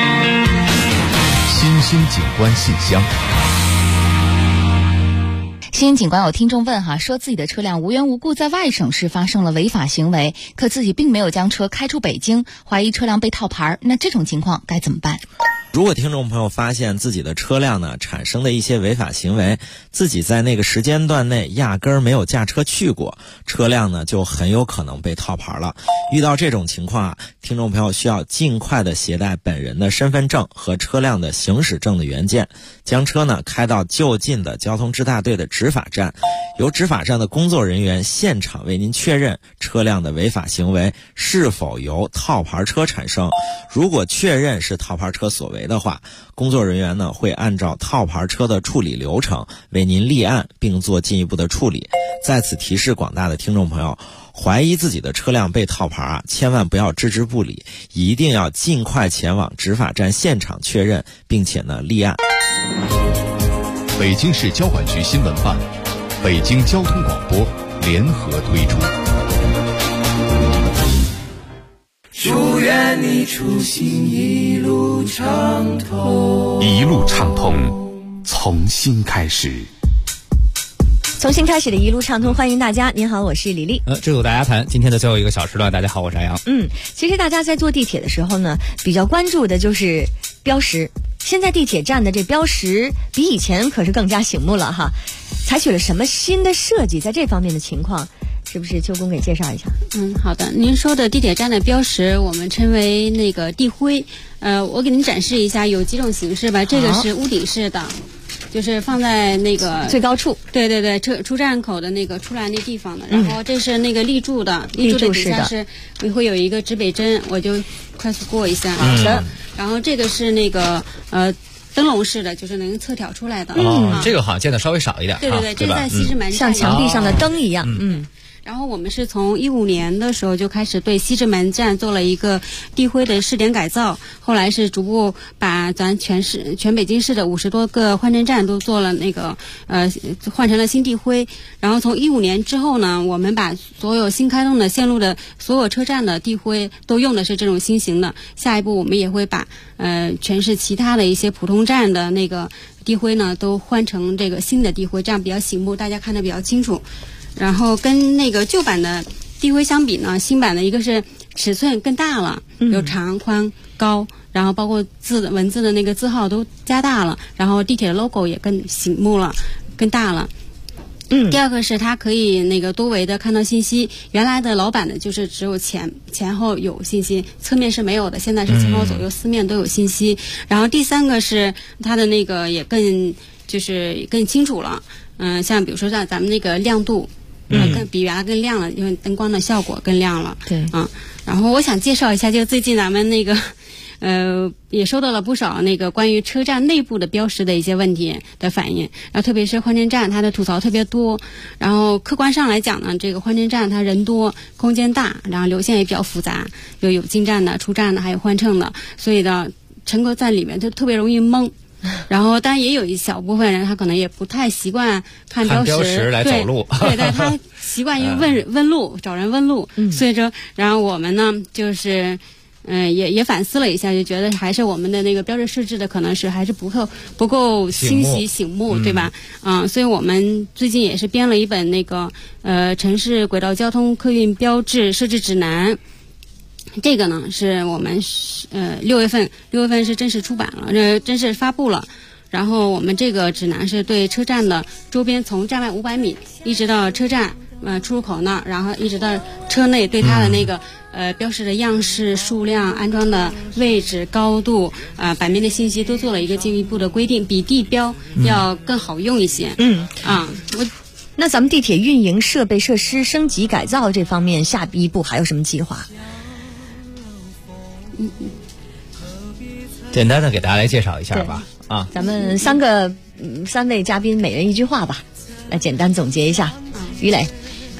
新兴景观信箱。 西安警官有听众问哈，说自己的车辆无缘无故在外省市发生了违法行为，可自己并没有将车开出北京，怀疑车辆被套牌，那这种情况该怎么办？ 如果听众朋友发现自己的车辆呢产生的一些违法行为，自己在那个时间段内压根儿没有驾车去过，车辆呢就很有可能被套牌了。遇到这种情况啊，听众朋友需要尽快的携带本人的身份证和车辆的行驶证的原件，将车呢开到就近的交通支大队的执法站，由执法站的工作人员现场为您确认车辆的违法行为是否由套牌车产生。如果确认是套牌车所为的话，工作人员呢会按照套牌车的处理流程为您立案并做进一步的处理。在此提示广大的听众朋友，怀疑自己的车辆被套牌啊，千万不要置之不理，一定要尽快前往执法站现场确认，并且呢立案。 北京市交管局新闻办、北京交通广播联合推出。 祝愿你出行一路畅通， 一路畅通，从新开始。 从新开始的一路畅通，欢迎大家。您好，我是李丽。 这组大家谈今天的最后一个小时段，大家好，我是安阳。 其实大家在坐地铁的时候呢，比较关注的就是标识。现在地铁站的这标识比以前可是更加醒目了哈，采取了什么新的设计？在这方面的情况，是不是秋公给介绍一下？ 好的。您说的地铁站的标识，我们称为那个地徽。我给您展示一下，有几种形式吧。这个是屋顶式的，就是放在那个最高处。 对对对，出站口的那个出来那地方的。然后这是那个立柱的，立柱的底下是会有一个指北针，我就快速过一下。好的。然后这个是那个灯笼式的，就是能侧挑出来的。 这个好像见的稍微少一点。 对对对，这在西直门像墙壁上的灯一样。 然后我们是从2015年的时候就开始对西直门站做了一个地徽的试点改造，后来是逐步把咱全北京市的50多个换乘站都做了那个换成了新地徽。然后从2015年之后呢，我们把所有新开通的线路的所有车站的地徽都用的是这种新型的。下一步我们也会把全市其他的一些普通站的那个地徽呢都换成这个新的地徽，这样比较醒目，大家看得比较清楚。然后跟那个旧版的地徽相比呢，新版的一个是尺寸更大了，有长宽高，然后包括文字的那个字号都加大了，然后地铁的 logo 也更醒目了，更大了。第二个是它可以那个多维的看到信息，原来的老版的就是只有前后有信息，侧面是没有的，现在是前后左右四面都有信息。然后第三个是它的那个也更清楚了，像比如说像咱们那个亮度。更比原来更亮了，因为灯光的效果更亮了。 对， 然后我想介绍一下，就最近咱们那个，也收到了不少那个关于车站内部的标识的一些问题的反映，然后特别是换乘站，它的吐槽特别多。然后客观上来讲呢，这个换乘站它人多，空间大，然后流线也比较复杂，有进站的、出站的，还有换乘的，所以呢，乘客在里面就特别容易懵。然后当然也有一小部分人他可能也不太习惯看标识来走路， 对，但他习惯于问路，找人问路。所以说，然后我们呢就是也反思了一下，就觉得还是我们的那个标志设置的可能是还是不够清晰醒目，对吧？所以我们最近也是编了一本那个城市轨道交通客运标志设置指南。这个呢是我们6月份是正式出版了，正式发布了。然后我们这个指南是对车站的周边，从站外500米一直到车站出入口那儿，然后一直到车内，对它的那个标识的样式、数量、安装的位置、高度版面的信息都做了一个进一步的规定，比地标要更好用一些。 那咱们地铁运营设备设施升级改造这方面，下一步还有什么计划？ 简单的给大家来介绍一下吧。 咱们三位嘉宾每人一句话吧，来简单总结一下。于磊，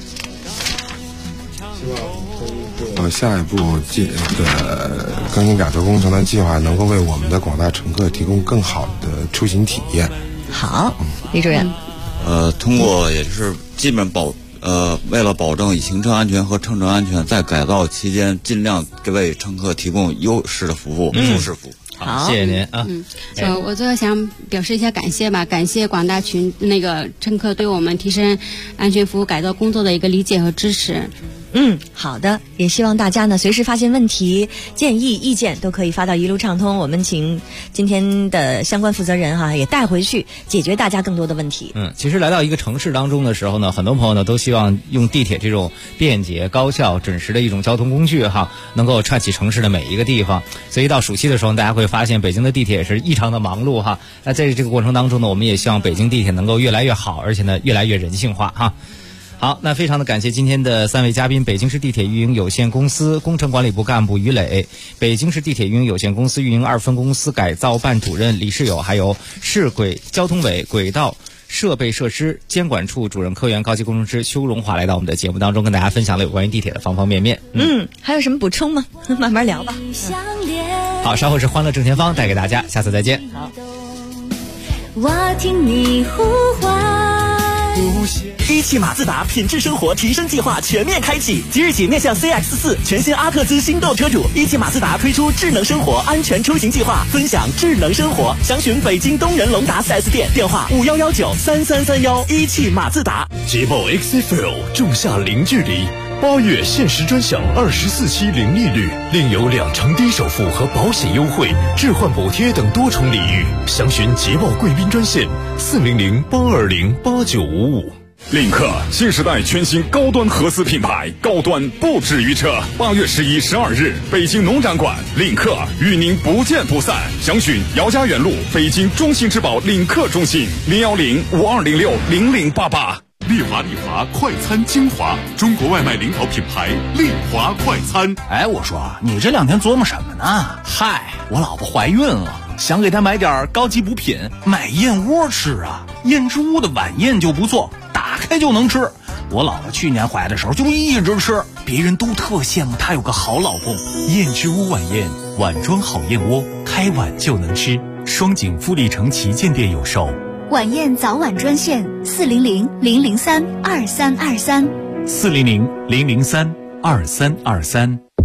下一步更新改造工程的计划能够为我们的广大乘客提供更好的出行体验。 好，李主任。 通过也是基本为了保证行车安全和乘车安全，在改造期间尽量为乘客提供优势的服务、舒适服务。 好， 谢谢您啊。 我最后想表示一下感谢吧，感谢广大乘客对我们提升安全服务改造工作的一个理解和支持。 好的，也希望大家呢随时发现问题、建议、意见都可以发到一路畅通，我们请今天的相关负责人也带回去解决大家更多的问题。 其实来到一个城市当中的时候呢，很多朋友呢都希望用地铁这种便捷、高效、准时的一种交通工具能够串起城市的每一个地方。所以到暑期的时候，大家会发现北京的地铁是异常的忙碌那在这个过程当中呢，我们也希望北京地铁能够越来越好，而且呢越来越人性化好，那非常的感谢今天的3位嘉宾：北京市地铁运营有限公司工程管理部干部于磊，北京市地铁运营有限公司运营2分公司改造办主任李世友，还有市轨交通委轨道设备设施监管处主任科员高级工程师邱荣华来到我们的节目当中，跟大家分享了有关于地铁的方方面面。 还有什么补充吗？慢慢聊吧。 好，稍后是欢乐正前方带给大家，下次再见。 好， 我听你呼唤。 一汽马自达品质生活提升计划全面开启，即日起面向 CX-4 全新阿特兹新购车主，一汽马自达推出智能生活安全出行计划，分享智能生活。详询北京东仁龙达 4S 店，电话51193331。一汽马自达。 捷豹 XFL 仲夏零距离，8月限时专享24期零利率，另有2成低首付和保险优惠、置换补贴等多重礼遇。详询捷豹贵宾专线400-820-8955。 领克新时代全新高端合资品牌，高端不止于车。8月11、12日，北京农展馆，领克与您不见不散。详询姚家园路北京中信之宝领克中心010-5206-0088。 丽华快餐精华，中国外卖领跑品牌丽华快餐。 我说你这2天琢磨什么呢？嗨，我老婆怀孕了，想给她买点高级补品，买燕窝吃啊。燕之屋的晚宴就不错，打开就能吃。我老婆去年怀的时候就一直吃，别人都特羡慕她有个好老公。 燕之屋晚宴，碗装好燕窝，开碗就能吃。双井富力城旗舰店有售。 晚宴早晚专线400-003-2323。 400-003-2323。